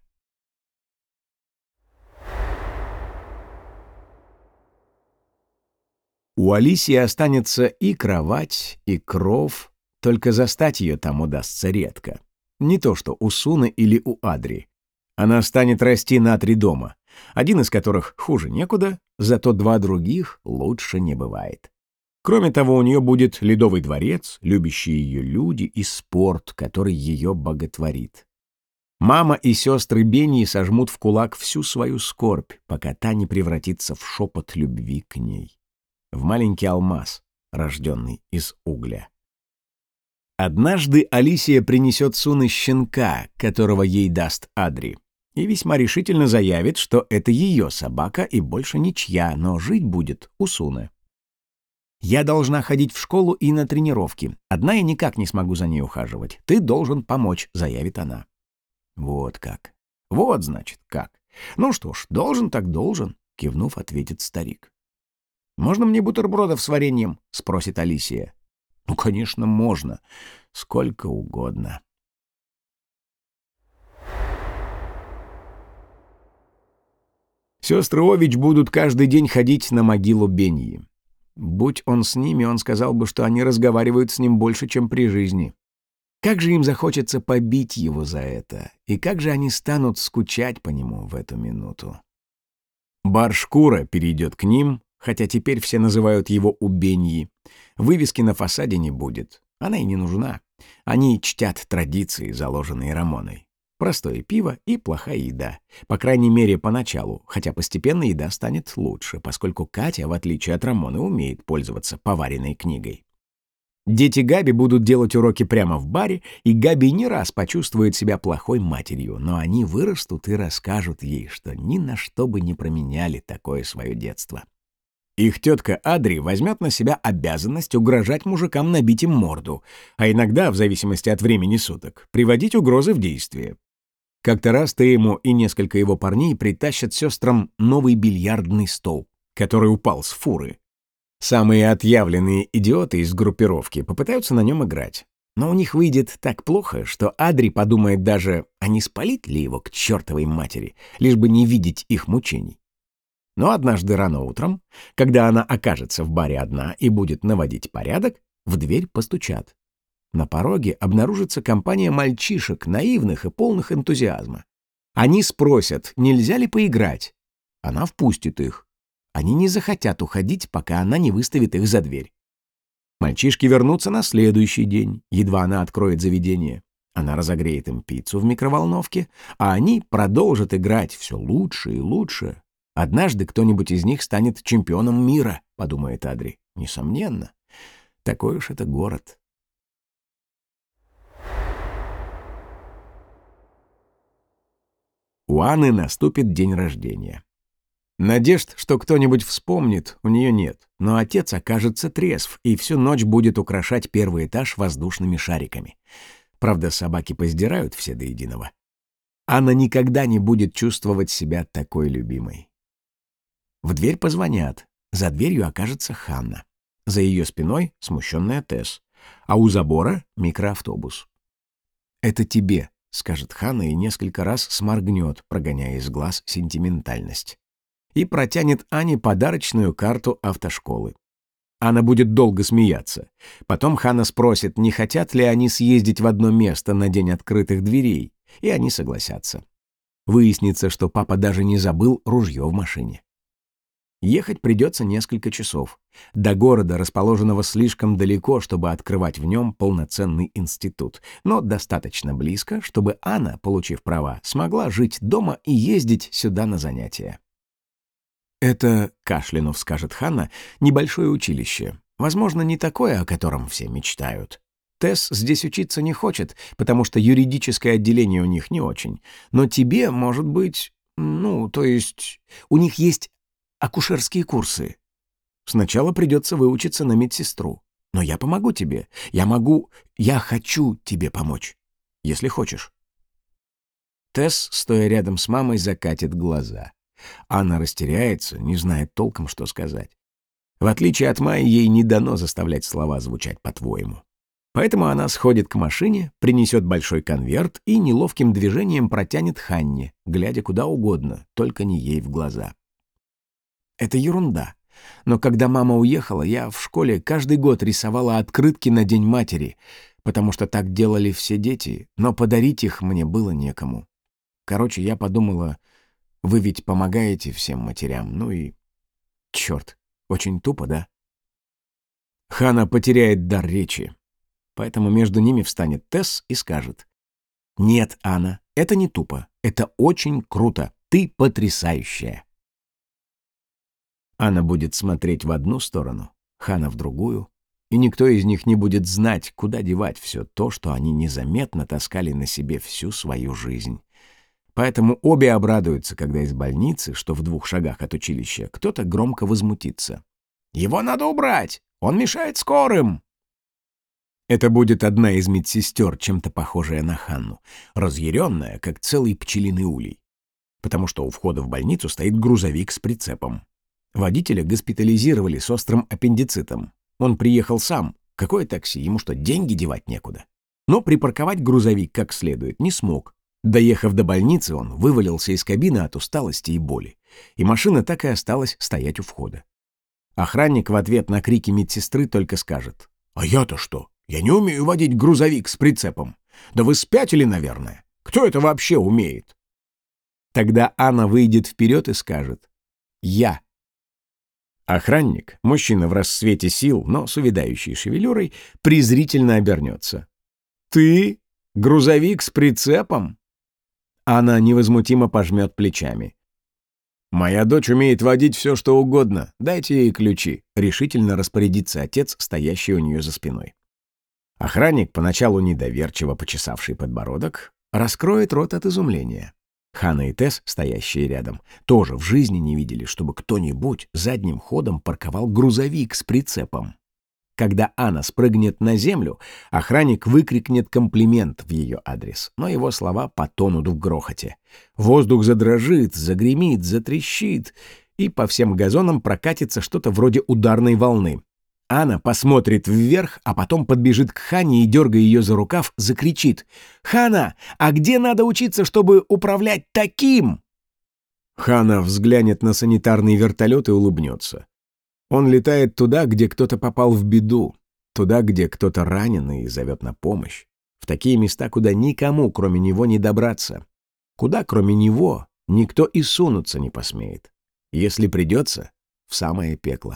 У Алисии останется и кровать, и кров, только застать ее там удастся редко. Не то что у Суны или у Адри. Она станет расти на 3 дома, один из которых хуже некуда, зато 2 других лучше не бывает. Кроме того, у нее будет ледовый дворец, любящие ее люди и спорт, который ее боготворит. Мама и сестры Бенни сожмут в кулак всю свою скорбь, пока та не превратится в шепот любви к ней. В маленький алмаз, рожденный из угля. Однажды Алисия принесет Суны щенка, которого ей даст Адри, и весьма решительно заявит, что это ее собака и больше ничья, но жить будет у Суны. «Я должна ходить в школу и на тренировки. Одна я никак не смогу за ней ухаживать. Ты должен помочь», — заявит она. «Вот как. Вот, значит, как. Ну что ж, должен так должен», — кивнув, ответит старик. «Можно мне бутербродов с вареньем?» — спросит Алисия. «Ну, конечно, можно. Сколько угодно». Сестры Ович будут каждый день ходить на могилу Беньи. Будь он с ними, он сказал бы, что они разговаривают с ним больше, чем при жизни. Как же им захочется побить его за это, и как же они станут скучать по нему в эту минуту. Бар-шкура перейдет к ним, хотя теперь все называют его Убеньи. Вывески на фасаде не будет, она и не нужна. Они чтят традиции, заложенные Рамоной. Простое пиво и плохая еда. По крайней мере, поначалу, хотя постепенно еда станет лучше, поскольку Катя, в отличие от Рамоны, умеет пользоваться поваренной книгой. Дети Габи будут делать уроки прямо в баре, и Габи не раз почувствует себя плохой матерью, но они вырастут и расскажут ей, что ни на что бы не променяли такое свое детство. Их тетка Адри возьмет на себя обязанность угрожать мужикам набить им морду, а иногда, в зависимости от времени суток, приводить угрозы в действие. Как-то раз Тейму и несколько его парней притащат сестрам новый бильярдный стол, который упал с фуры. Самые отъявленные идиоты из группировки попытаются на нем играть. Но у них выйдет так плохо, что Адри подумает даже, а не спалить ли его к чертовой матери, лишь бы не видеть их мучений. Но однажды рано утром, когда она окажется в баре одна и будет наводить порядок, в дверь постучат. На пороге обнаружится компания мальчишек, наивных и полных энтузиазма. Они спросят, нельзя ли поиграть. Она впустит их. Они не захотят уходить, пока она не выставит их за дверь. Мальчишки вернутся на следующий день, едва она откроет заведение. Она разогреет им пиццу в микроволновке, а они продолжат играть все лучше и лучше. Однажды кто-нибудь из них станет чемпионом мира, подумает Адри. Несомненно. Такой уж это город. У Анны наступит день рождения. Надежд, что кто-нибудь вспомнит, у нее нет, но отец окажется трезв и всю ночь будет украшать первый этаж воздушными шариками. Правда, собаки поздирают все до единого. Анна никогда не будет чувствовать себя такой любимой. В дверь позвонят. За дверью окажется Ханна. За ее спиной смущенная Тесс. А у забора микроавтобус. «Это тебе», — скажет Ханна и несколько раз сморгнет, прогоняя из глаз сентиментальность. И протянет Ане подарочную карту автошколы. Анна будет долго смеяться. Потом Ханна спросит, не хотят ли они съездить в одно место на день открытых дверей, и они согласятся. Выяснится, что папа даже не забыл ружье в машине. Ехать придется несколько часов. До города, расположенного слишком далеко, чтобы открывать в нем полноценный институт, но достаточно близко, чтобы Анна, получив права, смогла жить дома и ездить сюда на занятия. «Это, — кашлянув скажет Ханна, — небольшое училище. Возможно, не такое, о котором все мечтают. Тесс здесь учиться не хочет, потому что юридическое отделение у них не очень. Но тебе, может быть, то есть у них есть акушерские курсы. Сначала придется выучиться на медсестру. Но я помогу тебе. Я хочу тебе помочь, если хочешь». Тесс, стоя рядом с мамой, закатит глаза. Анна растеряется, не знает толком, что сказать. В отличие от Майи, ей не дано заставлять слова звучать по-твоему. Поэтому она сходит к машине, принесет большой конверт и неловким движением протянет Ханне, глядя куда угодно, только не ей в глаза. Это ерунда. Но когда мама уехала, я в школе каждый год рисовала открытки на День матери, потому что так делали все дети, но подарить их мне было некому. Короче, я подумала, вы ведь помогаете всем матерям, Черт, очень тупо, да? Ханна потеряет дар речи, поэтому между ними встанет Тесс и скажет: «Нет, Анна, это не тупо, это очень круто, ты потрясающая». Анна будет смотреть в одну сторону, Ханна в другую, и никто из них не будет знать, куда девать все то, что они незаметно таскали на себе всю свою жизнь. Поэтому обе обрадуются, когда из больницы, что в 2 шагах от училища, кто-то громко возмутится. «Его надо убрать! Он мешает скорым!» Это будет одна из медсестер, чем-то похожая на Ханну, разъяренная, как целый пчелиный улей. Потому что у входа в больницу стоит грузовик с прицепом. Водителя госпитализировали с острым аппендицитом. Он приехал сам. Какое такси? Ему что, деньги девать некуда? Но припарковать грузовик как следует не смог. Доехав до больницы, он вывалился из кабины от усталости и боли. И машина так и осталась стоять у входа. Охранник в ответ на крики медсестры только скажет: «А я-то что? Я не умею водить грузовик с прицепом. Да вы спятили, наверное. Кто это вообще умеет?» Тогда Анна выйдет вперед и скажет: «Я». Охранник, мужчина в расцвете сил, но с увядающей шевелюрой, презрительно обернется. «Ты? Грузовик с прицепом?» Она невозмутимо пожмет плечами. «Моя дочь умеет водить все, что угодно. Дайте ей ключи», — решительно распорядится отец, стоящий у нее за спиной. Охранник, поначалу недоверчиво почесавший подбородок, раскроет рот от изумления. Ханна и Тесс, стоящие рядом, тоже в жизни не видели, чтобы кто-нибудь задним ходом парковал грузовик с прицепом. Когда Анна спрыгнет на землю, охранник выкрикнет комплимент в ее адрес, но его слова потонут в грохоте. Воздух задрожит, загремит, затрещит, и по всем газонам прокатится что-то вроде ударной волны. Анна посмотрит вверх, а потом подбежит к Ханне и, дергая ее за рукав, закричит: «Ханна, а где надо учиться, чтобы управлять таким?» Ханна взглянет на санитарный вертолет и улыбнется. Он летает туда, где кто-то попал в беду, туда, где кто-то ранен и зовет на помощь, в такие места, куда никому, кроме него, не добраться, куда, кроме него, никто и сунуться не посмеет, если придется, в самое пекло.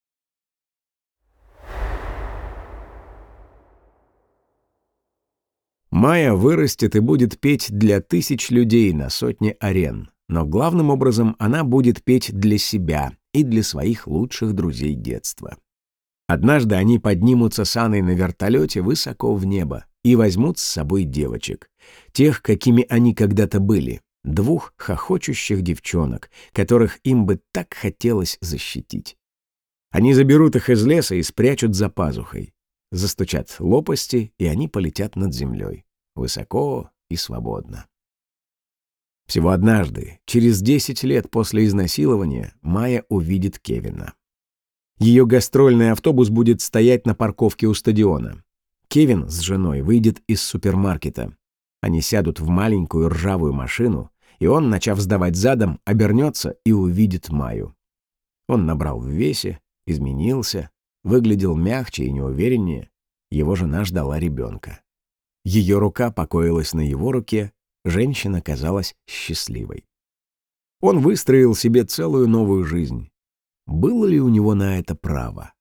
Майя вырастет и будет петь для тысяч людей на сотне арен, но главным образом она будет петь для себя и для своих лучших друзей детства. Однажды они поднимутся с Анной на вертолете высоко в небо и возьмут с собой девочек, тех, какими они когда-то были, 2 хохочущих девчонок, которых им бы так хотелось защитить. Они заберут их из леса и спрячут за пазухой. Застучат лопасти, и они полетят над землей, высоко и свободно. Всего однажды, через 10 лет после изнасилования, Майя увидит Кевина. Ее гастрольный автобус будет стоять на парковке у стадиона. Кевин с женой выйдет из супермаркета. Они сядут в маленькую ржавую машину, и он, начав сдавать задом, обернется и увидит Майю. Он набрал в весе, изменился, выглядел мягче и неувереннее. Его жена ждала ребенка. Ее рука покоилась на его руке, женщина казалась счастливой. Он выстроил себе целую новую жизнь. Было ли у него на это право?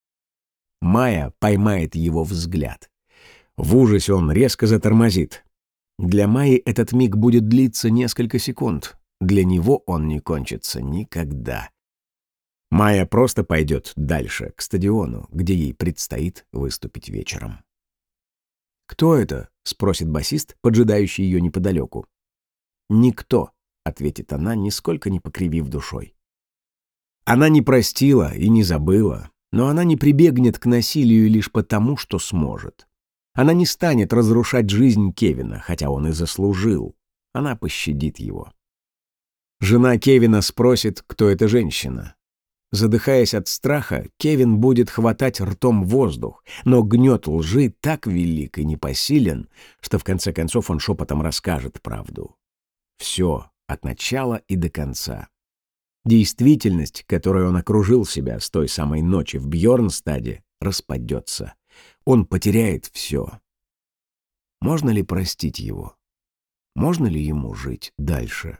Майя поймает его взгляд. В ужасе он резко затормозит. Для Майи этот миг будет длиться несколько секунд. Для него он не кончится никогда. Майя просто пойдет дальше, к стадиону, где ей предстоит выступить вечером. «Кто это?» — спросит басист, поджидающий ее неподалеку. «Никто», — ответит она, нисколько не покривив душой. Она не простила и не забыла, но она не прибегнет к насилию лишь потому, что сможет. Она не станет разрушать жизнь Кевина, хотя он и заслужил. Она пощадит его. Жена Кевина спросит, кто эта женщина. Задыхаясь от страха, Кевин будет хватать ртом воздух, но гнет лжи так велик и непосилен, что в конце концов он шепотом расскажет правду. Все, от начала и до конца. Действительность, которой он окружил себя с той самой ночи в Бьорнстаде, распадется. Он потеряет все. Можно ли простить его? Можно ли ему жить дальше?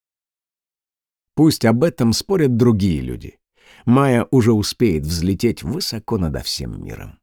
Пусть об этом спорят другие люди. Майя уже успеет взлететь высоко над всем миром.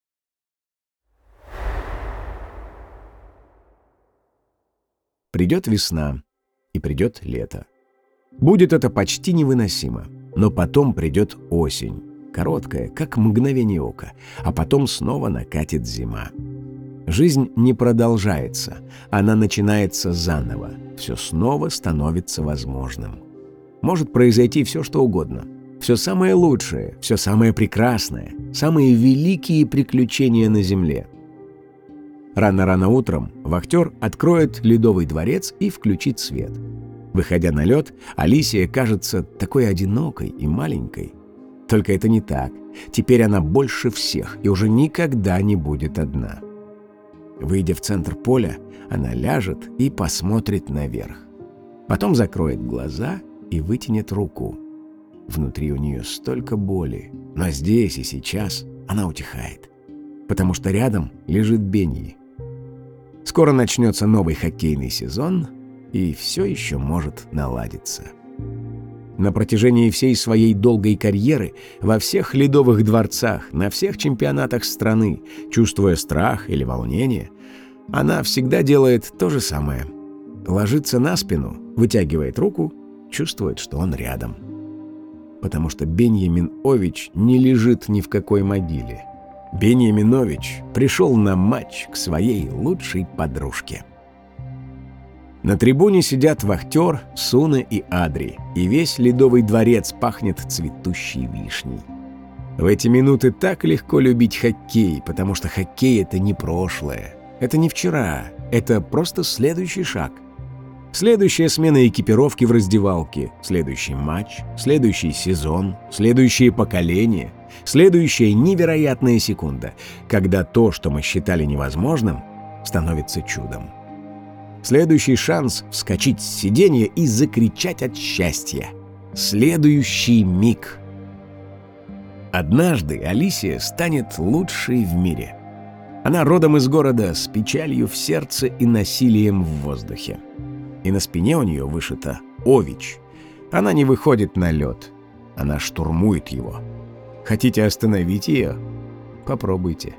Придет весна, и придет лето. Будет это почти невыносимо, но потом придет осень, короткая, как мгновение ока, а потом снова накатит зима. Жизнь не продолжается, она начинается заново, все снова становится возможным. Может произойти все, что угодно. Все самое лучшее, все самое прекрасное, самые великие приключения на земле. Рано-рано утром вахтер откроет ледовый дворец и включит свет. Выходя на лед, Алисия кажется такой одинокой и маленькой. Только это не так. Теперь она больше всех и уже никогда не будет одна. Выйдя в центр поля, она ляжет и посмотрит наверх. Потом закроет глаза и вытянет руку. Внутри у нее столько боли, но здесь и сейчас она утихает, потому что рядом лежит Бенни. Скоро начнется новый хоккейный сезон, и все еще может наладиться. На протяжении всей своей долгой карьеры во всех ледовых дворцах, на всех чемпионатах страны, чувствуя страх или волнение, она всегда делает то же самое. Ложится на спину, вытягивает руку, чувствует, что он рядом. Потому что Беньямин Ович не лежит ни в какой могиле. Беньяминович пришел на матч к своей лучшей подружке. На трибуне сидят вахтер, Суна и Адри, и весь Ледовый дворец пахнет цветущей вишней. В эти минуты так легко любить хоккей, потому что хоккей — это не прошлое, это не вчера, это просто следующий шаг. Следующая смена экипировки в раздевалке, следующий матч, следующий сезон, следующее поколение, следующая невероятная секунда, когда то, что мы считали невозможным, становится чудом. Следующий шанс вскочить с сиденья и закричать от счастья. Следующий миг. Однажды Алисия станет лучшей в мире. Она родом из города с печалью в сердце и насилием в воздухе. И на спине у нее вышито «Ович». Она не выходит на лед, она штурмует его. Хотите остановить ее? Попробуйте.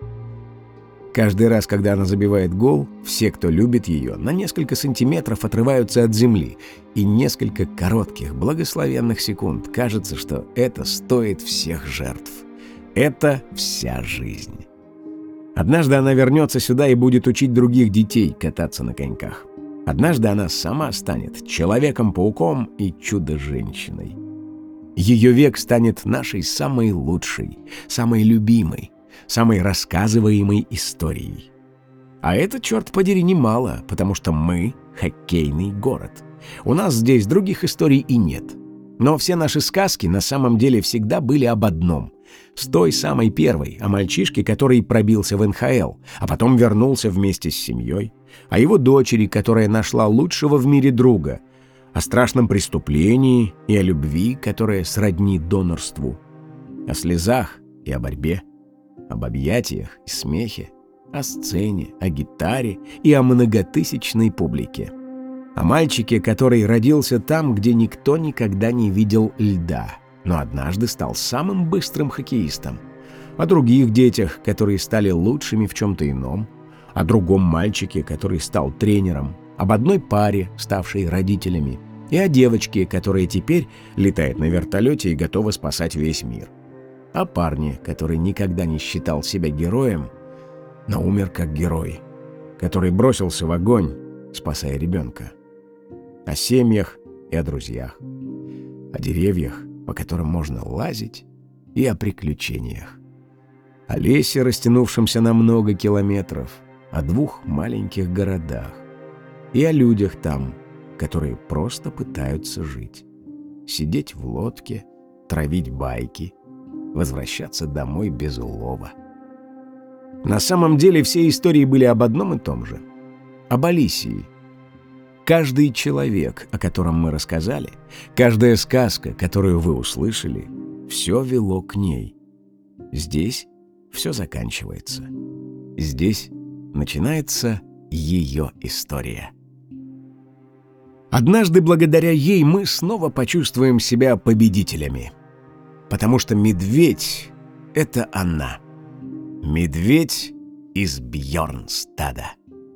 Каждый раз, когда она забивает гол, все, кто любит ее, на несколько сантиметров отрываются от земли, и несколько коротких, благословенных секунд кажется, что это стоит всех жертв. Это вся жизнь. Однажды она вернется сюда и будет учить других детей кататься на коньках. Однажды она сама станет Человеком-пауком и Чудо-женщиной. Ее век станет нашей самой лучшей, самой любимой, самой рассказываемой историей. А это, черт подери, немало, потому что мы — хоккейный город. У нас здесь других историй и нет. Но все наши сказки на самом деле всегда были об одном. С той самой первой, о мальчишке, который пробился в НХЛ, а потом вернулся вместе с семьей, о его дочери, которая нашла лучшего в мире друга, о страшном преступлении и о любви, которая сродни донорству, о слезах и о борьбе, об объятиях и смехе, о сцене, о гитаре и о многотысячной публике. О мальчике, который родился там, где никто никогда не видел льда, но однажды стал самым быстрым хоккеистом. О других детях, которые стали лучшими в чем-то ином. О другом мальчике, который стал тренером. Об одной паре, ставшей родителями. И о девочке, которая теперь летает на вертолете и готова спасать весь мир. О парне, который никогда не считал себя героем, но умер как герой, который бросился в огонь, спасая ребенка. О семьях и о друзьях. О деревьях, по которым можно лазить, и о приключениях. О лесе, растянувшемся на много километров, о двух маленьких городах. И о людях там, которые просто пытаются жить. Сидеть в лодке, травить байки, возвращаться домой без улова. На самом деле все истории были об одном и том же. Об Алисии. Каждый человек, о котором мы рассказали, каждая сказка, которую вы услышали, все вело к ней. Здесь все заканчивается. Здесь начинается ее история. Однажды благодаря ей мы снова почувствуем себя победителями. Потому что медведь — это она. Медведь из Бьернстада.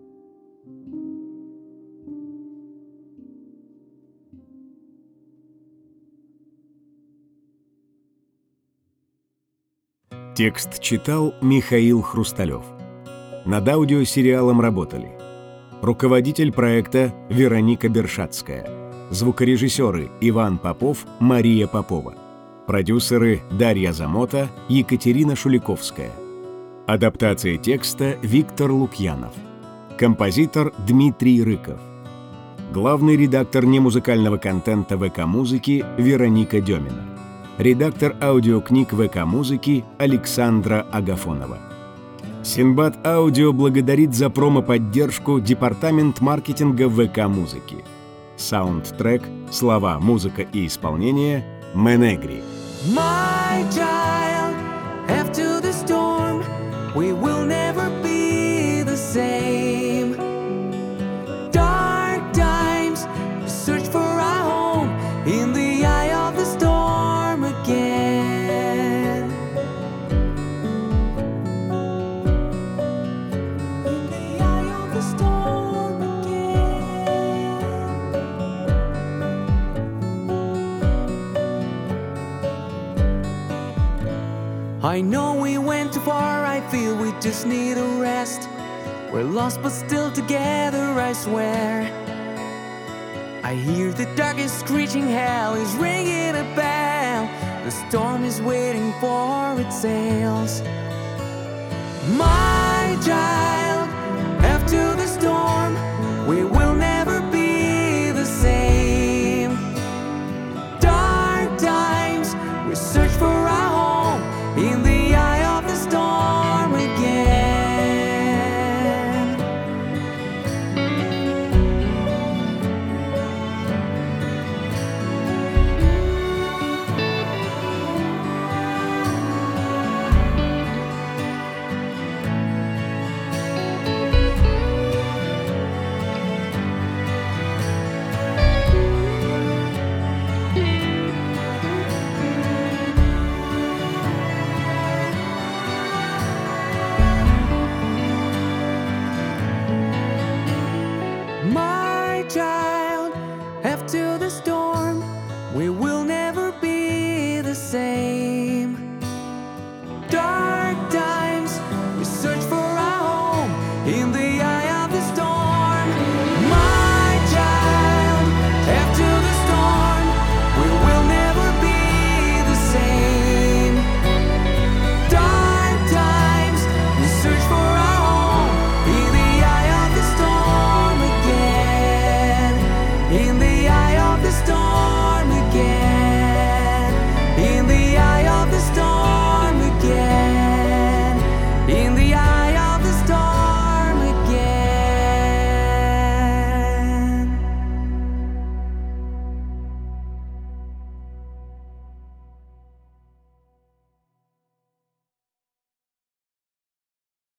Текст читал Михаил Хрусталев. Над аудиосериалом работали руководитель проекта Вероника Бершацкая, звукорежиссеры Иван Попов, Мария Попова, продюсеры Дарья Замота, Екатерина Шуликовская, адаптация текста Виктор Лукьянов, композитор Дмитрий Рыков, главный редактор немузыкального контента ВК-музыки Вероника Демина, редактор аудиокниг ВК-музыки Александра Агафонова. Синбад Аудио благодарит за промо-поддержку департамент маркетинга ВК-музыки. Саундтрек, слова, музыка и исполнение Менегри. My child, after the storm, we will never be the same. Dark times, search for our home in the eye of the storm again. In the eye of the storm again. I know we went too far, I feel we just need a rest. We're lost but still together, I swear. I hear the darkest screeching hell is ringing a bell. The storm is waiting for its sails. My child, after the storm, we will never be the same. Dark times, we search for our home in the eye of the storm again. My child, after the storm, we will never be the same. Dark times, we search for our home in the eye of the storm. My child, after the storm, we will never be the same. Dark times, we search for our home in the eye of the storm again. In the eye of the storm.